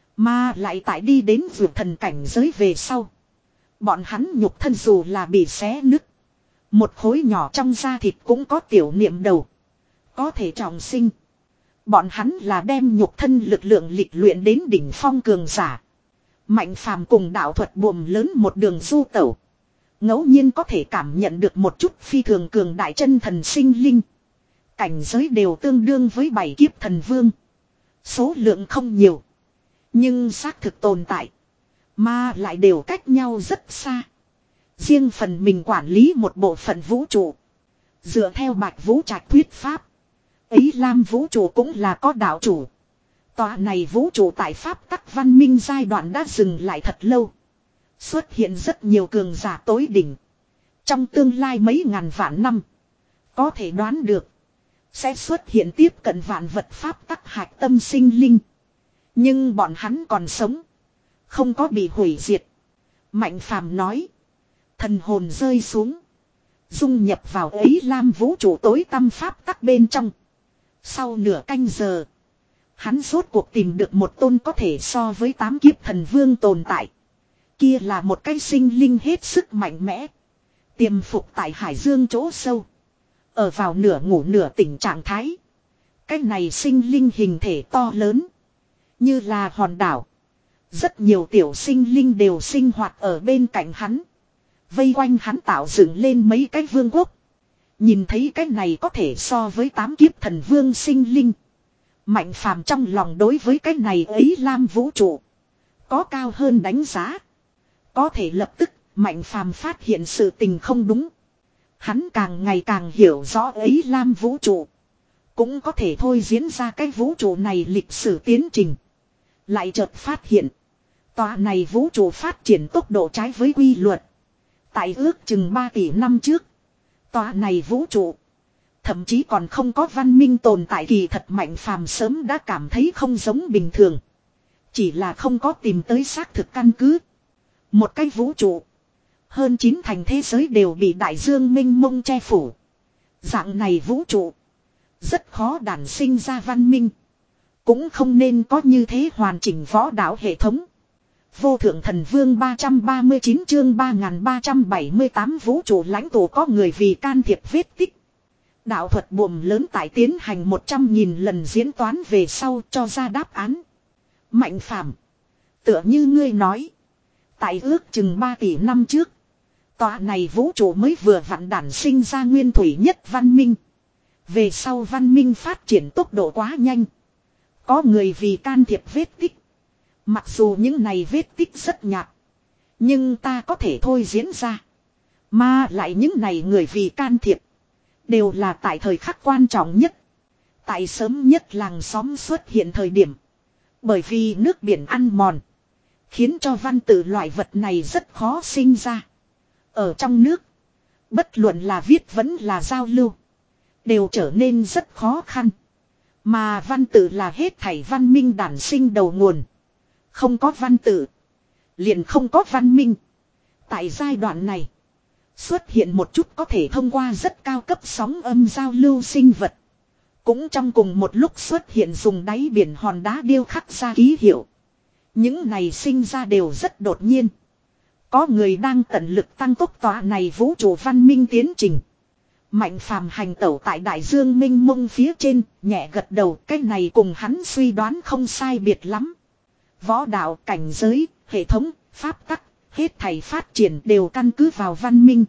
A: Mà lại tại đi đến vượt thần cảnh giới về sau. Bọn hắn nhục thân dù là bị xé nứt. Một khối nhỏ trong da thịt cũng có tiểu niệm đầu. Có thể trọng sinh. Bọn hắn là đem nhục thân lực lượng lịch luyện đến đỉnh phong cường giả. Mạnh Phàm cùng đạo thuật buồm lớn một đường du tẩu. Ngẫu nhiên có thể cảm nhận được một chút phi thường cường đại chân thần sinh linh. Cảnh giới đều tương đương với bảy kiếp thần vương. Số lượng không nhiều. Nhưng xác thực tồn tại. Mà lại đều cách nhau rất xa. Riêng phần mình quản lý một bộ phận vũ trụ. Dựa theo Bạch Vũ Trạch thuyết pháp. Ấy Lam vũ trụ cũng là có đạo chủ. Tòa này vũ trụ tại pháp tắc văn minh giai đoạn đã dừng lại thật lâu. Xuất hiện rất nhiều cường giả tối đỉnh. Trong tương lai mấy ngàn vạn năm. Có thể đoán được. Sẽ xuất hiện tiếp cận vạn vật pháp tắc hạch tâm sinh linh. Nhưng bọn hắn còn sống. Không có bị hủy diệt. Mạnh Phàm nói. Thần hồn rơi xuống. Dung nhập vào ấy Lam vũ trụ tối tăm pháp tắc bên trong. Sau nửa canh giờ. Hắn rốt cuộc tìm được một tôn có thể so với tám kiếp thần vương tồn tại. Kia là một cái sinh linh hết sức mạnh mẽ. Tiềm phục tại hải dương chỗ sâu. Ở vào nửa ngủ nửa tỉnh trạng thái. Cái này sinh linh hình thể to lớn. Như là hòn đảo. Rất nhiều tiểu sinh linh đều sinh hoạt ở bên cạnh hắn. Vây quanh hắn tạo dựng lên mấy cái vương quốc. Nhìn thấy cái này có thể so với tám kiếp thần vương sinh linh. Mạnh Phàm trong lòng đối với cái này ấy Lam vũ trụ. Có cao hơn đánh giá. Có thể lập tức Mạnh Phàm phát hiện sự tình không đúng. Hắn càng ngày càng hiểu rõ ấy Lam vũ trụ. Cũng có thể thôi diễn ra cái vũ trụ này lịch sử tiến trình. Lại chợt phát hiện. Tòa này vũ trụ phát triển tốc độ trái với quy luật. Tại ước chừng ba tỷ năm trước. Tòa này vũ trụ. Thậm chí còn không có văn minh tồn tại kỳ thật Mạnh Phàm sớm đã cảm thấy không giống bình thường. Chỉ là không có tìm tới xác thực căn cứ. Một cái vũ trụ. Hơn chín thành thế giới đều bị đại dương mênh mông che phủ. Dạng này vũ trụ. Rất khó đản sinh ra văn minh. Cũng không nên có như thế hoàn chỉnh võ đạo hệ thống. Vô thượng thần vương ba trăm ba mươi chín chương ba nghìn ba trăm bảy mươi tám vũ trụ lãnh tụ có người vì can thiệp vết tích. Đạo thuật buồm lớn tại tiến hành một trăm nghìn lần diễn toán về sau cho ra đáp án. Mạnh Phàm, tựa như ngươi nói. Tại ước chừng ba tỷ năm trước. Tòa này vũ trụ mới vừa vặn đản sinh ra nguyên thủy nhất văn minh. Về sau văn minh phát triển tốc độ quá nhanh. Có người vì can thiệp vết tích. Mặc dù những này vết tích rất nhạt. Nhưng ta có thể thôi diễn ra. Mà lại những này người vì can thiệp. Đều là tại thời khắc quan trọng nhất. Tại sớm nhất làng xóm xuất hiện thời điểm. Bởi vì nước biển ăn mòn. Khiến cho văn tự loại vật này rất khó sinh ra. Ở trong nước. Bất luận là viết vẫn là giao lưu. Đều trở nên rất khó khăn. Mà văn tự là hết thảy văn minh đản sinh đầu nguồn. Không có văn tự. Liền không có văn minh. Tại giai đoạn này. Xuất hiện một chút có thể thông qua rất cao cấp sóng âm giao lưu sinh vật. Cũng trong cùng một lúc xuất hiện dùng đáy biển hòn đá điêu khắc ra ký hiệu. Những này sinh ra đều rất đột nhiên. Có người đang tận lực tăng tốc tòa này vũ trụ văn minh tiến trình. Mạnh Phàm hành tẩu tại đại dương minh mông phía trên, nhẹ gật đầu, cái này cùng hắn suy đoán không sai biệt lắm. Võ đạo, cảnh giới, hệ thống, pháp tắc, hết thảy phát triển đều căn cứ vào văn minh.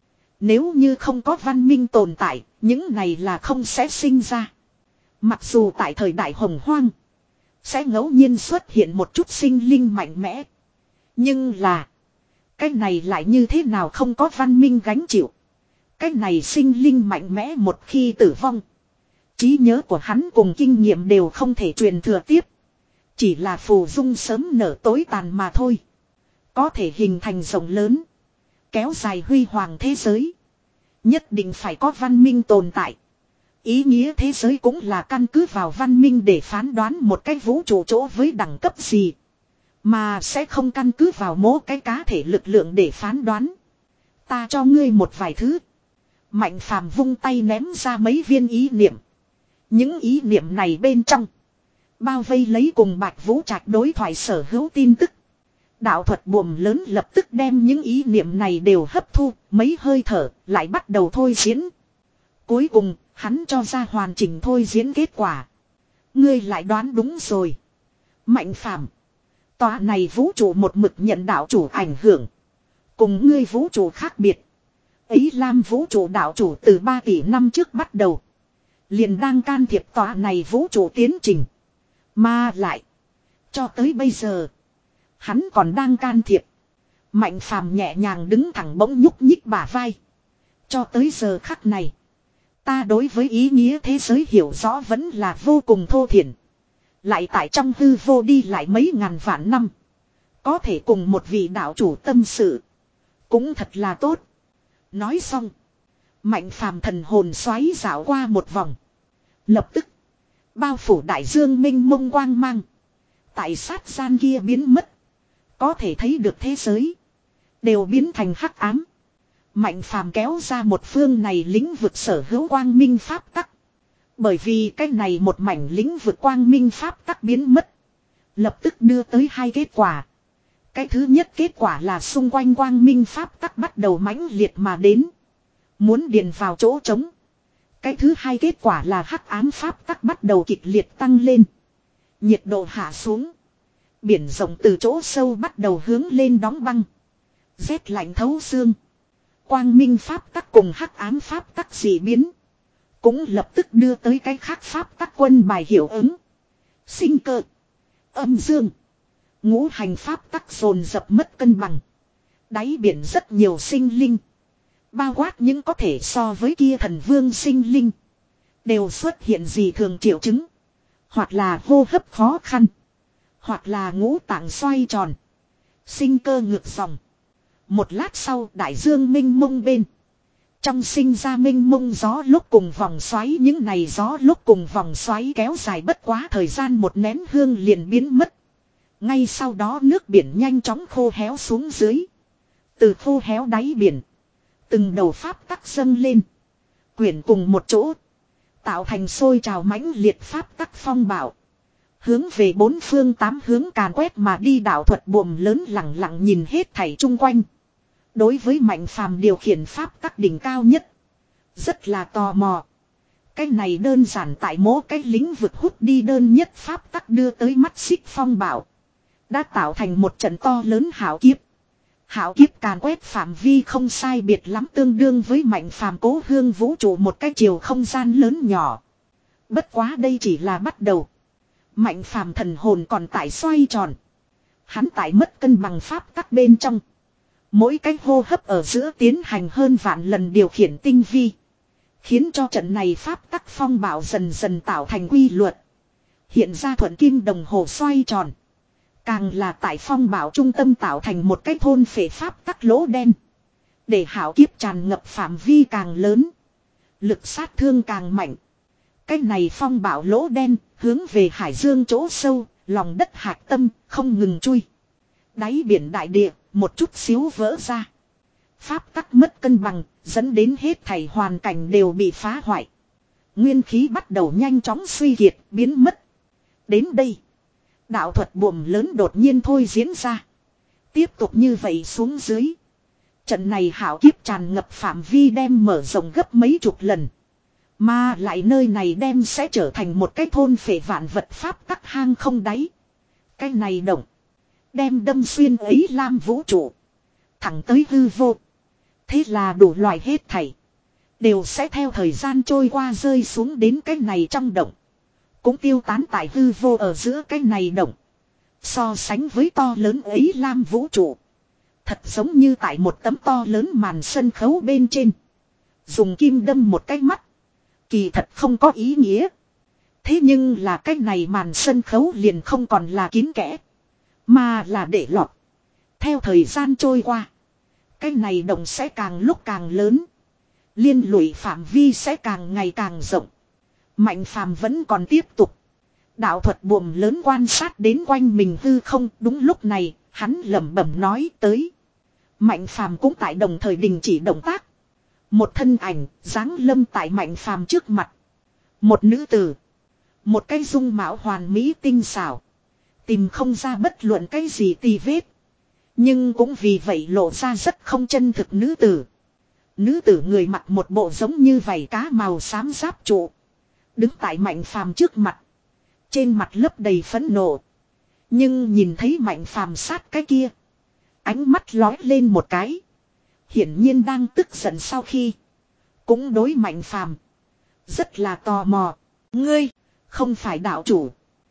A: Nếu như không có văn minh tồn tại, những này là không sẽ sinh ra. Mặc dù tại thời đại hồng hoang, sẽ ngẫu nhiên xuất hiện một chút sinh linh mạnh mẽ. Nhưng là, cái này lại như thế nào không có văn minh gánh chịu. Cái này sinh linh mạnh mẽ một khi tử vong. Trí nhớ của hắn cùng kinh nghiệm đều không thể truyền thừa tiếp. Chỉ là phù dung sớm nở tối tàn mà thôi. Có thể hình thành rộng lớn. Kéo dài huy hoàng thế giới. Nhất định phải có văn minh tồn tại. Ý nghĩa thế giới cũng là căn cứ vào văn minh để phán đoán một cái vũ trụ chỗ với đẳng cấp gì. Mà sẽ không căn cứ vào mỗi cái cá thể lực lượng để phán đoán. Ta cho ngươi một vài thứ. Mạnh Phàm vung tay ném ra mấy viên ý niệm. Những ý niệm này bên trong. Bao vây lấy cùng Bạch Vũ Trạch đối thoại sở hữu tin tức. Đạo thuật buồm lớn lập tức đem những ý niệm này đều hấp thu. Mấy hơi thở lại bắt đầu thôi diễn. Cuối cùng hắn cho ra hoàn chỉnh thôi diễn kết quả. Ngươi lại đoán đúng rồi. Mạnh Phàm, tòa này vũ trụ một mực nhận đạo chủ ảnh hưởng. Cùng ngươi vũ trụ khác biệt. Ấy Lam vũ trụ đạo chủ từ ba tỷ năm trước bắt đầu. Liền đang can thiệp tòa này vũ trụ tiến trình. Mà lại. Cho tới bây giờ. Hắn còn đang can thiệp. Mạnh Phàm nhẹ nhàng đứng thẳng bỗng nhúc nhích bả vai. Cho tới giờ khắc này. Ta đối với ý nghĩa thế giới hiểu rõ vẫn là vô cùng thô thiển. Lại tại trong hư vô đi lại mấy ngàn vạn năm. Có thể cùng một vị đạo chủ tâm sự. Cũng thật là tốt. Nói xong. Mạnh Phàm thần hồn xoáy dạo qua một vòng. Lập tức. Bao phủ đại dương minh mông quang mang. Tại sát gian kia biến mất. Có thể thấy được thế giới. Đều biến thành hắc ám. Mạnh Phàm kéo ra một phương này lĩnh vực sở hữu quang minh pháp tắc. Bởi vì cái này một mảnh lĩnh vực quang minh pháp tắc biến mất. Lập tức đưa tới hai kết quả. Cái thứ nhất kết quả là xung quanh quang minh pháp tắc bắt đầu mãnh liệt mà đến. Muốn điền vào chỗ trống. Cái thứ hai kết quả là hắc ám pháp tắc bắt đầu kịch liệt tăng lên. Nhiệt độ hạ xuống. Biển rộng từ chỗ sâu bắt đầu hướng lên đóng băng. Rét lạnh thấu xương. Quang minh pháp tắc cùng hắc ám pháp tắc dị biến. Cũng lập tức đưa tới cái khác pháp tắc quân bài hiệu ứng. Sinh cơ. Âm dương. Ngũ hành pháp tắc dồn dập mất cân bằng. Đáy biển rất nhiều sinh linh. Bao quát những có thể so với kia thần vương sinh linh. Đều xuất hiện gì thường triệu chứng. Hoặc là hô hấp khó khăn. Hoặc là ngũ tạng xoay tròn. Sinh cơ ngược dòng. Một lát sau đại dương minh mông bên. Trong sinh ra minh mông gió lúc cùng vòng xoáy. Những này gió lúc cùng vòng xoáy kéo dài bất quá thời gian một nén hương liền biến mất. Ngay sau đó nước biển nhanh chóng khô héo xuống dưới. Từ khô héo đáy biển. Từng đầu pháp tắc dâng lên. Quyển cùng một chỗ. Tạo thành sôi trào mãnh liệt pháp tắc phong bạo. Hướng về bốn phương tám hướng càn quét mà đi, đạo thuật buồm lớn lặng lặng nhìn hết thảy chung quanh. Đối với Mạnh Phàm điều khiển pháp tắc đỉnh cao nhất, rất là tò mò. Cái này đơn giản tại mỗi cái lĩnh vực hút đi đơn nhất pháp tắc đưa tới mắt xích phong bảo. Đã tạo thành một trận to lớn hảo kiếp. Hảo kiếp càn quét phạm vi không sai biệt lắm, tương đương với Mạnh Phàm cố hương vũ trụ một cái chiều không gian lớn nhỏ. Bất quá đây chỉ là bắt đầu. Mạnh Phàm thần hồn còn tại xoay tròn. Hắn tại mất cân bằng pháp tắc bên trong. Mỗi cái hô hấp ở giữa tiến hành hơn vạn lần điều khiển tinh vi. Khiến cho trận này pháp tắc phong bảo dần dần tạo thành quy luật. Hiện ra thuận kim đồng hồ xoay tròn. Càng là tại phong bảo trung tâm tạo thành một cái thôn phệ pháp tắc lỗ đen. Để hảo kiếp tràn ngập phạm vi càng lớn. Lực sát thương càng mạnh. Cái này phong bảo lỗ đen hướng về hải dương chỗ sâu, lòng đất hạc tâm, không ngừng chui. Đáy biển đại địa, một chút xíu vỡ ra. Pháp tắc mất cân bằng, dẫn đến hết thảy hoàn cảnh đều bị phá hoại. Nguyên khí bắt đầu nhanh chóng suy kiệt, biến mất. Đến đây, đạo thuật buồm lớn đột nhiên thôi diễn ra. Tiếp tục như vậy xuống dưới. Trận này hảo kiếp tràn ngập phạm vi đem mở rộng gấp mấy chục lần. Mà lại nơi này đem sẽ trở thành một cái thôn phệ vạn vật pháp tắc hang không đáy. Cái này động. Đem đâm xuyên ấy lam vũ trụ. Thẳng tới hư vô. Thế là đủ loại hết thảy. Đều sẽ theo thời gian trôi qua rơi xuống đến cái này trong động. Cũng tiêu tán tại hư vô ở giữa cái này động. So sánh với to lớn ấy lam vũ trụ. Thật giống như tại một tấm to lớn màn sân khấu bên trên. Dùng kim đâm một cái mắt. Kỳ thật không có ý nghĩa. Thế nhưng là cái này màn sân khấu liền không còn là kín kẽ. Mà là để lọt. Theo thời gian trôi qua. Cái này động sẽ càng lúc càng lớn. Liên lụy phạm vi sẽ càng ngày càng rộng. Mạnh Phàm vẫn còn tiếp tục. Đạo thuật buồm lớn quan sát đến quanh mình hư không. Đúng lúc này hắn lẩm bẩm nói tới. Mạnh Phàm cũng tại đồng thời đình chỉ động tác. Một thân ảnh giáng lâm tại Mạnh Phàm trước mặt. Một nữ tử. Một cái dung mạo hoàn mỹ tinh xảo. Tìm không ra bất luận cái gì tì vết. Nhưng cũng vì vậy lộ ra rất không chân thực nữ tử. Nữ tử người mặc một bộ giống như vảy cá màu xám giáp trụ. Đứng tại Mạnh Phàm trước mặt. Trên mặt lấp đầy phẫn nộ. Nhưng nhìn thấy Mạnh Phàm sát cái kia. Ánh mắt lói lên một cái. Hiển nhiên đang tức giận sau khi. Cũng đối Mạnh Phàm rất là tò mò. Ngươi không phải đạo chủ.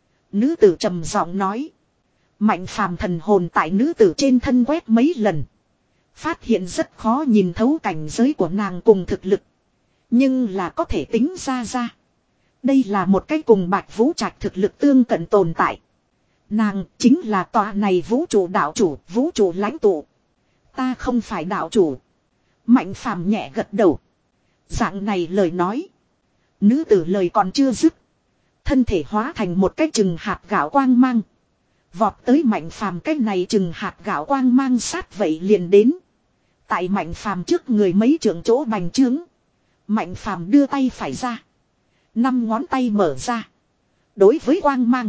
A: Nữ tử trầm giọng nói. Mạnh Phàm thần hồn tại nữ tử trên thân quét mấy lần. Phát hiện rất khó nhìn thấu cảnh giới của nàng cùng thực lực. Nhưng là có thể tính ra ra. Đây là một cái cùng Bạch Vũ Trạch thực lực tương cận tồn tại. Nàng chính là tòa này vũ trụ đạo chủ, vũ trụ lãnh tụ. Ta không phải đạo chủ. Mạnh Phàm nhẹ gật đầu. Dạng này lời nói. Nữ tử lời còn chưa dứt. Thân thể hóa thành một cái chừng hạt gạo quang mang. Vọt tới Mạnh Phàm cái này chừng hạt gạo quang mang sát vậy liền đến. Tại Mạnh Phàm trước người mấy trượng chỗ bành trướng. Mạnh Phàm đưa tay phải ra. Năm ngón tay mở ra. Đối với quang mang.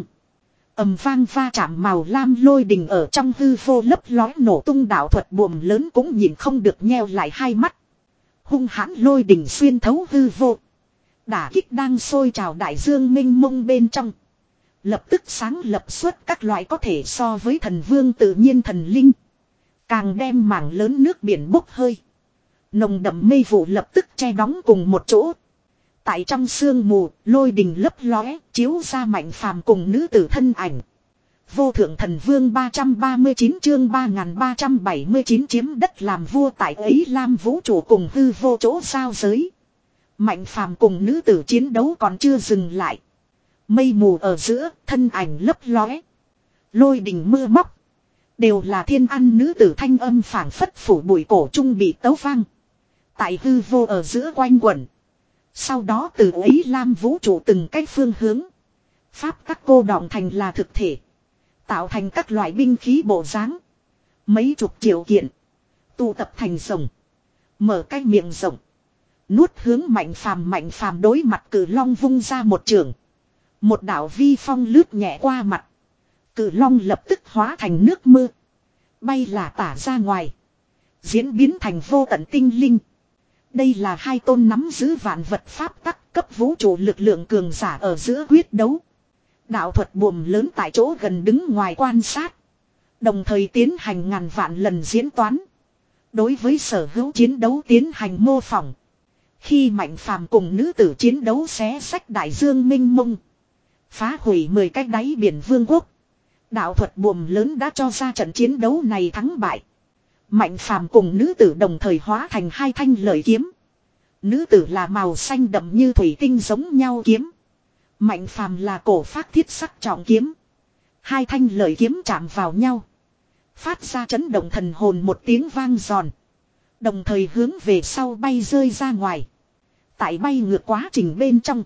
A: Ầm vang va chạm màu lam lôi đình ở trong hư vô lấp lói nổ tung, đạo thuật buồm lớn cũng nhìn không được nheo lại hai mắt. Hung hãn lôi đình xuyên thấu hư vô. Đả kích đang sôi trào đại dương minh mông bên trong. Lập tức sáng lập xuất các loại có thể so với thần vương tự nhiên thần linh. Càng đem mảng lớn nước biển bốc hơi. Nồng đậm mây vụ lập tức che đóng cùng một chỗ. Tại trong sương mù, lôi đình lấp lóe, chiếu ra Mạnh Phàm cùng nữ tử thân ảnh. Vô thượng thần vương ba trăm ba mươi chín chương ba nghìn ba trăm bảy mươi chín chiếm đất làm vua tại ấy lam vũ trụ cùng hư vô chỗ giao giới. Mạnh Phàm cùng nữ tử chiến đấu còn chưa dừng lại. Mây mù ở giữa, thân ảnh lấp lóe. Lôi đình mưa móc. Đều là thiên ăn nữ tử thanh âm phảng phất phủ bụi cổ trung bị tấu vang. Tại hư vô ở giữa quanh quẩn. Sau đó từ ấy lam vũ trụ từng cách phương hướng. Pháp các cô đọng thành là thực thể. Tạo thành các loại binh khí bộ dáng. Mấy chục triệu kiện. Tụ tập thành rồng. Mở cái miệng rồng. Nuốt hướng Mạnh Phàm. Mạnh Phàm đối mặt cử long vung ra một trường. Một đạo vi phong lướt nhẹ qua mặt. Cự long lập tức hóa thành nước mưa. Bay là tả ra ngoài. Diễn biến thành vô tận tinh linh. Đây là hai tôn nắm giữ vạn vật pháp tắc cấp vũ trụ lực lượng cường giả ở giữa quyết đấu. Đạo thuật buồm lớn tại chỗ gần đứng ngoài quan sát. Đồng thời tiến hành ngàn vạn lần diễn toán. Đối với sở hữu chiến đấu tiến hành mô phỏng. Khi Mạnh Phàm cùng nữ tử chiến đấu xé sách đại dương minh mông. Phá hủy mười cái đáy biển vương quốc. Đạo thuật buồm lớn đã cho ra trận chiến đấu này thắng bại. Mạnh Phàm cùng nữ tử đồng thời hóa thành hai thanh lợi kiếm. Nữ tử là màu xanh đậm như thủy tinh giống nhau kiếm. Mạnh Phàm là cổ phát thiết sắc trọng kiếm. Hai thanh lợi kiếm chạm vào nhau. Phát ra chấn động thần hồn một tiếng vang giòn. Đồng thời hướng về sau bay rơi ra ngoài. Tại bay ngược quá trình bên trong.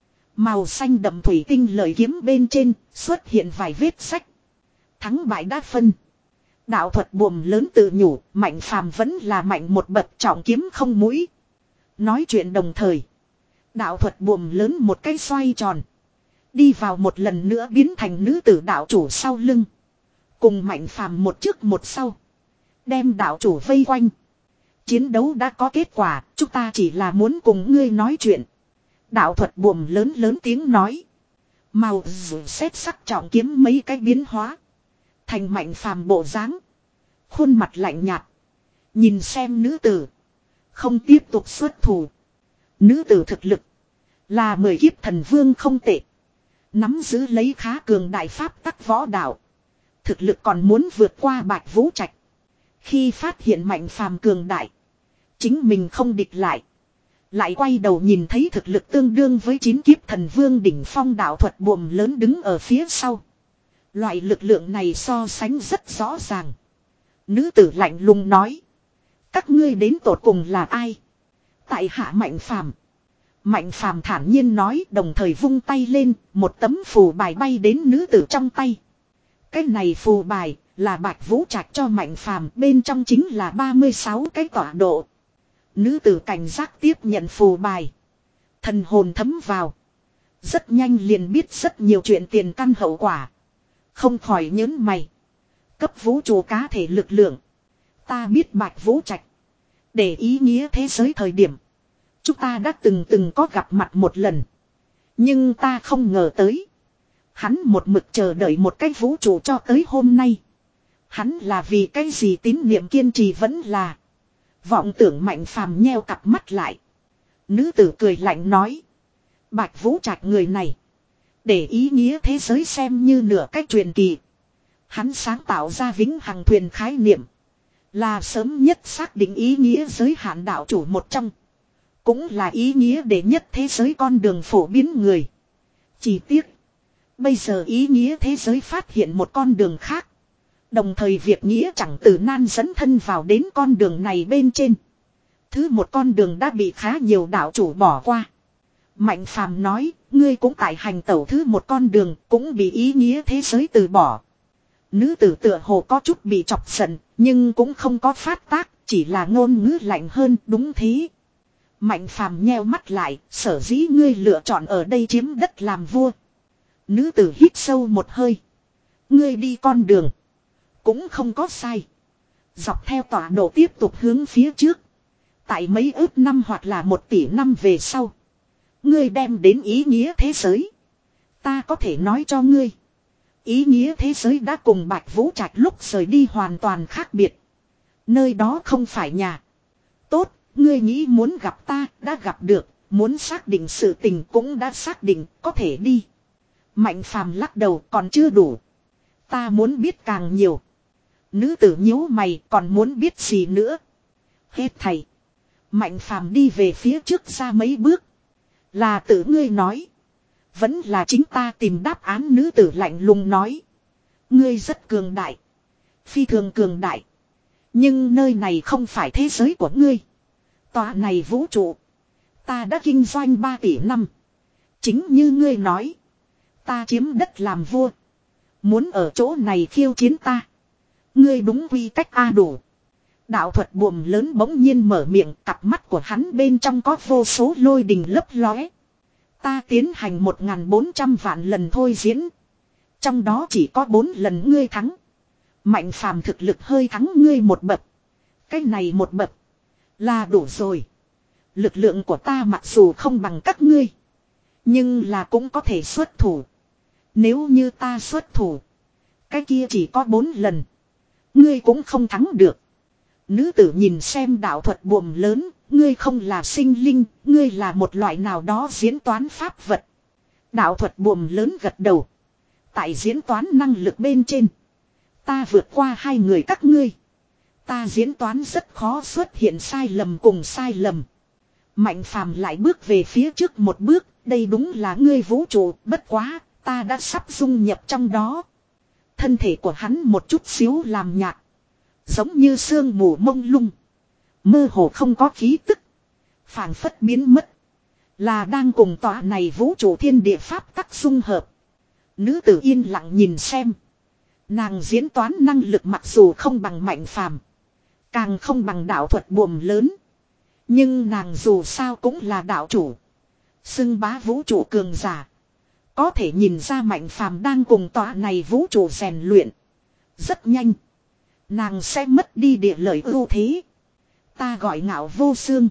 A: Màu xanh đậm thủy tinh lợi kiếm bên trên xuất hiện vài vết sách. Thắng bại đã phân. Đạo thuật buồm lớn tự nhủ, Mạnh Phàm vẫn là mạnh một bậc trọng kiếm không mũi. Nói chuyện đồng thời. Đạo thuật buồm lớn một cái xoay tròn. Đi vào một lần nữa biến thành nữ tử đạo chủ sau lưng. Cùng Mạnh Phàm một trước một sau. Đem đạo chủ vây quanh. Chiến đấu đã có kết quả, chúng ta chỉ là muốn cùng ngươi nói chuyện. Đạo thuật buồm lớn lớn tiếng nói. Màu dù xét sắc trọng kiếm mấy cái biến hóa. Thành Mạnh Phàm bộ dáng. Khuôn mặt lạnh nhạt. Nhìn xem nữ tử. Không tiếp tục xuất thủ. Nữ tử thực lực. Là mười kiếp thần vương không tệ. Nắm giữ lấy khá cường đại pháp tắc võ đạo. Thực lực còn muốn vượt qua Bạch Vũ Trạch. Khi phát hiện Mạnh Phàm cường đại. Chính mình không địch lại. Lại quay đầu nhìn thấy thực lực tương đương với chín kiếp thần vương đỉnh phong đạo thuật buồm lớn đứng ở phía sau. Loại lực lượng này so sánh rất rõ ràng. Nữ tử lạnh lùng nói. Các ngươi đến tột cùng là ai? Tại hạ Mạnh Phàm. Mạnh Phàm thản nhiên nói, đồng thời vung tay lên, một tấm phù bài bay đến nữ tử trong tay. Cái này phù bài là Bạch Vũ Trạch cho Mạnh Phàm, bên trong chính là ba mươi sáu cái tọa độ. Nữ tử cảnh giác tiếp nhận phù bài. Thần hồn thấm vào. Rất nhanh liền biết rất nhiều chuyện tiền căn hậu quả. Không khỏi nhớn mày. Cấp vũ trụ cá thể lực lượng. Ta biết Bạch Vũ Trạch. Để ý nghĩa thế giới thời điểm. Chúng ta đã từng từng có gặp mặt một lần. Nhưng ta không ngờ tới. Hắn một mực chờ đợi một cái vũ trụ cho tới hôm nay. Hắn là vì cái gì tín niệm kiên trì vẫn là. Vọng tưởng Mạnh Phàm nheo cặp mắt lại. Nữ tử cười lạnh nói. Bạch Vũ Trạch người này. Để ý nghĩa thế giới xem như nửa cách truyền kỳ. Hắn sáng tạo ra vĩnh hằng thuyền khái niệm. Là sớm nhất xác định ý nghĩa giới hạn đạo chủ một trong. Cũng là ý nghĩa để nhất thế giới con đường phổ biến người. Chỉ tiếc. Bây giờ ý nghĩa thế giới phát hiện một con đường khác. Đồng thời việc nghĩa chẳng từ nan dẫn thân vào đến con đường này bên trên. Thứ một con đường đã bị khá nhiều đạo chủ bỏ qua. Mạnh Phàm nói, ngươi cũng tại hành tẩu thứ một con đường, cũng bị ý nghĩa thế giới từ bỏ. Nữ tử tựa hồ có chút bị chọc giận, nhưng cũng không có phát tác, chỉ là ngôn ngữ lạnh hơn, đúng thế. Mạnh Phàm nheo mắt lại, sở dĩ ngươi lựa chọn ở đây chiếm đất làm vua. Nữ tử hít sâu một hơi. Ngươi đi con đường. Cũng không có sai. Dọc theo tọa độ tiếp tục hướng phía trước. Tại mấy ước năm hoặc là một tỷ năm về sau. Ngươi đem đến ý nghĩa thế giới. Ta có thể nói cho ngươi. Ý nghĩa thế giới đã cùng Bạch Vũ Trạch lúc rời đi hoàn toàn khác biệt. Nơi đó không phải nhà. Tốt, ngươi nghĩ muốn gặp ta, đã gặp được. Muốn xác định sự tình cũng đã xác định, có thể đi. Mạnh Phàm lắc đầu, còn chưa đủ. Ta muốn biết càng nhiều. Nữ tử nhíu mày, còn muốn biết gì nữa? Hết thầy. Mạnh Phàm đi về phía trước ra mấy bước. Là tự ngươi nói. Vẫn là chính ta tìm đáp án, nữ tử lạnh lùng nói. Ngươi rất cường đại. Phi thường cường đại. Nhưng nơi này không phải thế giới của ngươi. Tòa này vũ trụ. Ta đã kinh doanh ba tỷ năm. Chính như ngươi nói. Ta chiếm đất làm vua. Muốn ở chỗ này khiêu chiến ta. Ngươi đúng quy cách a đủ. Đạo thuật buồm lớn bỗng nhiên mở miệng, cặp mắt của hắn bên trong có vô số lôi đình lấp lóe. Ta tiến hành một ngàn bốn trăm vạn lần thôi diễn. Trong đó chỉ có bốn lần ngươi thắng. Mạnh phàm thực lực hơi thắng ngươi một bậc. Cái này một bậc là đủ rồi. Lực lượng của ta mặc dù không bằng các ngươi, nhưng là cũng có thể xuất thủ. Nếu như ta xuất thủ, cái kia chỉ có bốn lần, ngươi cũng không thắng được. Nữ tử nhìn xem đạo thuật buồm lớn. Ngươi không là sinh linh, ngươi là một loại nào đó diễn toán pháp vật. Đạo thuật buồm lớn gật đầu. Tại diễn toán năng lực bên trên, ta vượt qua hai người các ngươi. Ta diễn toán rất khó xuất hiện sai lầm cùng sai lầm. Mạnh phàm lại bước về phía trước một bước. Đây đúng là ngươi vũ trụ, bất quá, ta đã sắp dung nhập trong đó. Thân thể của hắn một chút xíu làm nhạt, giống như sương mù mông lung, mơ hồ không có khí tức, phảng phất biến mất, là đang cùng tòa này vũ trụ thiên địa pháp tắc dung hợp. Nữ tử yên lặng nhìn xem. Nàng diễn toán năng lực mặc dù không bằng Mạnh phàm, càng không bằng đạo thuật buồm lớn, nhưng nàng dù sao cũng là đạo chủ, xưng bá vũ trụ cường giả. Có thể nhìn ra Mạnh phàm đang cùng tòa này vũ trụ rèn luyện. Rất nhanh, nàng sẽ mất đi địa lợi ưu thế. Ta gọi Ngạo Vô Xương.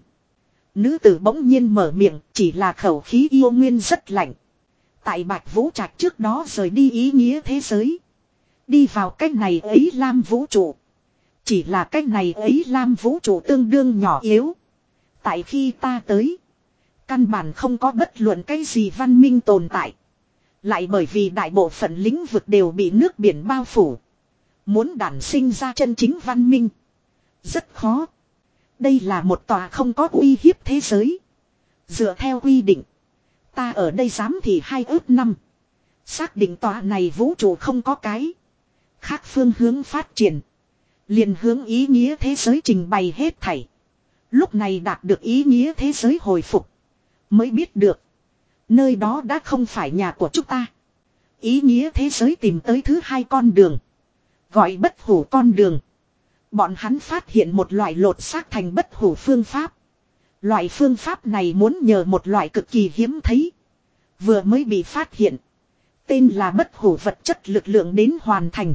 A: Nữ tử bỗng nhiên mở miệng, chỉ là khẩu khí yêu nguyên rất lạnh. Tại Bạch Vũ Trạch trước đó rời đi ý nghĩa thế giới, đi vào cách này ấy lam vũ trụ. Chỉ là cách này ấy lam vũ trụ tương đương nhỏ yếu. Tại khi ta tới, căn bản không có bất luận cái gì văn minh tồn tại. Lại bởi vì đại bộ phận lĩnh vực đều bị nước biển bao phủ, muốn đản sinh ra chân chính văn minh rất khó. Đây là một tòa không có uy hiếp thế giới. Dựa theo quy định, ta ở đây dám thì hai ước năm, xác định tòa này vũ trụ không có cái khác phương hướng phát triển, liền hướng ý nghĩa thế giới trình bày hết thảy. Lúc này đạt được ý nghĩa thế giới hồi phục, mới biết được nơi đó đã không phải nhà của chúng ta. Ý nghĩa thế giới tìm tới thứ hai con đường, gọi bất hủ con đường. Bọn hắn phát hiện một loại lột xác thành bất hủ phương pháp. Loại phương pháp này muốn nhờ một loại cực kỳ hiếm thấy, vừa mới bị phát hiện, tên là bất hủ vật chất lực lượng đến hoàn thành.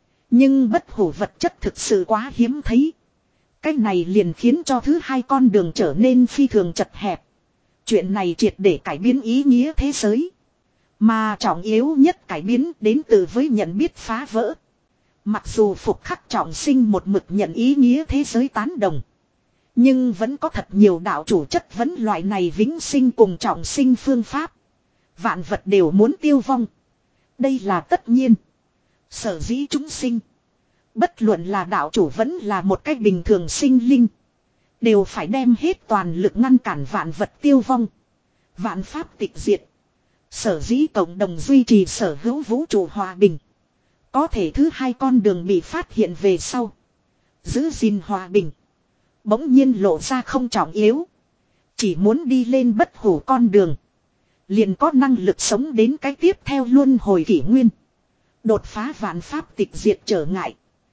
A: Nhưng bất hủ vật chất thực sự quá hiếm thấy. Cái này liền khiến cho thứ hai con đường trở nên phi thường chật hẹp. Chuyện này triệt để cải biến ý nghĩa thế giới. Mà trọng yếu nhất cải biến đến từ với nhận biết phá vỡ. Mặc dù Phục Khắc Trọng Sinh một mực nhận ý nghĩa thế giới tán đồng, nhưng vẫn có thật nhiều đạo chủ chất vấn loại này vĩnh sinh cùng trọng sinh phương pháp. Vạn vật đều muốn tiêu vong, đây là tất nhiên. Sở dĩ chúng sinh, bất luận là đạo chủ vẫn là một cách bình thường sinh linh, đều phải đem hết toàn lực ngăn cản vạn vật tiêu vong, vạn pháp tịch diệt. Sở dĩ cộng đồng duy trì sở hữu vũ trụ hòa bình. Có thể thứ hai con đường bị phát hiện về sau, giữ gìn hòa bình bỗng nhiên lộ ra không trọng yếu. Chỉ muốn đi lên bất hủ con đường, liền có năng lực sống đến cái tiếp theo luân hồi kỷ nguyên, đột phá vạn pháp tịch diệt trở ngại.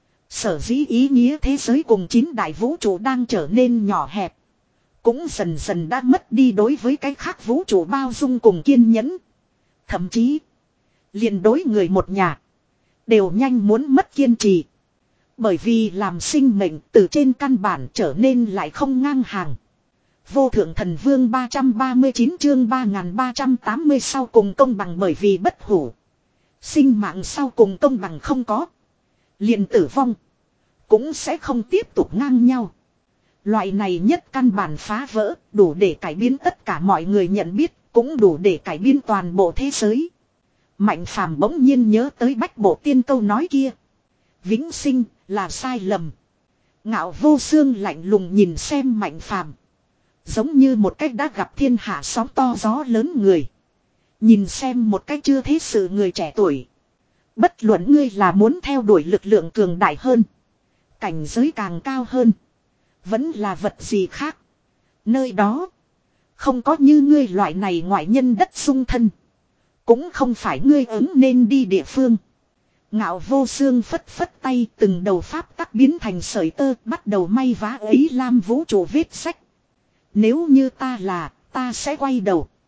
A: Sở dĩ ý nghĩa thế giới cùng chín đại vũ trụ đang trở nên nhỏ hẹp, cũng dần dần đã mất đi đối với cái khác vũ trụ bao dung cùng kiên nhẫn. Thậm chí liền đối người một nhà đều nhanh muốn mất kiên trì. Bởi vì làm sinh mệnh từ trên căn bản trở nên lại không ngang hàng. Vô thượng thần vương ba trăm ba mươi chín chương ba nghìn ba trăm tám mươi sau cùng công bằng, bởi vì bất hủ. Sinh mạng sau cùng công bằng không có, liền tử vong cũng sẽ không tiếp tục ngang nhau. Loại này nhất căn bản phá vỡ đủ để cải biến tất cả mọi người nhận biết, cũng đủ để cải biến toàn bộ thế giới. Mạnh phàm bỗng nhiên nhớ tới Bách Bộ Tiên câu nói kia. Vĩnh sinh là sai lầm. Ngạo Vô Xương lạnh lùng nhìn xem Mạnh phàm, giống như một cách đã gặp thiên hạ sóng to gió lớn người, nhìn xem một cách chưa thấy sự người trẻ tuổi. Bất luận ngươi là muốn theo đuổi lực lượng cường đại hơn, cảnh giới càng cao hơn, vẫn là vật gì khác, nơi đó không có như ngươi loại này ngoại nhân đất xung thân, cũng không phải ngươi ứng nên đi địa phương. Ngạo Vô Xương phất phất tay, từng đầu pháp tắc biến thành sợi tơ, bắt đầu may vá ấy lam vũ trụ vết sách. Nếu như ta là, ta sẽ quay đầu.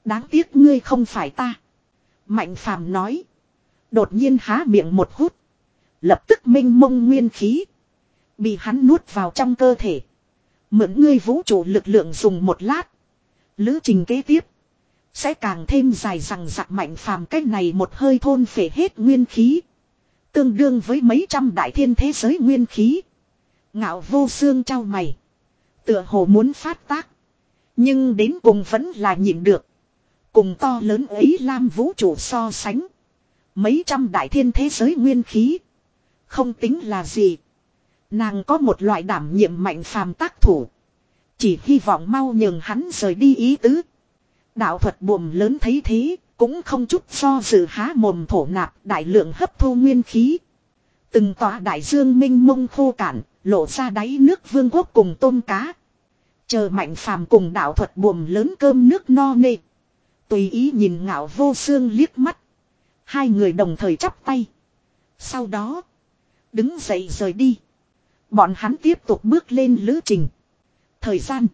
A: Đáng tiếc ngươi không phải ta. Mạnh phàm nói. Đột nhiên há miệng một hút. Lập tức minh mông nguyên khí. Bị hắn nuốt vào trong cơ thể. Mượn ngươi vũ trụ lực lượng dùng một lát. Lữ trình kế tiếp. Sẽ càng thêm dài rằng giặc mạnh phàm cách này một hơi thôn phệ hết nguyên khí. Tương đương với mấy trăm đại thiên thế giới nguyên khí. Ngạo vô xương trao mày. Tựa hồ muốn phát tác. Nhưng đến cùng vẫn là nhịn được. Cùng to lớn ấy Lam vũ trụ so sánh. Mấy trăm đại thiên thế giới nguyên khí. Không tính là gì. Nàng có một loại đảm nhiệm mạnh phàm tác thủ. Chỉ hy vọng mau nhường hắn rời đi ý tứ. Đạo thuật buồm lớn thấy thế. Cũng không chút do dự há mồm thổ nạp đại lượng hấp thu nguyên khí. Từng tòa đại dương minh mông khô cạn. Lộ ra đáy nước vương quốc cùng tôm cá. Chờ mạnh phàm cùng đạo thuật buồm lớn cơm nước no nê. Tùy ý nhìn Ngạo vô xương liếc mắt. Hai người đồng thời chắp tay. Sau đó. Đứng dậy rời đi. Bọn hắn tiếp tục bước lên lữ trình. Thời gian.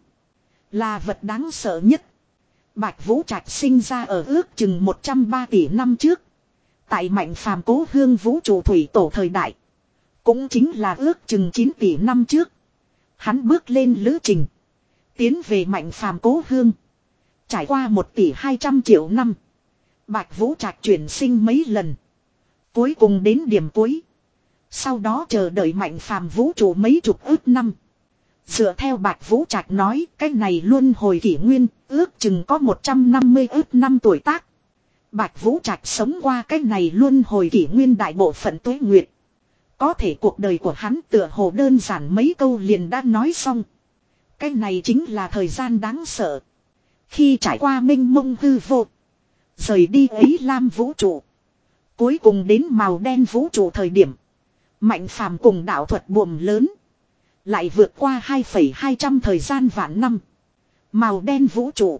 A: Là vật đáng sợ nhất. Bạch Vũ Trạch sinh ra ở ước chừng một trăm ba tỷ năm trước. Tại mạnh phàm cố hương vũ trụ thủy tổ thời đại. Cũng chính là ước chừng chín tỷ năm trước. Hắn bước lên lữ trình. Tiến về mạnh phàm cố hương. Trải qua một tỷ hai trăm triệu năm. Bạch Vũ Trạch chuyển sinh mấy lần. Cuối cùng đến điểm cuối. Sau đó chờ đợi mạnh phàm vũ trụ mấy chục ước năm. Dựa theo Bạch Vũ Trạch nói, cái này luân hồi kỷ nguyên, ước chừng có một trăm năm mươi ước năm tuổi tác. Bạch Vũ Trạch sống qua cái này luân hồi kỷ nguyên đại bộ phận tuế nguyệt. Có thể cuộc đời của hắn tựa hồ đơn giản mấy câu liền đã nói xong. Cái này chính là thời gian đáng sợ. Khi trải qua minh mông hư vô. Rời đi ấy Lam vũ trụ. Cuối cùng đến màu đen vũ trụ thời điểm. Mạnh phàm cùng đạo thuật buồm lớn. Lại vượt qua hai phẩy hai trăm thời gian vạn năm. Màu đen vũ trụ.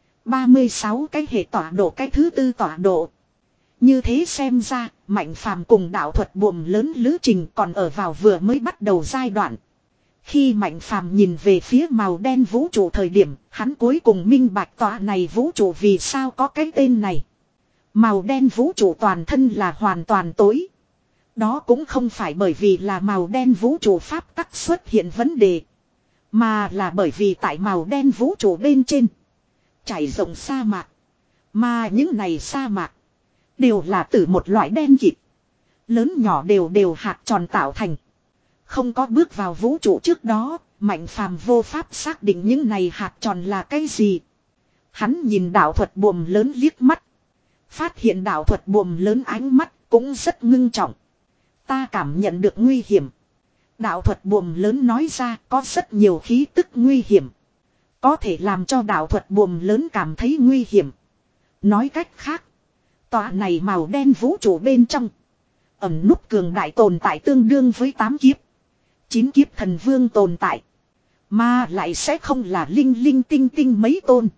A: ba mươi sáu cái hệ tọa độ cái thứ tư tọa độ. Như thế xem ra, mạnh phàm cùng đạo thuật buồm lớn lữ trình còn ở vào vừa mới bắt đầu giai đoạn. Khi mạnh phàm nhìn về phía màu đen vũ trụ thời điểm, hắn cuối cùng minh bạch tọa này vũ trụ vì sao có cái tên này. Màu đen vũ trụ toàn thân là hoàn toàn tối. Đó cũng không phải bởi vì là màu đen vũ trụ pháp tắc xuất hiện vấn đề. Mà là bởi vì tại màu đen vũ trụ bên trên. Trải rộng sa mạc. Mà những này sa mạc. Đều là từ một loại đen kịt. Lớn nhỏ đều đều hạt tròn tạo thành. Không có bước vào vũ trụ trước đó. Mạnh phàm vô pháp xác định những này hạt tròn là cái gì. Hắn nhìn đạo thuật buồm lớn liếc mắt. Phát hiện đạo thuật buồm lớn ánh mắt cũng rất ngưng trọng. Ta cảm nhận được nguy hiểm. Đạo thuật buồm lớn nói ra có rất nhiều khí tức nguy hiểm. Có thể làm cho đạo thuật buồm lớn cảm thấy nguy hiểm. Nói cách khác. Tòa này màu đen vũ trụ bên trong. Ẩn nút cường đại tồn tại tương đương với tám kiếp. chín kiếp thần vương tồn tại. Mà lại sẽ không là linh linh tinh tinh mấy tôn.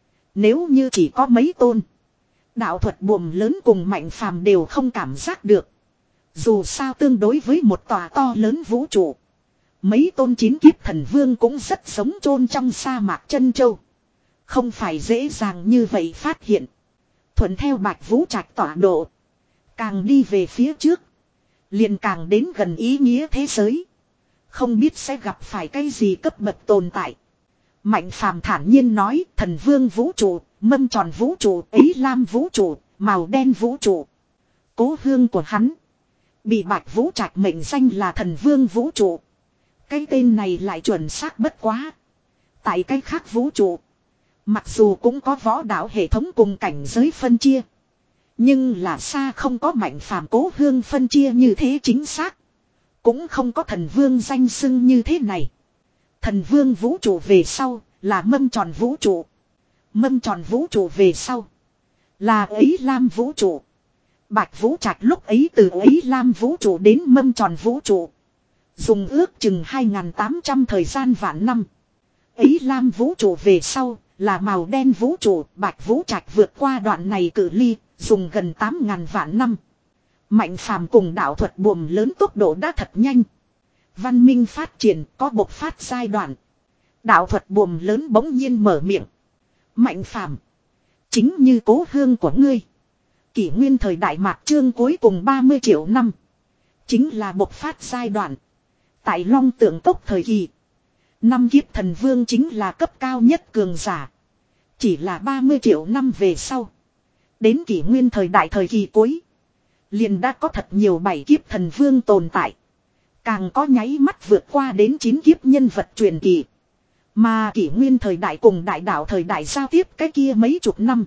A: Nếu như chỉ có mấy tôn. Đạo thuật buồm lớn cùng mạnh phàm đều không cảm giác được. Dù sao tương đối với một tòa to lớn vũ trụ. Mấy tôn chín kiếp thần vương cũng rất sống chôn trong sa mạc chân châu. Không phải dễ dàng như vậy phát hiện. Thuận theo Bạch Vũ Trạch tọa độ. Càng đi về phía trước. Liền càng đến gần ý nghĩa thế giới. Không biết sẽ gặp phải cái gì cấp bậc tồn tại. Mạnh phàm thản nhiên nói thần vương vũ trụ, mâm tròn vũ trụ, ấy lam vũ trụ, màu đen vũ trụ. Cố hương của hắn. Bị Bạch Vũ Trạch mệnh danh là thần vương vũ trụ. Cái tên này lại chuẩn xác bất quá. Tại cái khác vũ trụ. Mặc dù cũng có võ đạo hệ thống cùng cảnh giới phân chia. Nhưng là xa không có mạnh phàm cố hương phân chia như thế chính xác. Cũng không có thần vương danh xưng như thế này. Thần vương vũ trụ về sau là mâm tròn vũ trụ. Mâm tròn vũ trụ về sau là ấy lam vũ trụ. Bạch Vũ Trạch lúc ấy từ ấy lam vũ trụ đến mâm tròn vũ trụ. Dùng ước chừng hai nghìn tám trăm thời gian vạn năm. Ấy lam vũ trụ về sau là màu đen vũ trụ. Bạch Vũ Trạch vượt qua đoạn này cự ly. Dùng gần tám nghìn vạn năm. Mạnh phàm cùng đạo thuật buồm lớn tốc độ đã thật nhanh. Văn minh phát triển có bộc phát giai đoạn. Đạo thuật buồm lớn bỗng nhiên mở miệng. Mạnh phàm. chính như cố hương của ngươi. Kỷ nguyên thời đại mạt chương cuối cùng ba mươi triệu năm. Chính là bộc phát giai đoạn. Tại Long Tượng Cốc thời kỳ. Năm kiếp thần vương chính là cấp cao nhất cường giả. Chỉ là ba mươi triệu năm về sau. Đến kỷ nguyên thời đại thời kỳ cuối. Liền đã có thật nhiều bảy kiếp thần vương tồn tại. Càng có nháy mắt vượt qua đến chín kiếp nhân vật truyền kỳ. Mà kỷ nguyên thời đại cùng đại đạo thời đại giao tiếp cái kia mấy chục năm.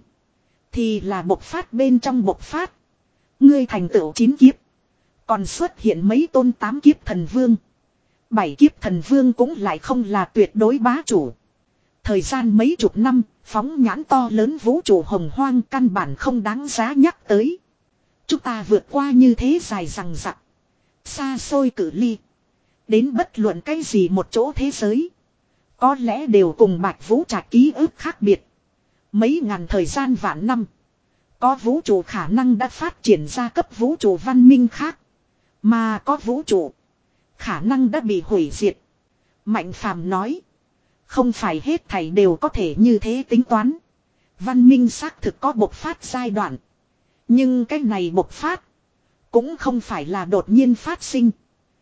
A: Thì là bộc phát bên trong bộc phát. Ngươi thành tựu chín kiếp. Còn xuất hiện mấy tôn tám kiếp thần vương. Bảy kiếp thần vương cũng lại không là tuyệt đối bá chủ. Thời gian mấy chục năm, phóng nhãn to lớn vũ trụ hồng hoang căn bản không đáng giá nhắc tới. Chúng ta vượt qua như thế dài rằng rặc. Xa xôi cự ly. Đến bất luận cái gì một chỗ thế giới. Có lẽ đều cùng Bạch Vũ Trạch ký ức khác biệt. Mấy ngàn thời gian vạn năm. Có vũ trụ khả năng đã phát triển ra cấp vũ trụ văn minh khác. Mà có vũ trụ. Khả năng đã bị hủy diệt. Mạnh Phàm nói. Không phải hết thảy đều có thể như thế tính toán. Văn minh xác thực có bộc phát giai đoạn. Nhưng cái này bộc phát. Cũng không phải là đột nhiên phát sinh.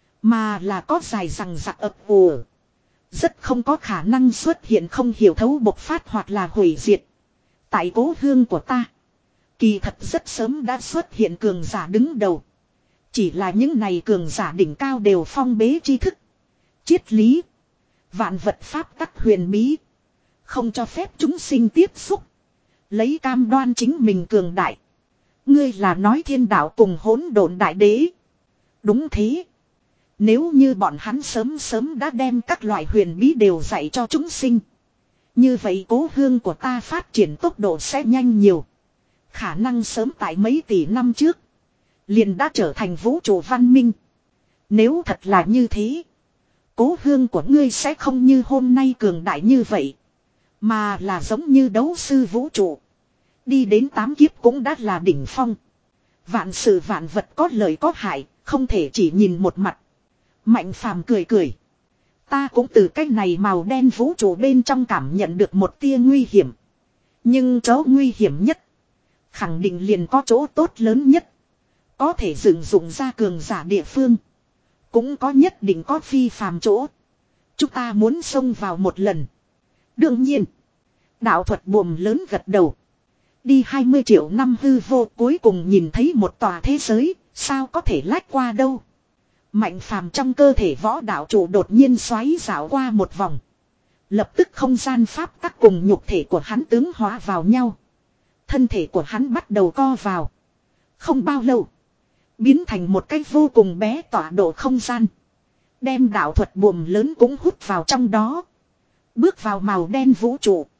A: Mà là có dài rằng rặc ập ùa. Rất không có khả năng xuất hiện không hiểu thấu bộc phát hoặc là hủy diệt. Tại cố hương của ta. Kỳ thật rất sớm đã xuất hiện cường giả đứng đầu. Chỉ là những này cường giả đỉnh cao đều phong bế tri thức. Triết lý. Vạn vật pháp tắc huyền bí. Không cho phép chúng sinh tiếp xúc. Lấy cam đoan chính mình cường đại. Ngươi là nói thiên đạo cùng hỗn độn đại đế. Đúng thế. Nếu như bọn hắn sớm sớm đã đem các loại huyền bí đều dạy cho chúng sinh. Như vậy cố hương của ta phát triển tốc độ sẽ nhanh nhiều. Khả năng sớm tại mấy tỷ năm trước. Liền đã trở thành vũ trụ văn minh. Nếu thật là như thế. Cố hương của ngươi sẽ không như hôm nay cường đại như vậy. Mà là giống như đấu sư vũ trụ. Đi đến tám kiếp cũng đã là đỉnh phong. Vạn sự vạn vật có lợi có hại. Không thể chỉ nhìn một mặt. Mạnh Phàm cười cười. Ta cũng từ cái này màu đen vũ trụ bên trong cảm nhận được một tia nguy hiểm. Nhưng chỗ nguy hiểm nhất. Khẳng định liền có chỗ tốt lớn nhất. Có thể dựng dụng ra cường giả địa phương. Cũng có nhất định có phi phàm chỗ. Chúng ta muốn xông vào một lần. Đương nhiên. Đạo thuật buồm lớn gật đầu. Đi hai mươi triệu năm hư vô cuối cùng nhìn thấy một tòa thế giới. Sao có thể lách qua đâu. Mạnh Phàm trong cơ thể võ đạo chủ đột nhiên xoáy dạo qua một vòng. Lập tức không gian pháp tắc cùng nhục thể của hắn tướng hóa vào nhau. Thân thể của hắn bắt đầu co vào. Không bao lâu. Biến thành một cái vô cùng bé tọa độ không gian. Đem đạo thuật buồm lớn cũng hút vào trong đó. Bước vào màu đen vũ trụ.